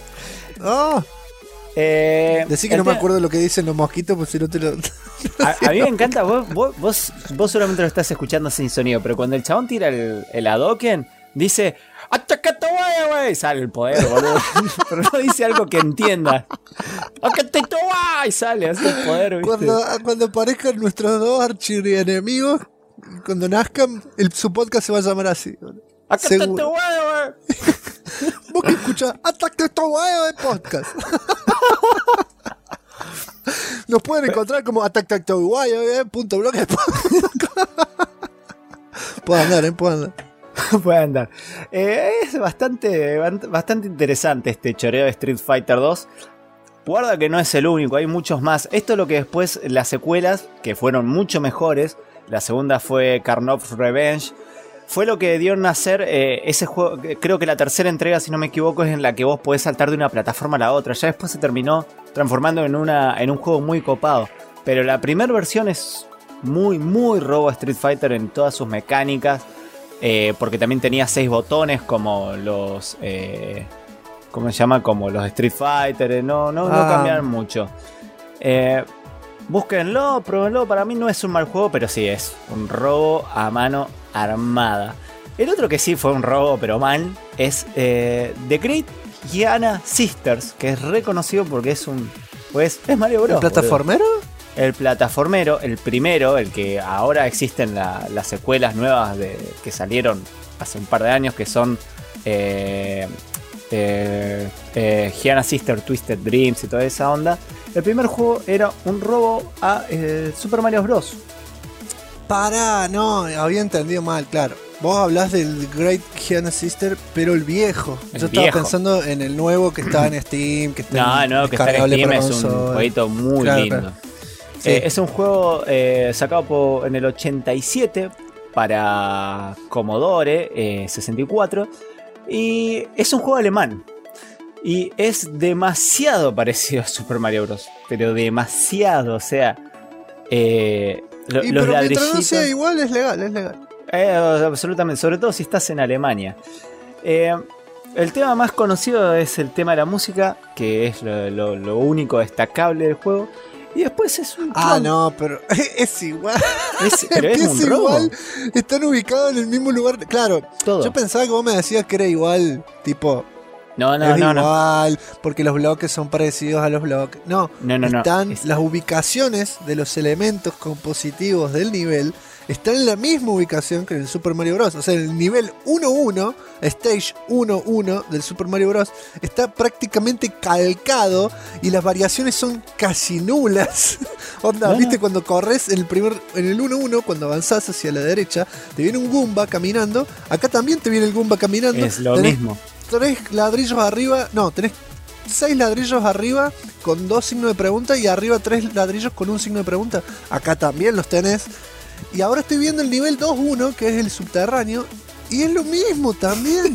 Decí que no me acuerdo lo que dicen los mosquitos, pues si no te lo... a mí me encanta, vos solamente lo estás escuchando sin sonido, pero cuando el chabón tira el Hadouken, dice ¡Atacate, güey! Sale el poder, boludo. Pero no dice algo que entienda. ¡Atacate, güey! Sale así el poder, ¿viste? Cuando aparezcan nuestros dos archienemigos, cuando nazcan, su podcast se va a llamar así. ¡Atacate, güey! Vos que escuchás ¡Atacate, güey! Podcast. Nos pueden encontrar como ¡Atacate, güey! .blog. Puedo andar, puedo andar. Puede andar. Es bastante interesante este choreo de Street Fighter 2. Guarda que no es el único, hay muchos más. Esto es lo que después las secuelas, que fueron mucho mejores. La segunda fue Karnov's Revenge. Fue lo que dio nacer ese juego. Creo que la tercera entrega, si no me equivoco, es en la que vos podés saltar de una plataforma a la otra. Ya después se terminó transformando en un juego muy copado. Pero la primera versión es muy robo a Street Fighter en todas sus mecánicas. Porque también tenía 6 botones como los... ¿cómo se llama? Como los Street Fighter. No cambiaron mucho. Búsquenlo, pruébenlo. Para mí no es un mal juego, pero sí es un robo a mano armada. El otro que sí fue un robo, pero mal, es The Great Giana Sisters, que es reconocido porque es es Mario Bros. ¿El plataformero? El plataformero, el primero, el que ahora existen las secuelas nuevas que salieron hace un par de años, que son Giana Sister Twisted Dreams y toda esa onda. El primer juego era un robo a Super Mario Bros. No, había entendido mal, claro. Vos hablás del Great Giana Sister, pero el viejo. Yo estaba pensando en el nuevo que está en Steam, que está que está en Steam, es un jueguito muy lindo. Claro. Sí. Es un juego sacado en el 87 para Commodore 64 y es un juego alemán y es demasiado parecido a Super Mario Bros. Pero demasiado, o sea, los pero ladrillitos. mientras no sea igual, es legal. Absolutamente, sobre todo si estás en Alemania. El tema más conocido es el tema de la música, que es lo único destacable del juego. Y después es un... No, pero es igual. Pero es un robo. igual. Están ubicados en el mismo lugar. Claro, Todo. yo pensaba que vos me decías que era igual. Tipo, No. igual, porque los bloques son parecidos a los bloques. No. Están Es- las ubicaciones de los elementos compositivos del nivel. Están en la misma ubicación que en el Super Mario Bros. O sea, el nivel 1-1, Stage 1-1 del Super Mario Bros. Está prácticamente calcado y las variaciones son casi nulas. Onda, ¿viste? Cuando corres en el 1-1, cuando avanzás hacia la derecha, te viene un Goomba caminando. Acá también te viene el Goomba caminando. Es lo Tenés mismo. 3 ladrillos arriba. No, tenés 6 ladrillos arriba con 2 signos de pregunta y arriba 3 ladrillos con un signo de pregunta. Acá también los tenés. Y ahora estoy viendo el nivel 2-1, que es el subterráneo, y es lo mismo también.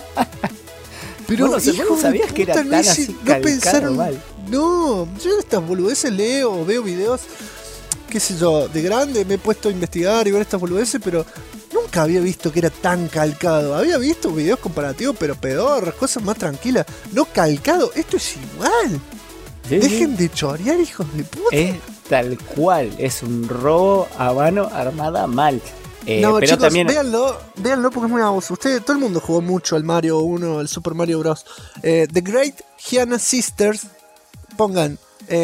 Pero Bueno, hijo ¿vos de sabías que era puta, tan así no calcado pensaron. mal? No, yo estas boludeces leo, veo videos, qué sé yo, de grande me he puesto a investigar y ver estas boludeces, pero nunca había visto que era tan calcado. Había visto videos comparativos, pero pedorras, cosas más tranquilas. No calcado, esto es igual. Sí, Dejen de chorear, hijos de puta. Es tal cual, es un robo a mano armada mal. No, pero chicos, también véanlo porque es muy baboso. Todo el mundo jugó mucho al Mario 1, al Super Mario Bros. The Great Giana Sisters, pongan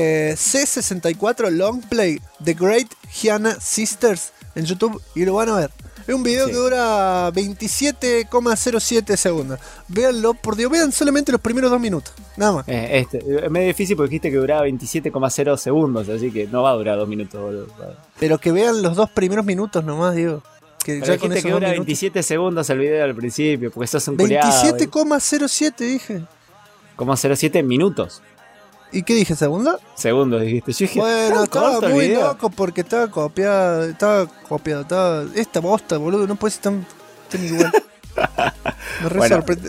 C64 Long Play, The Great Giana Sisters en YouTube y lo van a ver. Es un video Sí. que dura 27,07 segundos. Véanlo, por Dios, vean solamente los primeros 2 minutos. Nada más. es medio difícil porque dijiste que duraba 27,0 segundos, así que no va a durar 2 minutos, boludo. Pero que vean los 2 primeros minutos nomás, digo. Que Pero ya con dijiste esos que 2 dura minutos. 27 segundos el video al principio, porque sos un culiado. 27,07 dije. Como 0,7 minutos. ¿Y qué dije, segunda? Segundos, dijiste. Yo dije, Bueno, ¿tan estaba corto el muy video? loco porque estaba copiado. Esta bosta, boludo, no puede ser tan igual. Me re Bueno, sorprende.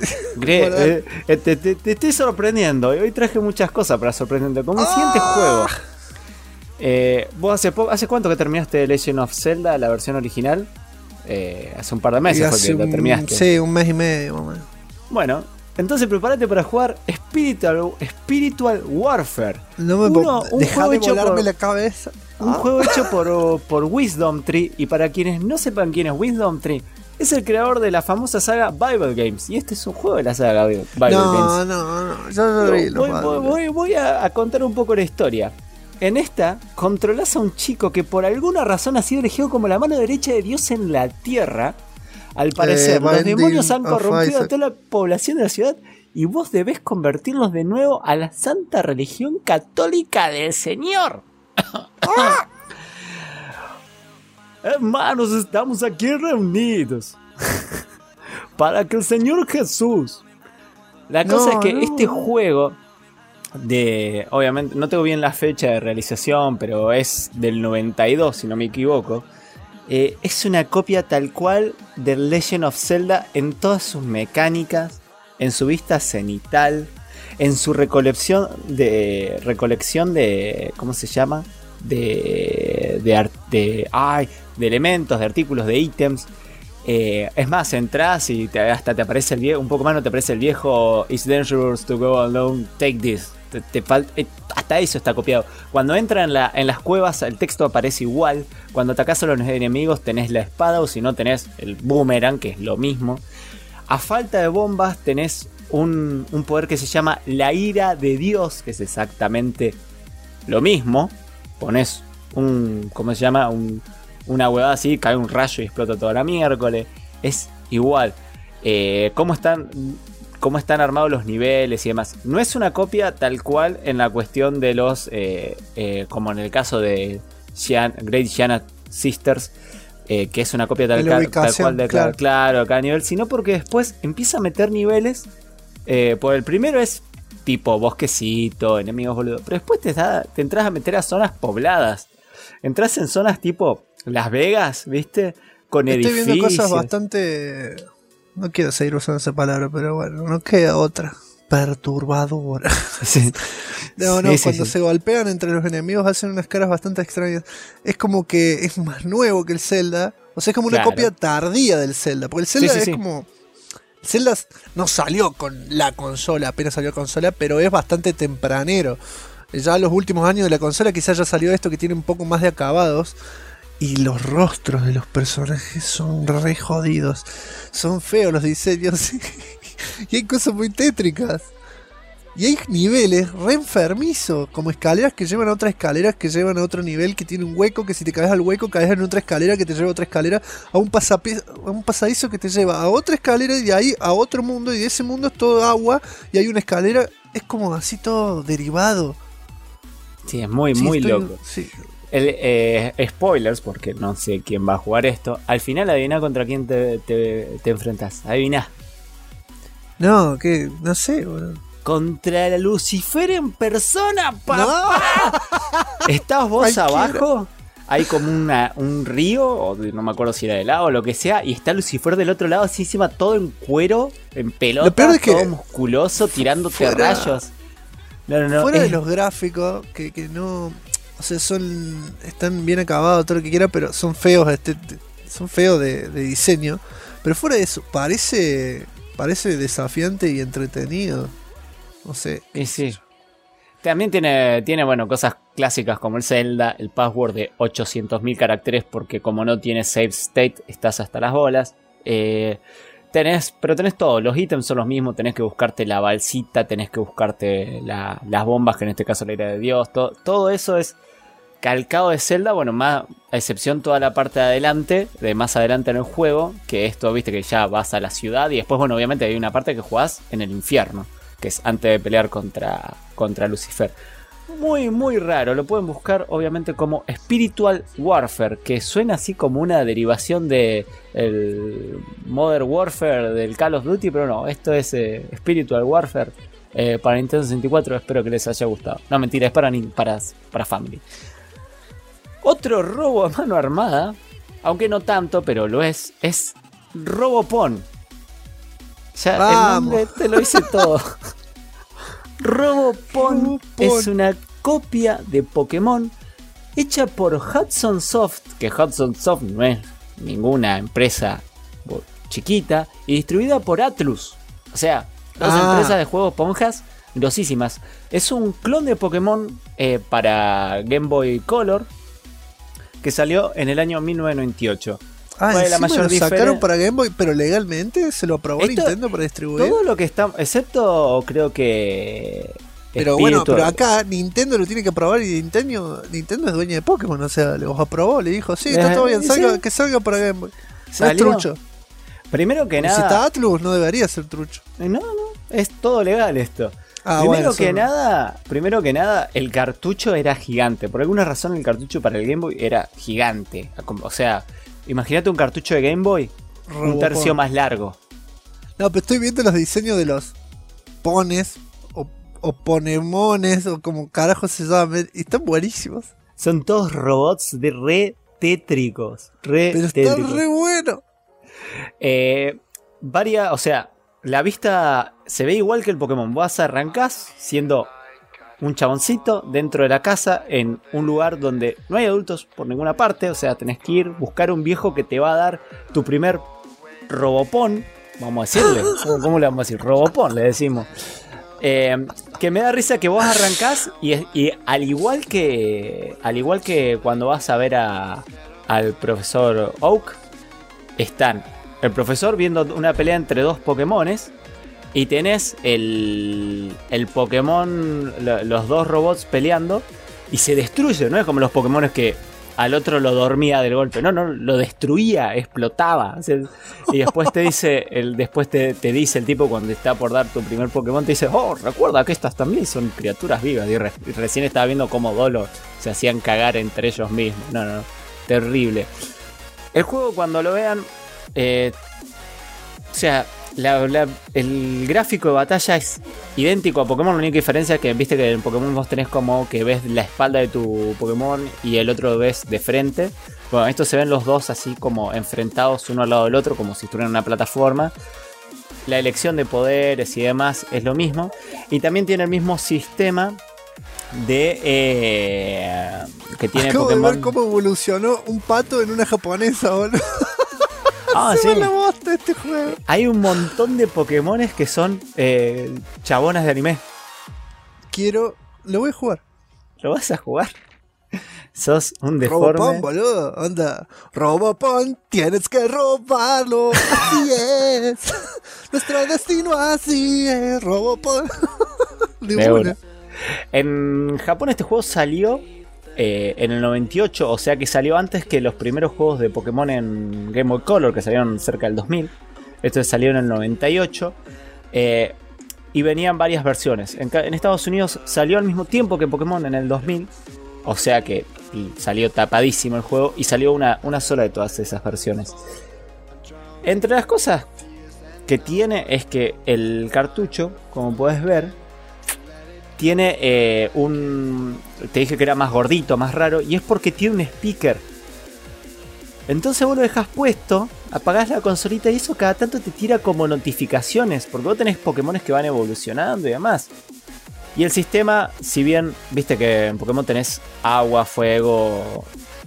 Te estoy sorprendiendo. Hoy traje muchas cosas para sorprenderte. Como el siguiente juego. ¿Vos hace cuánto que terminaste Legend of Zelda, la versión original? Hace un par de Y meses fue hace que la terminaste. Sí, un mes y medio, más o menos. Bueno, entonces prepárate para jugar Spiritual Warfare. No me Dejá juego de hecho volarme por- la cabeza. Un juego hecho por Wisdom Tree. Y para quienes no sepan quién es Wisdom Tree, es el creador de la famosa saga Bible Games. Y este es un juego de la saga Bible Games. No. Yo lo vi, Voy a contar un poco la historia. En esta, controlás a un chico que por alguna razón ha sido elegido como la mano derecha de Dios en la tierra. Al parecer, los Binding demonios han of corrompido a Isaac. toda la población de la ciudad y vos debés convertirlos de nuevo a la santa religión católica del Señor. Hermanos, estamos aquí reunidos para que el Señor Jesús... La cosa es que este juego obviamente, no tengo bien la fecha de realización, pero es del 92, si no me equivoco. Es una copia tal cual de Legend of Zelda en todas sus mecánicas, en su vista cenital, en su recolección de ¿cómo se llama? De elementos, de artículos, de ítems. Es más, entras y hasta te aparece el viejo, un poco más no te aparece el viejo It's dangerous to go alone, take this. Hasta eso está copiado. Cuando entra en las cuevas el texto aparece igual. Cuando atacás a los enemigos tenés la espada, o si no tenés el boomerang, que es lo mismo. A falta de bombas tenés un poder que se llama la ira de Dios, que es exactamente lo mismo. Ponés ¿cómo se llama? Una huevada así, cae un rayo y explota toda la miércoles. Es igual. ¿Cómo están armados los niveles y demás? No es una copia tal cual en la cuestión de los... como en el caso de Great Giana Sisters, que es una copia tal cual de claro, cada nivel, sino porque después empieza a meter niveles. Por el primero es tipo bosquecito, enemigos boludo, pero después te entras a meter a zonas pobladas. Entras en zonas tipo Las Vegas, ¿viste? Con edificios. Estoy viendo cosas bastante... No quiero seguir usando esa palabra, pero bueno, no queda otra. perturbadora. Sí. No, Sí, sí, cuando sí. se golpean entre los enemigos hacen unas caras bastante extrañas. Es como que es más nuevo que el Zelda. O sea, es como una Claro. copia tardía del Zelda. Porque el Zelda Sí, sí, es sí. como... El Zelda no salió con la consola, apenas salió consola, pero es bastante tempranero. Ya en los últimos años de la consola quizás ya salió esto que tiene un poco más de acabados. Y los rostros de los personajes son re jodidos. Son feos los diseños. Y hay cosas muy tétricas. Y hay niveles re enfermizos, como escaleras que llevan a otras escaleras que llevan a otro nivel, que tiene un hueco, que si te caes al hueco caes en otra escalera que te lleva a otra escalera, a un pasadizo que te lleva a otra escalera y de ahí a otro mundo, y de ese mundo es todo agua y hay una escalera, es como así todo derivado. Sí, es muy, Sí, muy estoy- loco. sí. Spoilers, porque no sé quién va a jugar esto. Al final adivina contra quién te enfrentás. Adivina. No, que no sé, boludo. Contra la Lucifer en persona, papá. ¿Estás vos Cualquiera. abajo? Hay como un río, o no me acuerdo si era de lado o lo que sea, y está Lucifer del otro lado, así encima todo en cuero, en pelota, Lo peor es que todo musculoso, tirándote fuera- rayos. No, Fuera de es- los gráficos, que no. O sea, están bien acabados, todo lo que quiera, pero son feos, son feos de diseño. Pero fuera de eso, parece desafiante y entretenido. No sé. Y sí. También tiene, bueno, cosas clásicas como el Zelda, el password de 800.000 caracteres, porque como no tiene save state, estás hasta las bolas. Pero tenés todo, los ítems son los mismos, tenés que buscarte la balsita, tenés que buscarte las bombas, que en este caso la ira de Dios, todo eso es calcado de Zelda, bueno, más a excepción toda la parte de adelante, de más adelante en el juego, que esto, viste, que ya vas a la ciudad y después, bueno, obviamente hay una parte que jugás en el infierno, que es antes de pelear contra Lucifer. Muy, muy raro, lo pueden buscar obviamente como Spiritual Warfare, que suena así como una derivación de el Modern Warfare del Call of Duty, pero no, esto es Spiritual Warfare para Nintendo 64, espero que les haya gustado. No, mentira, es para Family. Otro robo a mano armada, aunque no tanto, pero lo es Robopon. Ya Vamos. el nombre te lo dice todo. Robopon es una copia de Pokémon hecha por Hudson Soft, que Hudson Soft no es ninguna empresa chiquita, y distribuida por Atlus. O sea, dos empresas de juegos ponjas grosísimas. Es un clon de Pokémon para Game Boy Color que salió en el año 1998. ¿Cuál es la Encima mayor lo sacaron diferencia? para Game Boy, pero legalmente se lo aprobó Esto- Nintendo para distribuir. Todo lo que está, excepto creo que Pero bueno, Espíritu- pero acá Nintendo lo tiene que aprobar y Nintendo es dueña de Pokémon, o sea, los aprobó, le dijo, sí, está todo bien, Sí. que salga para Game Boy. No es ¿Salió? trucho. Primero que Porque si está nada, Atlus, no debería ser trucho. no, es todo legal esto. Ah, primero bueno, que nada, el cartucho era gigante. Por alguna razón el cartucho para el Game Boy era gigante. O sea, imagínate un cartucho de Game Boy, un Robopon. tercio más largo. No, pero estoy viendo los diseños de los pones o ponemones o como carajo se llaman. Y están buenísimos. Son todos robots de re tétricos. Pero está re bueno. O sea, la vista se ve igual que el Pokémon. Vos arrancás siendo un chaboncito dentro de la casa en un lugar donde no hay adultos por ninguna parte. O sea, tenés que ir, buscar un viejo que te va a dar tu primer Robopon. Vamos a decirle. ¿Cómo le vamos a decir? Robopon, le decimos. Que me da risa que vos arrancás y al igual que cuando vas a ver al profesor Oak, están el profesor viendo una pelea entre dos Pokémones y tenés el Pokémon, los dos robots peleando y se destruye, no es como los Pokémones que al otro lo dormía del golpe, no, lo destruía, explotaba. O sea, y después te dice te dice el tipo cuando está por dar tu primer Pokémon, te dice, oh, recuerda que estas también son criaturas vivas. Y recién estaba viendo cómo Dolo se hacían cagar entre ellos mismos. No, terrible. El juego cuando lo vean, o sea, el gráfico de batalla es idéntico a Pokémon. La única diferencia es que viste que en Pokémon vos tenés como que ves la espalda de tu Pokémon y el otro lo ves de frente. Bueno, estos se ven los dos así como enfrentados uno al lado del otro, como si estuvieran en una plataforma. la elección de poderes y demás es lo mismo. Y también tiene el mismo sistema de que tiene Acabo Pokémon. de ver cómo evolucionó un pato en una japonesa, boludo. Ah, Se sí. va la bosta este juego. Hay un montón de Pokémones que son chabonas de anime. Lo voy a jugar. ¿Lo vas a jugar? Sos un Robopon, deforme. boludo. Anda. Robopon, tienes que robarlo. Así es. Nuestro destino así es. Robopon. De una. En Japón este juego salió en el 98, o sea que salió antes que los primeros juegos de Pokémon en Game Boy Color, que salieron cerca del 2000. Esto salió en el 98. Y venían varias versiones. En Estados Unidos salió al mismo tiempo que Pokémon en el 2000. O sea que salió tapadísimo el juego y salió una sola de todas esas versiones. Entre las cosas que tiene es que el cartucho, como puedes ver, tiene te dije que era más gordito, más raro, y es porque tiene un speaker. Entonces vos lo dejás puesto, apagás la consolita y eso cada tanto te tira como notificaciones, porque vos tenés Pokémones que van evolucionando y demás. Y el sistema, si bien, viste que en Pokémon tenés agua, fuego,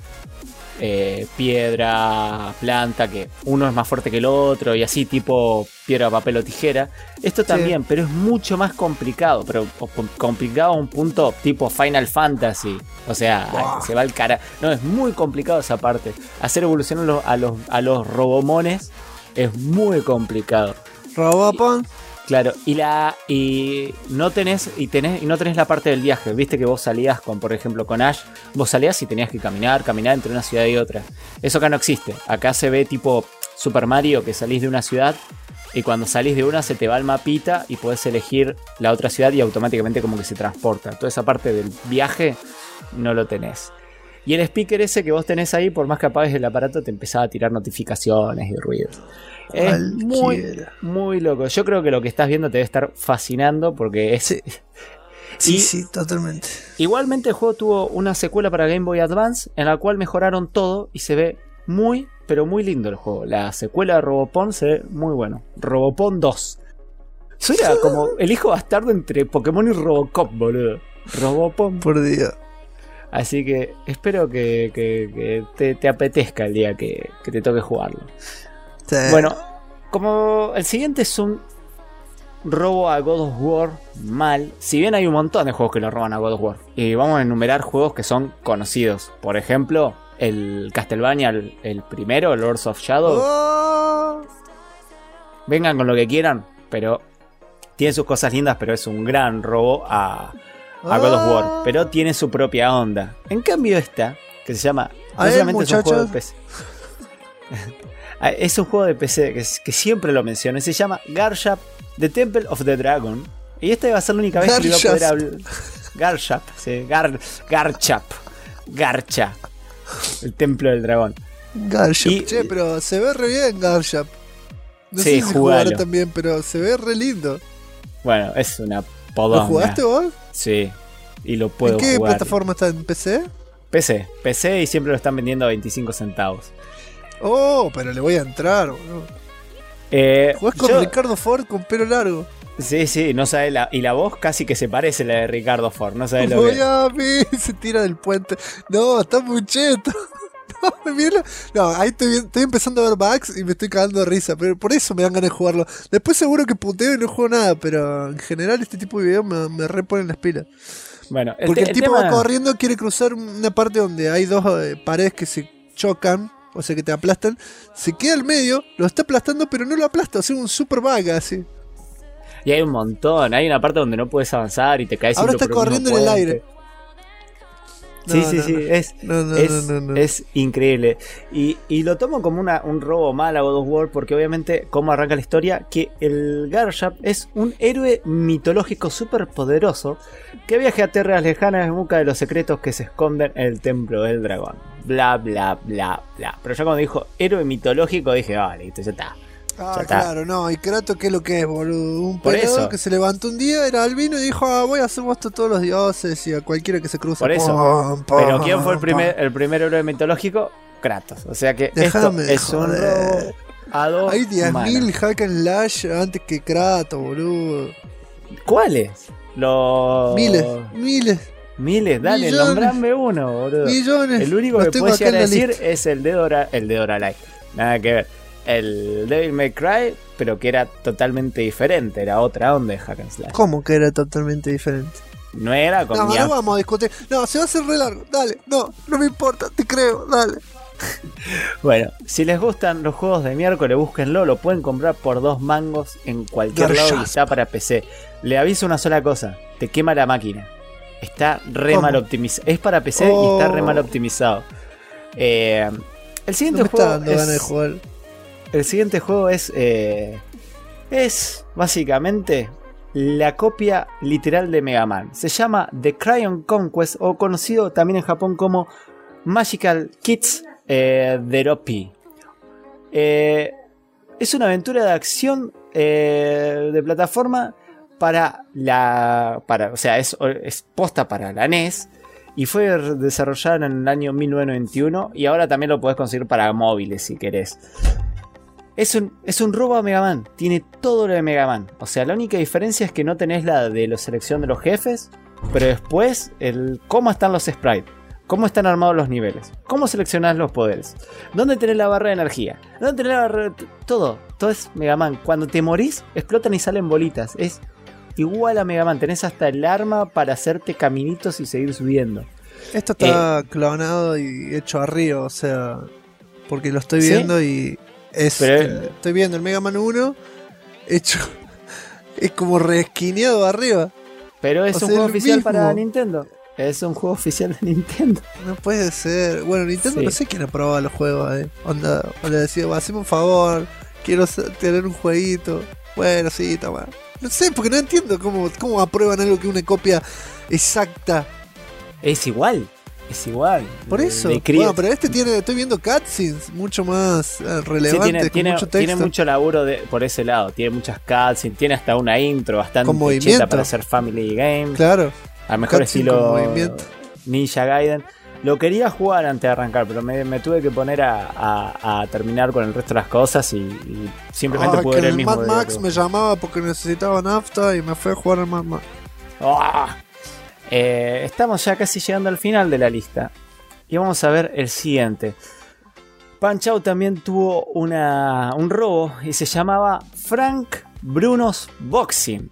piedra, planta, que uno es más fuerte que el otro y así tipo piedra, papel o tijera. Esto también, pero es mucho más complicado, pero complicado a un punto tipo Final Fantasy. O sea, se va al cara. No, es muy complicado esa parte. Hacer evolucionar a los robomones es muy complicado. Robopon. Claro, y no tenés la parte del viaje. Viste que vos salías por ejemplo, con Ash, vos salías y tenías que caminar entre una ciudad y otra. Eso acá no existe. Acá se ve tipo Super Mario, que salís de una ciudad y cuando salís de una se te va el mapita y podés elegir la otra ciudad y automáticamente como que se transporta. Toda esa parte del viaje no lo tenés. Y el speaker ese que vos tenés ahí, por más que apagues el aparato, te empezaba a tirar notificaciones y ruidos. Es muy loco. Yo creo que lo que estás viendo te debe estar fascinando porque es... Sí, totalmente. Igualmente el juego tuvo una secuela para Game Boy Advance en la cual mejoraron todo y se ve muy, pero muy lindo el juego. La secuela de Robopon se ve muy bueno. Robopon 2. Suena como el hijo bastardo entre Pokémon y Robocop, boludo. Robopon. Por Dios. Así que espero que te apetezca el día que te toque jugarlo. Sí. Bueno, como el siguiente es un robo a God of War mal. Si bien hay un montón de juegos que lo roban a God of War. Y vamos a enumerar juegos que son conocidos. Por ejemplo, el Castlevania, el primero, Lords of Shadow. Oh. Vengan con lo que quieran, pero tiene sus cosas lindas, pero es un gran robo a God of War. Pero tiene su propia onda. En cambio esta, que se llama... A ver, muchachos. Es un juego de PC que siempre lo menciono. Se llama Garchap, The Temple of the Dragon. Y esta va a ser la única vez que iba a poder hablar. Garchap, sí, Garcha, el templo del dragón. Garchap. Che, pero se ve re bien Garchap. No sé si jugaré también, pero se ve re lindo. Bueno, es una podonga. ¿Lo jugaste vos? Sí, y lo puedo jugar. ¿En qué plataforma está? ¿En PC? PC y siempre lo están vendiendo a 25 centavos. Oh, pero le voy a entrar, boludo. Jugás con Ricardo Ford con pelo largo. Sí, no sabes y la voz casi que se parece a la de Ricardo Ford, no sabes lo que. Voy a ver, se tira del puente. No, está muy cheto. No, ahí estoy empezando a ver bugs y me estoy cagando de risa, pero por eso me dan ganas de jugarlo. Después seguro que puteo y no juego nada, pero en general este tipo de videos me reponen las pilas. Bueno, porque el tipo va corriendo, quiere cruzar una parte donde hay dos paredes que se chocan, o sea que te aplastan, se queda al medio, lo está aplastando pero no lo aplasta, o sea, un super bug así. Y hay un montón, hay una parte donde no puedes avanzar y te caes. Ahora está corriendo en el aire. Sí, es increíble. Y lo tomo como un robo mal a God of War, porque obviamente, como arranca la historia, que el Garchap es un héroe mitológico súper poderoso que viaja a tierras lejanas en busca de los secretos que se esconden en el templo del dragón. Bla, bla, bla, bla. Pero ya cuando dijo héroe mitológico dije, listo, ya está. Claro, no, y Kratos, ¿qué es lo que es, boludo? Un pelado que se levantó un día, era albino y dijo, voy a hacer esto a todos los dioses y a cualquiera que se cruce. Por eso. Pero ¿quién fue el primer héroe mitológico? Kratos. O sea que esto es un robo a 2 Hay 10.000 manos. hack and slash antes que Kratos, boludo. ¿Cuáles? Los... Miles, Miles, dale, Millones. nombrame uno, boludo. millones. El único Los que tengo puedes acá en llegar a la decir lista. es el Dead or Alive. Nada que ver. El Devil May Cry, pero que era totalmente diferente. Era otra onda de hack and slash. ¿Cómo que era totalmente diferente? No era con No, ni no vamos a discutir. No, se va a hacer re largo. Dale, no me importa, te creo, dale. Bueno, si les gustan los juegos de miércoles, búsquenlo. Lo pueden comprar por 2 mangos en cualquier lado y Garchas. está para PC. Le aviso una sola cosa: te quema la máquina. Está re ¿Cómo? mal optimizado. Es para PC y está re mal optimizado. El No siguiente me está juego dando ganas de jugar. El siguiente juego es básicamente la copia literal de Mega Man. Se llama The Cryon Conquest, o conocido también en Japón como Magical Kids Deropi. Es una aventura de acción de plataforma o sea, es posta para la NES. Y fue desarrollada en el año 1991. Y ahora también lo podés conseguir para móviles si querés. Es un robo a Mega Man. Tiene todo lo de Mega Man. O sea, la única diferencia es que no tenés la de la selección de los jefes. Pero después, cómo están los sprites. Cómo están armados los niveles. Cómo seleccionás los poderes. Dónde tenés la barra de energía. Dónde tenés la barra de... Todo es Mega Man. Cuando te morís, explotan y salen bolitas. Es igual a Mega Man. Tenés hasta el arma para hacerte caminitos y seguir subiendo. Esto está clonado y hecho arriba, o sea, porque lo estoy ¿Sí? viendo y estoy viendo el Mega Man 1 hecho, es como reesquineado arriba. Pero es O un sea, juego el oficial mismo. para Nintendo. Es un juego oficial de Nintendo. No puede ser. Bueno, Nintendo Sí. no sé quién aprobaba los juegos, Onda decía, haceme un favor, quiero tener un jueguito. Bueno, sí, toma. No sé, porque no entiendo cómo aprueban algo que es una copia exacta. Es igual. Por eso. De Cry- Bueno, pero estoy viendo cutscenes mucho más Sí, relevantes, con mucho texto. tiene mucho laburo por ese lado. Tiene muchas cutscenes, tiene hasta una intro bastante Con cheta movimiento. para hacer Family Game. Claro. Al mejor cutscene con estilo movimiento. Ninja Gaiden. Lo quería jugar antes de arrancar, pero me tuve que poner a terminar con el resto de las cosas y simplemente pude que ver el el mismo. Mad Max me llamaba porque necesitaba nafta y me fue a jugar al Mad Max. ¡Ah! Estamos ya casi llegando al final de la lista. Y vamos a ver el siguiente. Punch-Out también tuvo un robo y se llamaba Frank Bruno's Boxing.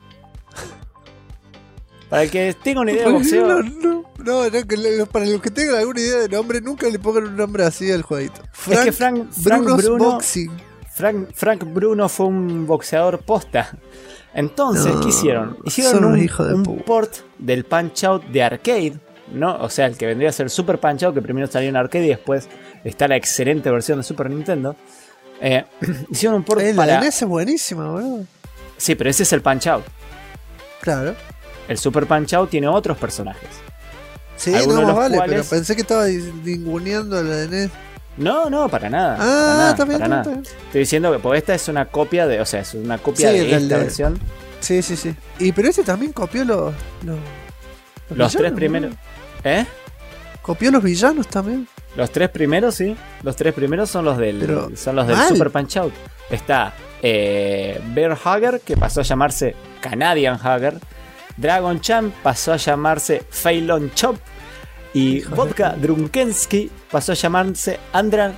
Para el que tenga una idea de boxeo. No, para los que tengan alguna idea de nombre, nunca le pongan un nombre así al jueguito. Es que Frank Bruno's Bruno, Boxing. Frank Bruno fue un boxeador posta. Entonces, ¿qué hicieron? son Hicieron unos hijos de un puta. port del Punch-Out de arcade, ¿no? O sea, el que vendría a ser Super Punch-Out, que primero salió en arcade y después está la excelente versión de Super Nintendo. Hicieron un port La para... NES es buenísima, boludo. Sí, pero ese es el Punch-Out. Claro. El Super Punch-Out tiene otros personajes. Sí, Algunos no de más los vale, cuales- pero pensé que estaba ninguneando a la de NES. No, para nada. Ah, para está bien, nada. está bien. Estoy diciendo que pues, esta es una copia de... O sea, es una copia Sí, de del esta de- versión. Sí. Pero ese también copió los Los tres villanos, primeros... boludo. ¿Eh? Copió los villanos también. Los tres primeros, sí. Los tres primeros son los del Pero, del Super Punch Out. Está Bear Hugger, que pasó a llamarse Canadian Hugger. Dragon Champ pasó a llamarse Phelan Chop. Y Vodka Drunkensky pasó a llamarse Andra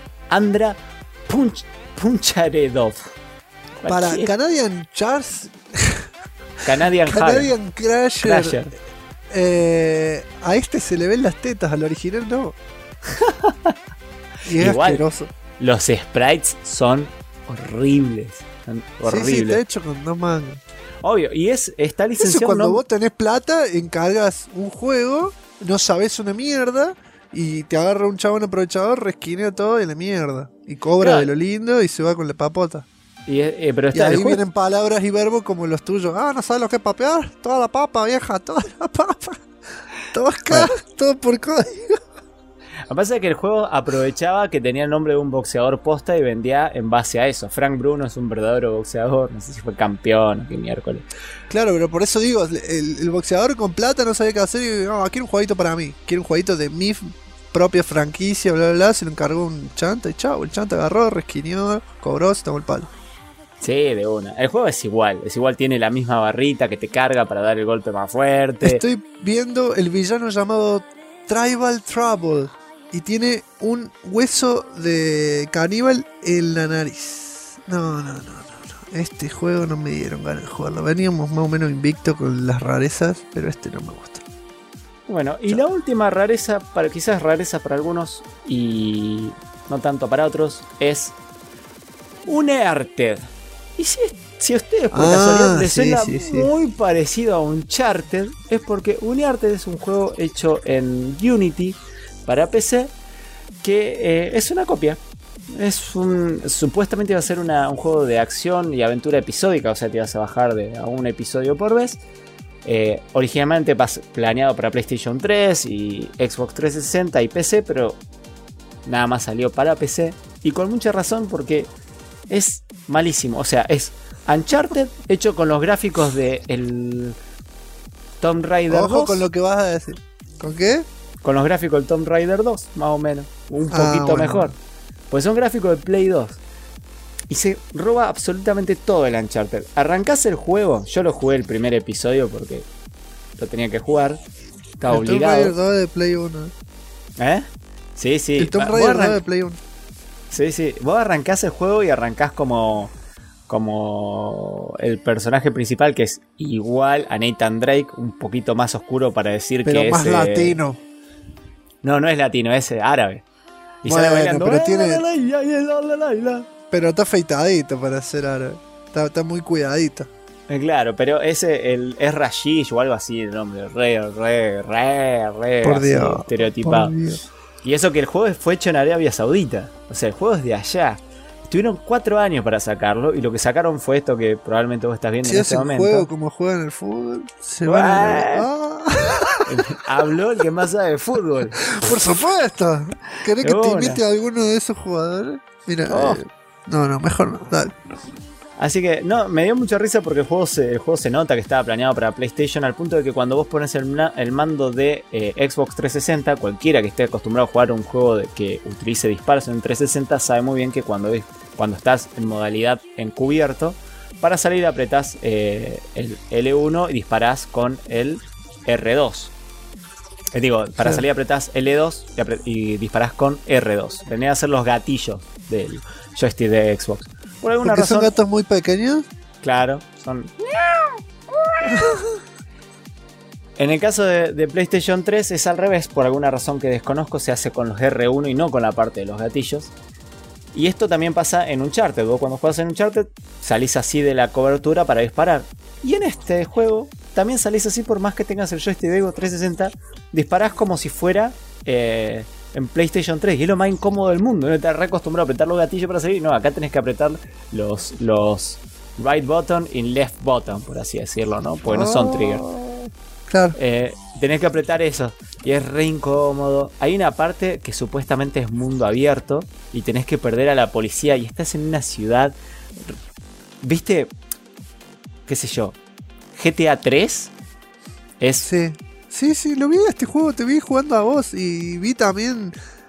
Puncharedov. Para Cualquier- Canadian Charles, Canadian Hugger. Canadian Crasher. Crasher. A este se le ven las tetas, al original no. Y es Igual. asqueroso. Los sprites son horribles. Son Sí, horribles. está hecho con dos mangas. Obvio. Y está Eso licenciado. cuando ¿no? vos tenés plata, encargas un juego, no sabés una mierda, y te agarra un chabón aprovechador, resquinea todo y la mierda. Y cobra Claro. de lo lindo y se va con la papota. Pero Y está el ahí juego. vienen palabras y verbos como los tuyos. Ah, ¿no sabes lo que es papear? Toda la papa, vieja, toda la papa. Todo acá, todo por código. Lo que pasa es que el juego aprovechaba que tenía el nombre de un boxeador posta y vendía en base a eso. Frank Bruno es un verdadero boxeador, no sé si fue campeón o qué miércoles. Claro, pero por eso digo, el boxeador con plata no sabía qué hacer y quiero un jueguito para mí. Quiero un jueguito de mi propia franquicia, bla, bla, bla, se lo encargó un chanta y chao, el chanta agarró, resquinió, cobró, se tomó el palo. Sí, de una. El juego es igual, tiene la misma barrita que te carga para dar el golpe más fuerte. Estoy viendo el villano llamado Tribal Trouble y tiene un hueso de caníbal en la nariz. No. Este juego no me dieron ganas de jugarlo. Veníamos más o menos invicto con las rarezas, pero este no me gusta. Bueno, y la última rareza, quizás rareza para algunos y no tanto para otros, es Unearted. Y si a ustedes por casualidad les suena muy parecido a Uncharted, es porque Unearted es un juego hecho en Unity para PC que es una copia. Supuestamente iba a ser un juego de acción y aventura episódica, o sea, te ibas a bajar a un episodio por vez. Originalmente planeado para PlayStation 3 y Xbox 360 y PC, pero nada más salió para PC y con mucha razón porque es malísimo. O sea, es Uncharted hecho con los gráficos de el Tomb Raider 2. Ojo con lo que vas a decir. ¿Con qué? Con los gráficos del Tomb Raider 2, más o menos. Un poquito mejor. Pues son gráficos de Play 2. Y se roba absolutamente todo el Uncharted. Arrancás el juego. Yo lo jugué el primer episodio porque lo tenía que jugar. Estaba obligado. El Tomb Raider 2 de Play 1. ¿Eh? Sí. El Tomb Raider 2 de Play 1. Sí. Vos arrancás el juego y arrancás como el personaje principal, que es igual a Nathan Drake, un poquito más oscuro para decir pero que es... Pero más latino. No es latino, es árabe. Y bueno, sale bailando. Pero tiene... Pero está afeitadito para ser árabe. Está muy cuidadito. Claro, pero es Rashish o algo así el nombre. Re. Por así, Dios. Estereotipado. Por Dios. Y eso que el juego fue hecho en Arabia Saudita. O sea, el juego es de allá. Tuvieron 4 años para sacarlo. Y lo que sacaron fue esto que probablemente vos estás viendo en este momento. Si hacen juego como juegan el fútbol, se van a... Habló el que más sabe de fútbol. Por supuesto. ¿Querés que te invite a alguno de esos jugadores? Mira, no, mejor no. Dale. Así que, no, me dio mucha risa porque el juego se nota que estaba planeado para PlayStation, al punto de que cuando vos pones el mando de Xbox 360, cualquiera que esté acostumbrado a jugar un juego que utilice disparos en 360 sabe muy bien que cuando estás en modalidad encubierto, para salir apretás el L1 y disparás con el R2. Para salir apretás L2 y disparás con R2. Venía a ser los gatillos del joystick de Xbox. Por alguna ¿Porque razón, son gatos muy pequeños? Claro, son... En el caso de PlayStation 3 es al revés, por alguna razón que desconozco, se hace con los R1 y no con la parte de los gatillos. Y esto también pasa en Uncharted. Vos cuando juegas en Uncharted salís así de la cobertura para disparar. Y en este juego también salís así, por más que tengas el joystick de Xbox 360, disparás como si fuera en PlayStation 3. Y es lo más incómodo del mundo. No estás re acostumbrado a apretar los gatillos para salir. No, acá tenés que apretar los right button y left button, por así decirlo, ¿no? Porque no son trigger. Claro. Tenés que apretar eso. Y es re incómodo. Hay una parte que supuestamente es mundo abierto y tenés que perder a la policía y estás en una ciudad. ¿Viste? ¿Qué sé yo? GTA 3 es... Sí, lo vi este juego, te vi jugando a vos y vi también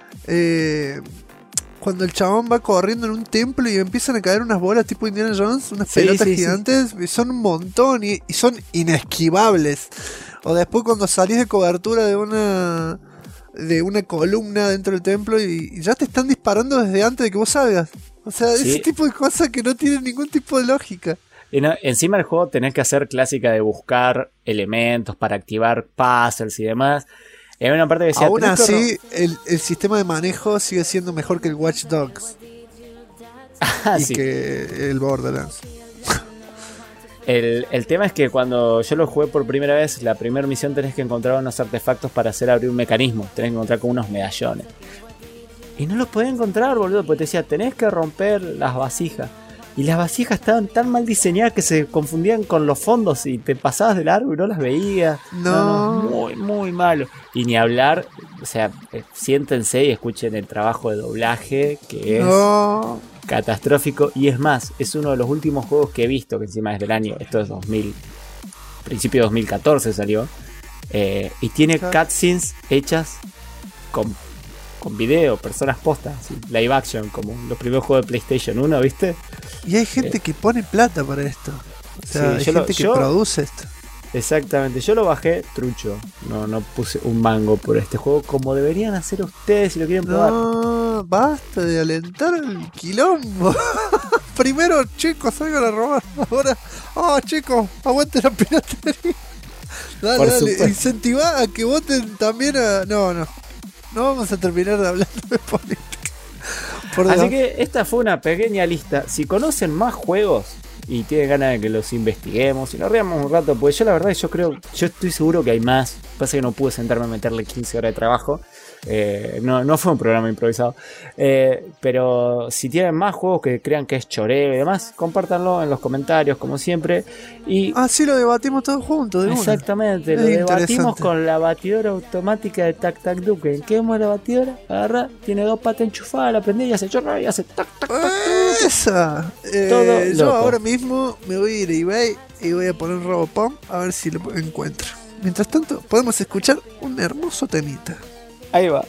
cuando el chabón va corriendo en un templo y empiezan a caer unas bolas tipo Indiana Jones, unas pelotas gigantes, y son un montón y son inesquivables. O después cuando salís de cobertura de una columna dentro del templo y ya te están disparando desde antes de que vos salgas. O sea, ese tipo de cosas que no tienen ningún tipo de lógica. Y no, encima del juego tenés que hacer clásica de buscar elementos para activar puzzles y demás. Y hay una parte que decía... Aún así, el sistema de manejo sigue siendo mejor que el Watch Dogs. Y que el Borderlands. El tema es que cuando yo lo jugué por primera vez, la primera misión tenés que encontrar unos artefactos para hacer abrir un mecanismo. Tenés que encontrar con unos medallones. Y no los podés encontrar, boludo, porque te decía, tenés que romper las vasijas. Y las vasijas estaban tan mal diseñadas que se confundían con los fondos y te pasabas de largo y no las veías. No, muy, muy malo. Y ni hablar, o sea, siéntense y escuchen el trabajo de doblaje, que es catastrófico. Y es más, es uno de los últimos juegos que he visto, que encima es del año, esto es principio de 2014 salió. Y tiene cutscenes hechas con con video, personas postas, así, live action, como los primeros juegos de PlayStation 1, ¿viste? Y hay gente que pone plata para esto. O sea, Sí, hay gente que produce esto. Exactamente, yo lo bajé trucho, no puse un mango por este juego como deberían hacer ustedes si lo quieren probar. No, basta de alentar el quilombo. Primero, chicos, salgan a robar. Ahora, chicos, aguanten la piratería. Dale, Por dale, supuesto. incentivá a que voten también a... No vamos a terminar hablando de política. Por Así Dios. que esta fue una pequeña lista. Si conocen más juegos y tienen ganas de que los investiguemos y nos riamos un rato, pues yo la verdad yo estoy seguro que hay más. Pasa que no pude sentarme a meterle 15 horas de trabajo. No fue un programa improvisado. Pero si tienen más juegos que crean que es choreo y demás, compártanlo en los comentarios como siempre. Y Así lo debatimos todos juntos. De una. exactamente, Es lo debatimos interesante. con la batidora automática de Tac Tac Duke. ¿En qué es la batidora? Agarra, tiene 2 patas enchufadas, la prende y hace chorro y hace tac tac tac. Esa. Todo Yo loco. ahora mismo me voy a ir a eBay y voy a poner Robopop a ver si lo encuentro. Mientras tanto, podemos escuchar un hermoso temita. Ahí va.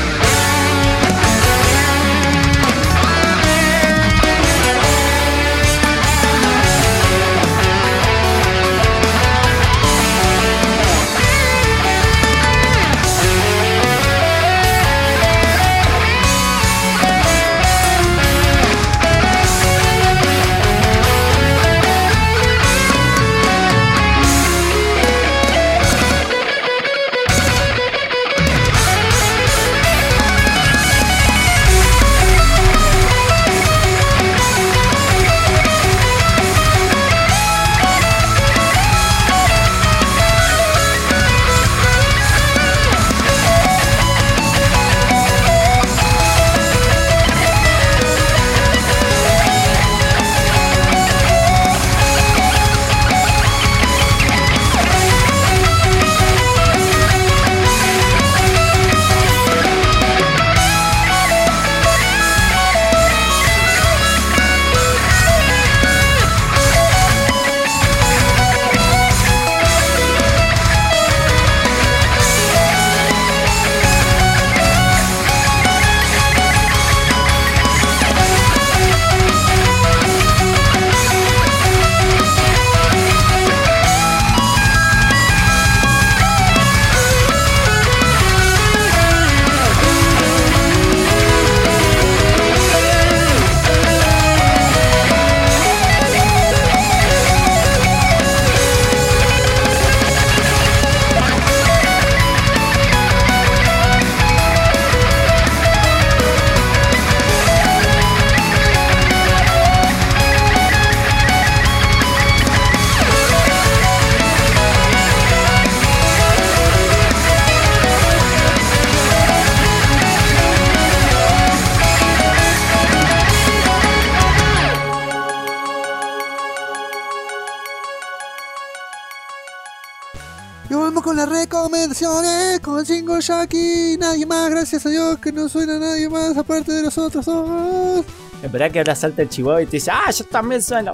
Y volvemos con las recomendaciones con Jingo Jackie. Nadie más, gracias a Dios, que no suena nadie más aparte de nosotros dos. Es verdad que ahora salta el chihuahua y te dice, yo también sueno.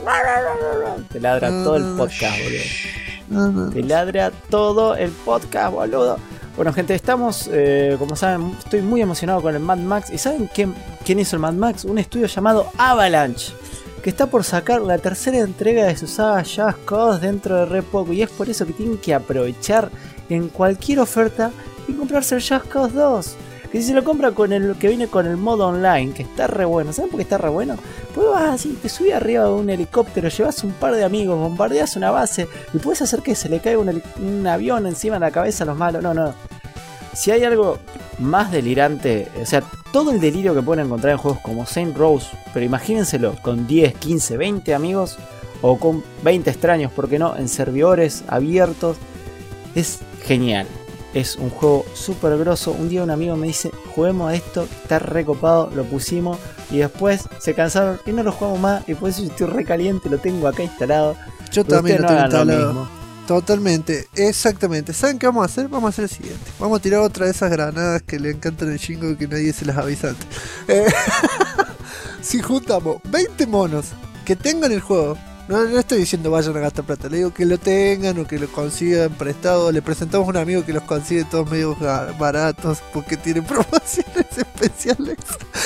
Te ladra todo el podcast, boludo. Te ladra todo el podcast, boludo. Bueno, gente, estamos, como saben, estoy muy emocionado con el Mad Max. ¿Y saben quién hizo el Mad Max? Un estudio llamado Avalanche, que está por sacar la tercera entrega de su saga Just Cause dentro de re poco. Y es por eso que tienen que aprovechar en cualquier oferta y comprarse el Just Cause 2. Que si se lo compra con el que viene con el modo online, que está re bueno. ¿Saben por qué está re bueno? Pues vas así, te subís arriba de un helicóptero, llevas un par de amigos, bombardeas una base y puedes hacer que se le caiga un avión encima de la cabeza a los malos. No. Si hay algo más delirante, o sea, todo el delirio que pueden encontrar en juegos como Saint Rose, pero imagínenselo con 10, 15, 20 amigos o con 20 extraños, ¿por qué no? En servidores abiertos, es genial. Es un juego súper grosso. Un día un amigo me dice, juguemos a esto, está recopado, lo pusimos y después se cansaron y no lo jugamos más y por eso yo estoy re caliente, lo tengo acá instalado. Yo Pero también lo ustedes tengo no hagan lo instalado. mismo. Totalmente, exactamente. ¿Saben qué vamos a hacer? Vamos a hacer el siguiente. Vamos a tirar otra de esas granadas que le encantan al Jingo y que nadie se las avisa antes. Si juntamos 20 monos que tengan el juego No estoy diciendo vayan a gastar plata, le digo que lo tengan o que lo consigan prestado. Le presentamos a un amigo que los consigue todos medio baratos porque tienen promociones especiales.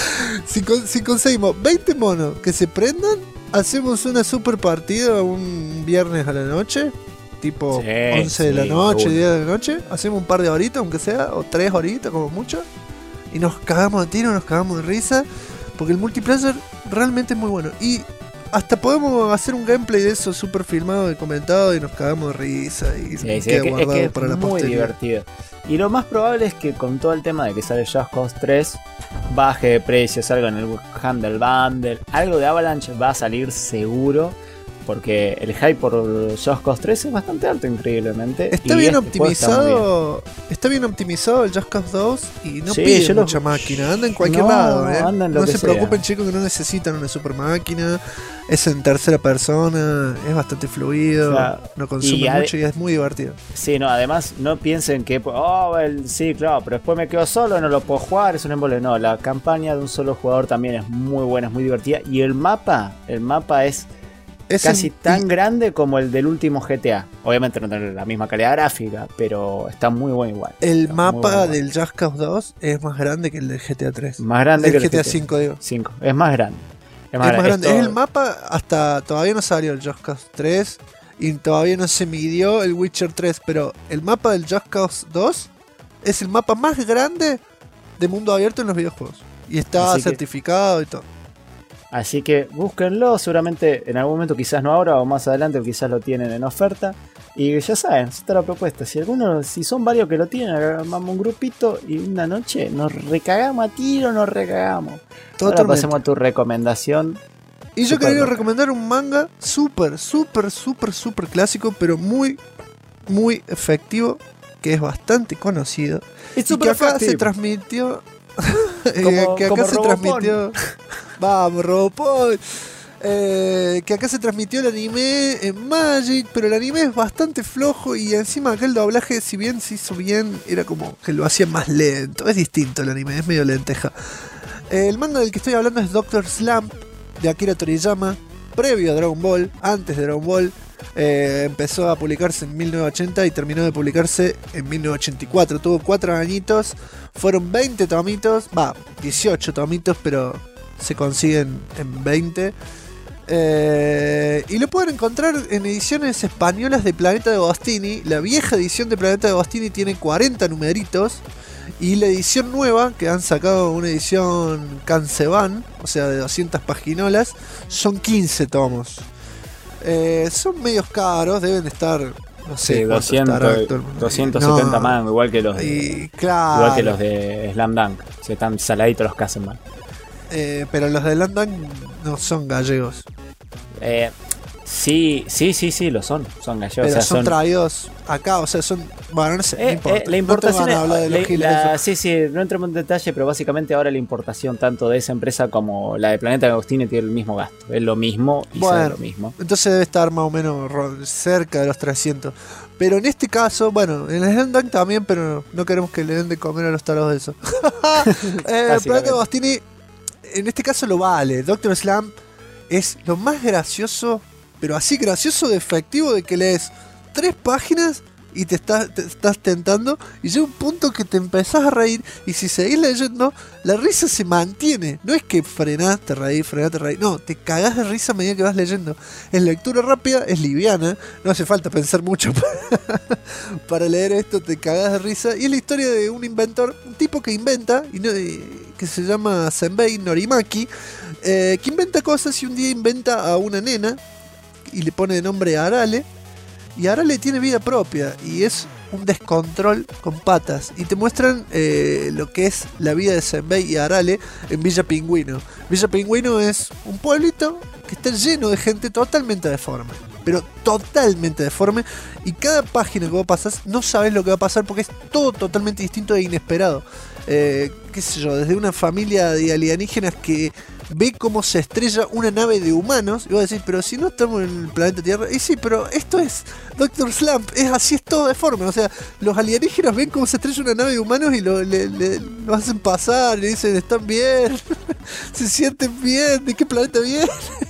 Si conseguimos 20 monos que se prendan, hacemos una super partida un viernes a la noche. Tipo Sí, 11 de la sí, noche, seguro. 10 de la noche. Hacemos un par de horitas, aunque sea, o 3 horitas como mucho. Y nos cagamos de tiro, nos cagamos de risa. Porque el multiplayer realmente es muy bueno. Y hasta podemos hacer un gameplay de eso super filmado y comentado y nos cagamos de risa. Y Sí, queda es guardado que es para la muy posteridad. divertido. Y lo más probable es que con todo el tema de que sale Just Cause 3, baje de precio, salga en el Humble Bundle. Algo de Avalanche va a salir seguro. Porque el hype por Just Cause 3 es bastante alto, increíblemente. Está y bien este juego está muy bien. optimizado. Está bien optimizado el Just Cause 2 y no Sí, pide yo lo- mucha máquina. Anda en cualquier No, lado, no, ¿eh? anda en lo No que se sea. preocupen, chicos, que no necesitan una super máquina. Es en tercera persona, es bastante fluido, O sea, no consume mucho y es muy divertido. Sí, no, además no piensen que, sí, claro, pero después me quedo solo y no lo puedo jugar, es un embole. No, la campaña de un solo jugador también es muy buena, es muy divertida. Y el mapa es Es casi en- tan grande como el del último GTA. Obviamente no tiene la misma calidad gráfica, pero está muy bueno igual. El Está muy mapa bueno. del Just Cause 2 es más grande que el del GTA 3. Más grande Del que el GTA 5, digo. 5. Es más grande. Es más grande. Esto- Es el mapa, hasta todavía no salió el Just Cause 3 y todavía no se midió el Witcher 3, pero el mapa del Just Cause 2 es el mapa más grande de mundo abierto en los videojuegos. Y está Así que- certificado y todo. Así que búsquenlo, seguramente en algún momento, quizás no ahora o más adelante, o quizás lo tienen en oferta. Y ya saben, esa está la propuesta. Si son varios que lo tienen, armamos un grupito y una noche nos recagamos a tiro, nos recagamos. Ahora Totalmente. pasemos a tu recomendación. Y yo Super quería loco. recomendar un manga súper clásico, pero muy efectivo, que es bastante conocido. Es Y que acá se transmitió. que acá como se Robopon. transmitió. Vamos, Robopon. Que acá se transmitió el anime en Magic, pero el anime es bastante flojo y encima acá el doblaje, si bien se hizo bien, era como que lo hacía más lento. Es distinto el anime, es medio lenteja. El manga del que estoy hablando es Doctor Slump, de Akira Toriyama, previo a Dragon Ball, antes de Dragon Ball. Empezó a publicarse en 1980 y terminó de publicarse en 1984. Tuvo 4 añitos, fueron 20 tomitos, 18 tomitos, pero se consiguen en 20. Y lo pueden encontrar en ediciones españolas de Planeta de Agostini. La vieja edición de Planeta de Agostini tiene 40 numeritos. Y la edición nueva, que han sacado una edición Kanseban, o sea de 200 paginolas, son 15 tomos. Son medios caros, deben de estar, no sé, Sí, cuánto 200, estará actualmente. 270 No, más, igual que los de, Y claro, igual que los de Slam Dunk. Si están saladitos los que hacen mal. pero los de London no son gallegos. Sí, lo son gallegos. Pero o sea, son traídos acá, o sea, son. Bueno, no sé, no importa. la importación no te van a hablar de los giles esos. sí, no entremos en detalle, pero básicamente ahora la importación tanto de esa empresa como la de Planeta Agostini tiene el mismo gasto. Es lo mismo y Bueno. sale lo mismo. Entonces debe estar más o menos cerca de los 300. Pero en este caso, bueno, en el Slam Dunk también, pero no queremos que le den de comer a los tarados de eso. Planeta Agostini, en este caso lo vale. Doctor Slam es lo más gracioso, pero así gracioso de efectivo, de que lees 3 páginas y te estás tentando y llega un punto que te empezás a reír y si seguís leyendo la risa se mantiene, no es que frenás, te reís, no, te cagás de risa a medida que vas leyendo. Es lectura rápida, es liviana, no hace falta pensar mucho para leer esto, te cagás de risa. Y es la historia de un inventor, un tipo que inventa que se llama Senbei Norimaki, que inventa cosas y un día inventa a una nena y le pone de nombre Arale. Y Arale tiene vida propia y es un descontrol con patas. Y te muestran lo que es la vida de Senbei y Arale en Villa Pingüino. Villa Pingüino es un pueblito que está lleno de gente totalmente deforme. Pero totalmente deforme. Y cada página que vos pasas no sabes lo que va a pasar porque es todo totalmente distinto e inesperado. Qué sé yo, desde una familia de alienígenas que ve cómo se estrella una nave de humanos y vos decís, pero si no estamos en el planeta Tierra. Y sí, pero esto es Doctor Slump, así, es todo deforme. O sea, los alienígenas ven cómo se estrella una nave de humanos y lo hacen pasar, le dicen, están bien, se sienten bien, ¿de qué planeta vienen?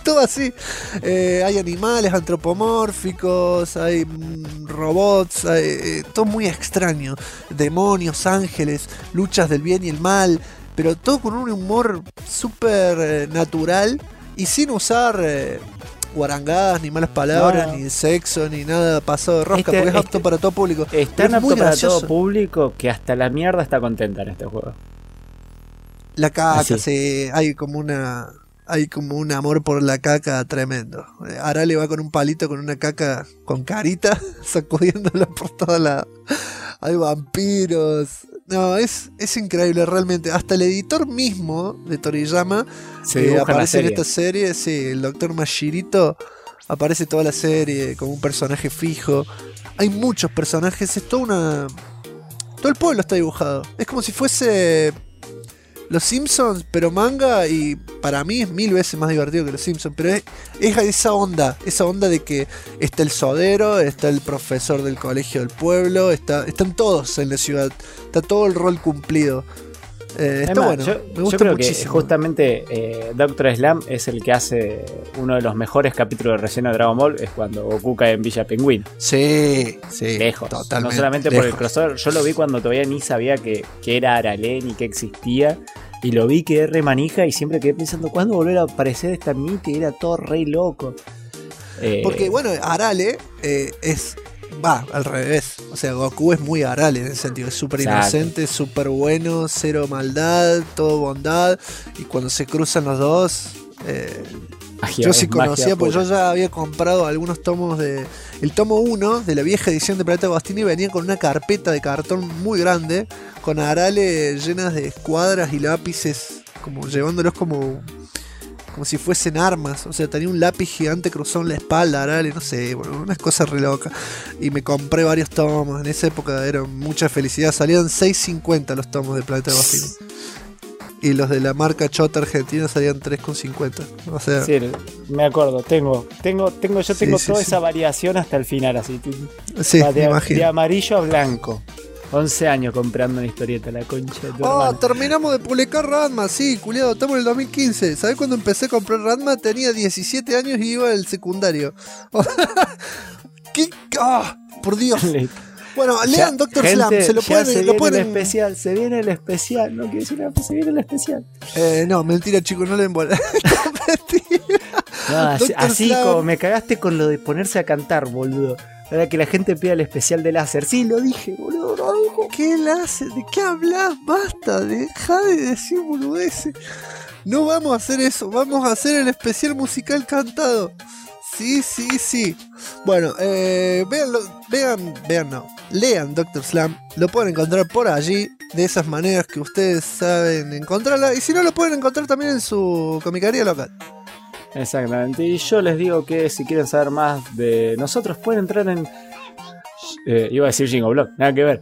todo así. Hay animales antropomórficos, hay robots, todo muy extraño. Demonios, ángeles, luchas del bien y el mal, pero todo con un humor súper natural y sin usar guarangadas, ni malas palabras, ni sexo, ni nada pasado de rosca, porque es apto para todo público. Es tan apto para todo público que hasta la mierda está contenta en este juego. La caca, sí, hay como un amor por la caca tremendo. Arale va con un palito con una caca con carita, sacudiéndola por toda la... Hay vampiros. No, es increíble realmente. Hasta el editor mismo de Toriyama aparece en esta serie. Sí, el Dr. Mashirito aparece toda la serie como un personaje fijo. Hay muchos personajes, es toda todo el pueblo está dibujado. Es como si fuese Los Simpsons, pero manga, y para mí es 1000 veces más divertido que Los Simpsons. Pero es esa onda de que está el sodero, está el profesor del colegio del pueblo, están todos en la ciudad, está todo el rol cumplido. Está bueno, me gusta creo muchísimo. Que justamente Dr. Slump es el que hace uno de los mejores capítulos de relleno de Dragon Ball, es cuando Goku cae en Villa Pingüino. Sí, lejos. Totalmente. No solamente por el crossover, yo lo vi cuando todavía ni sabía que era Arale ni que existía. Y lo vi, quedé re manija y siempre quedé pensando, ¿cuándo volver a aparecer esta mita? Y era todo re loco. Porque bueno, Arale va al revés. O sea, Goku es muy Arale en ese sentido. Es súper inocente, súper bueno, cero maldad, todo bondad. Y cuando se cruzan los dos... yo sí conocía, porque yo ya había comprado algunos tomos de... El tomo 1 de la vieja edición de Planeta Agostini venía con una carpeta de cartón muy grande, con Arale llenas de escuadras y lápices, como llevándolos como si fuesen armas. O sea, tenía un lápiz gigante cruzado en la espalda, Arale, no sé, bueno, unas cosas re locas. Y me compré varios tomos. En esa época era mucha felicidad. Salían 6.50 los tomos de Planeta Agostini. Y los de la marca Chota Argentina salían 3,50. O sea, sí, me acuerdo, tengo toda esa variación hasta el final, así. Sí, me imagino. De amarillo a blanco. 11 años comprando una historieta, la concha de tu hermano. Terminamos de publicar Ranma, sí, culiado, estamos en el 2015. ¿Sabés cuando empecé a comprar Ranma? Tenía 17 años y iba al secundario. ¿Qué? Por Dios. Bueno, lean Dr. Slump, se lo pueden... Se viene el especial, no quiero decir nada, se viene el especial. No, mentira, chicos, no le envuelvan. No, así como me cagaste con lo de ponerse a cantar, boludo. Ahora que la gente pida el especial de láser. Sí, lo dije, boludo, lo dijo. ¿Qué láser? ¿De qué hablas? Basta, deja de decir boludeces. No vamos a hacer eso, vamos a hacer el especial musical cantado. Sí. Bueno, lean Dr. Slump, lo pueden encontrar por allí, de esas maneras que ustedes saben encontrarla, y si no, lo pueden encontrar también en su comicaría local. Exactamente, y yo les digo que si quieren saber más de nosotros pueden entrar en... iba a decir Jingoblog, nada que ver,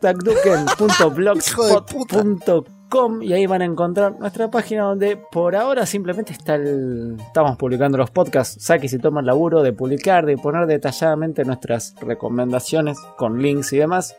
tactacduken.blogspot.com, y ahí van a encontrar nuestra página donde por ahora simplemente estamos publicando los podcasts. Saki se toma el laburo de publicar, de poner detalladamente nuestras recomendaciones con links y demás,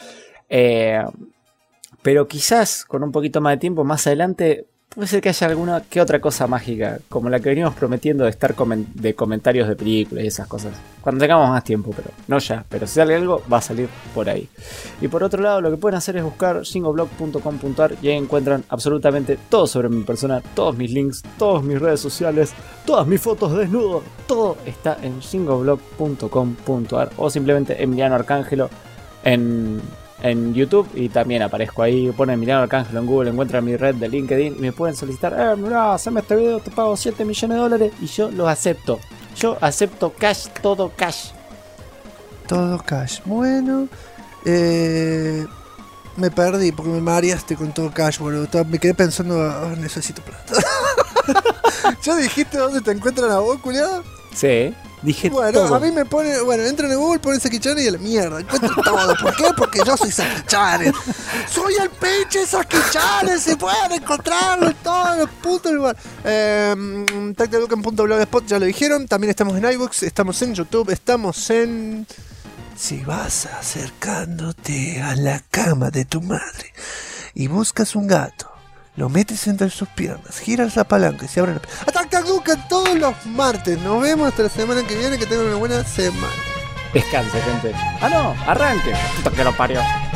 pero quizás con un poquito más de tiempo más adelante puede ser que haya alguna que otra cosa mágica, como la que venimos prometiendo de estar de comentarios de películas y esas cosas. Cuando tengamos más tiempo, pero no ya. Pero si sale algo, va a salir por ahí. Y por otro lado, lo que pueden hacer es buscar jingoblog.com.ar y ahí encuentran absolutamente todo sobre mi persona, todos mis links, todas mis redes sociales, todas mis fotos desnudo. Todo está en jingoblog.com.ar o simplemente Emiliano Arcángelo en YouTube, y también aparezco ahí. Ponen Emiliano Arcángelo en Google, encuentran mi red de LinkedIn y me pueden solicitar, mirá, haceme este video, te pago $7 millones y yo los acepto. Yo acepto cash, todo cash. Todo cash. Bueno, me perdí porque me mareaste con todo cash, boludo. Me quedé pensando, necesito plata. ¿Ya dijiste dónde te encuentran a vos, culiado? Sí. Dije bueno, todo. A mí me pone... Bueno, entran en Google, ponen Saki-chan y a la mierda. Encuentran todo. ¿Por qué? Porque yo soy Saki-chan. Soy el pinche Saki-chan. Se pueden encontrarlo en todos los putos lugares. Tactaduken.blogspot, ya lo dijeron. También estamos en iVoox, estamos en YouTube, estamos en... Si vas acercándote a la cama de tu madre y buscas un gato, lo metes entre sus piernas, giras la palanca y se abre la... ¡Ataque! Tac Duca todos los martes. Nos vemos hasta la semana que viene. Que tengan una buena semana. Descanse, gente. Ah, no, arranque. Puta que lo parió.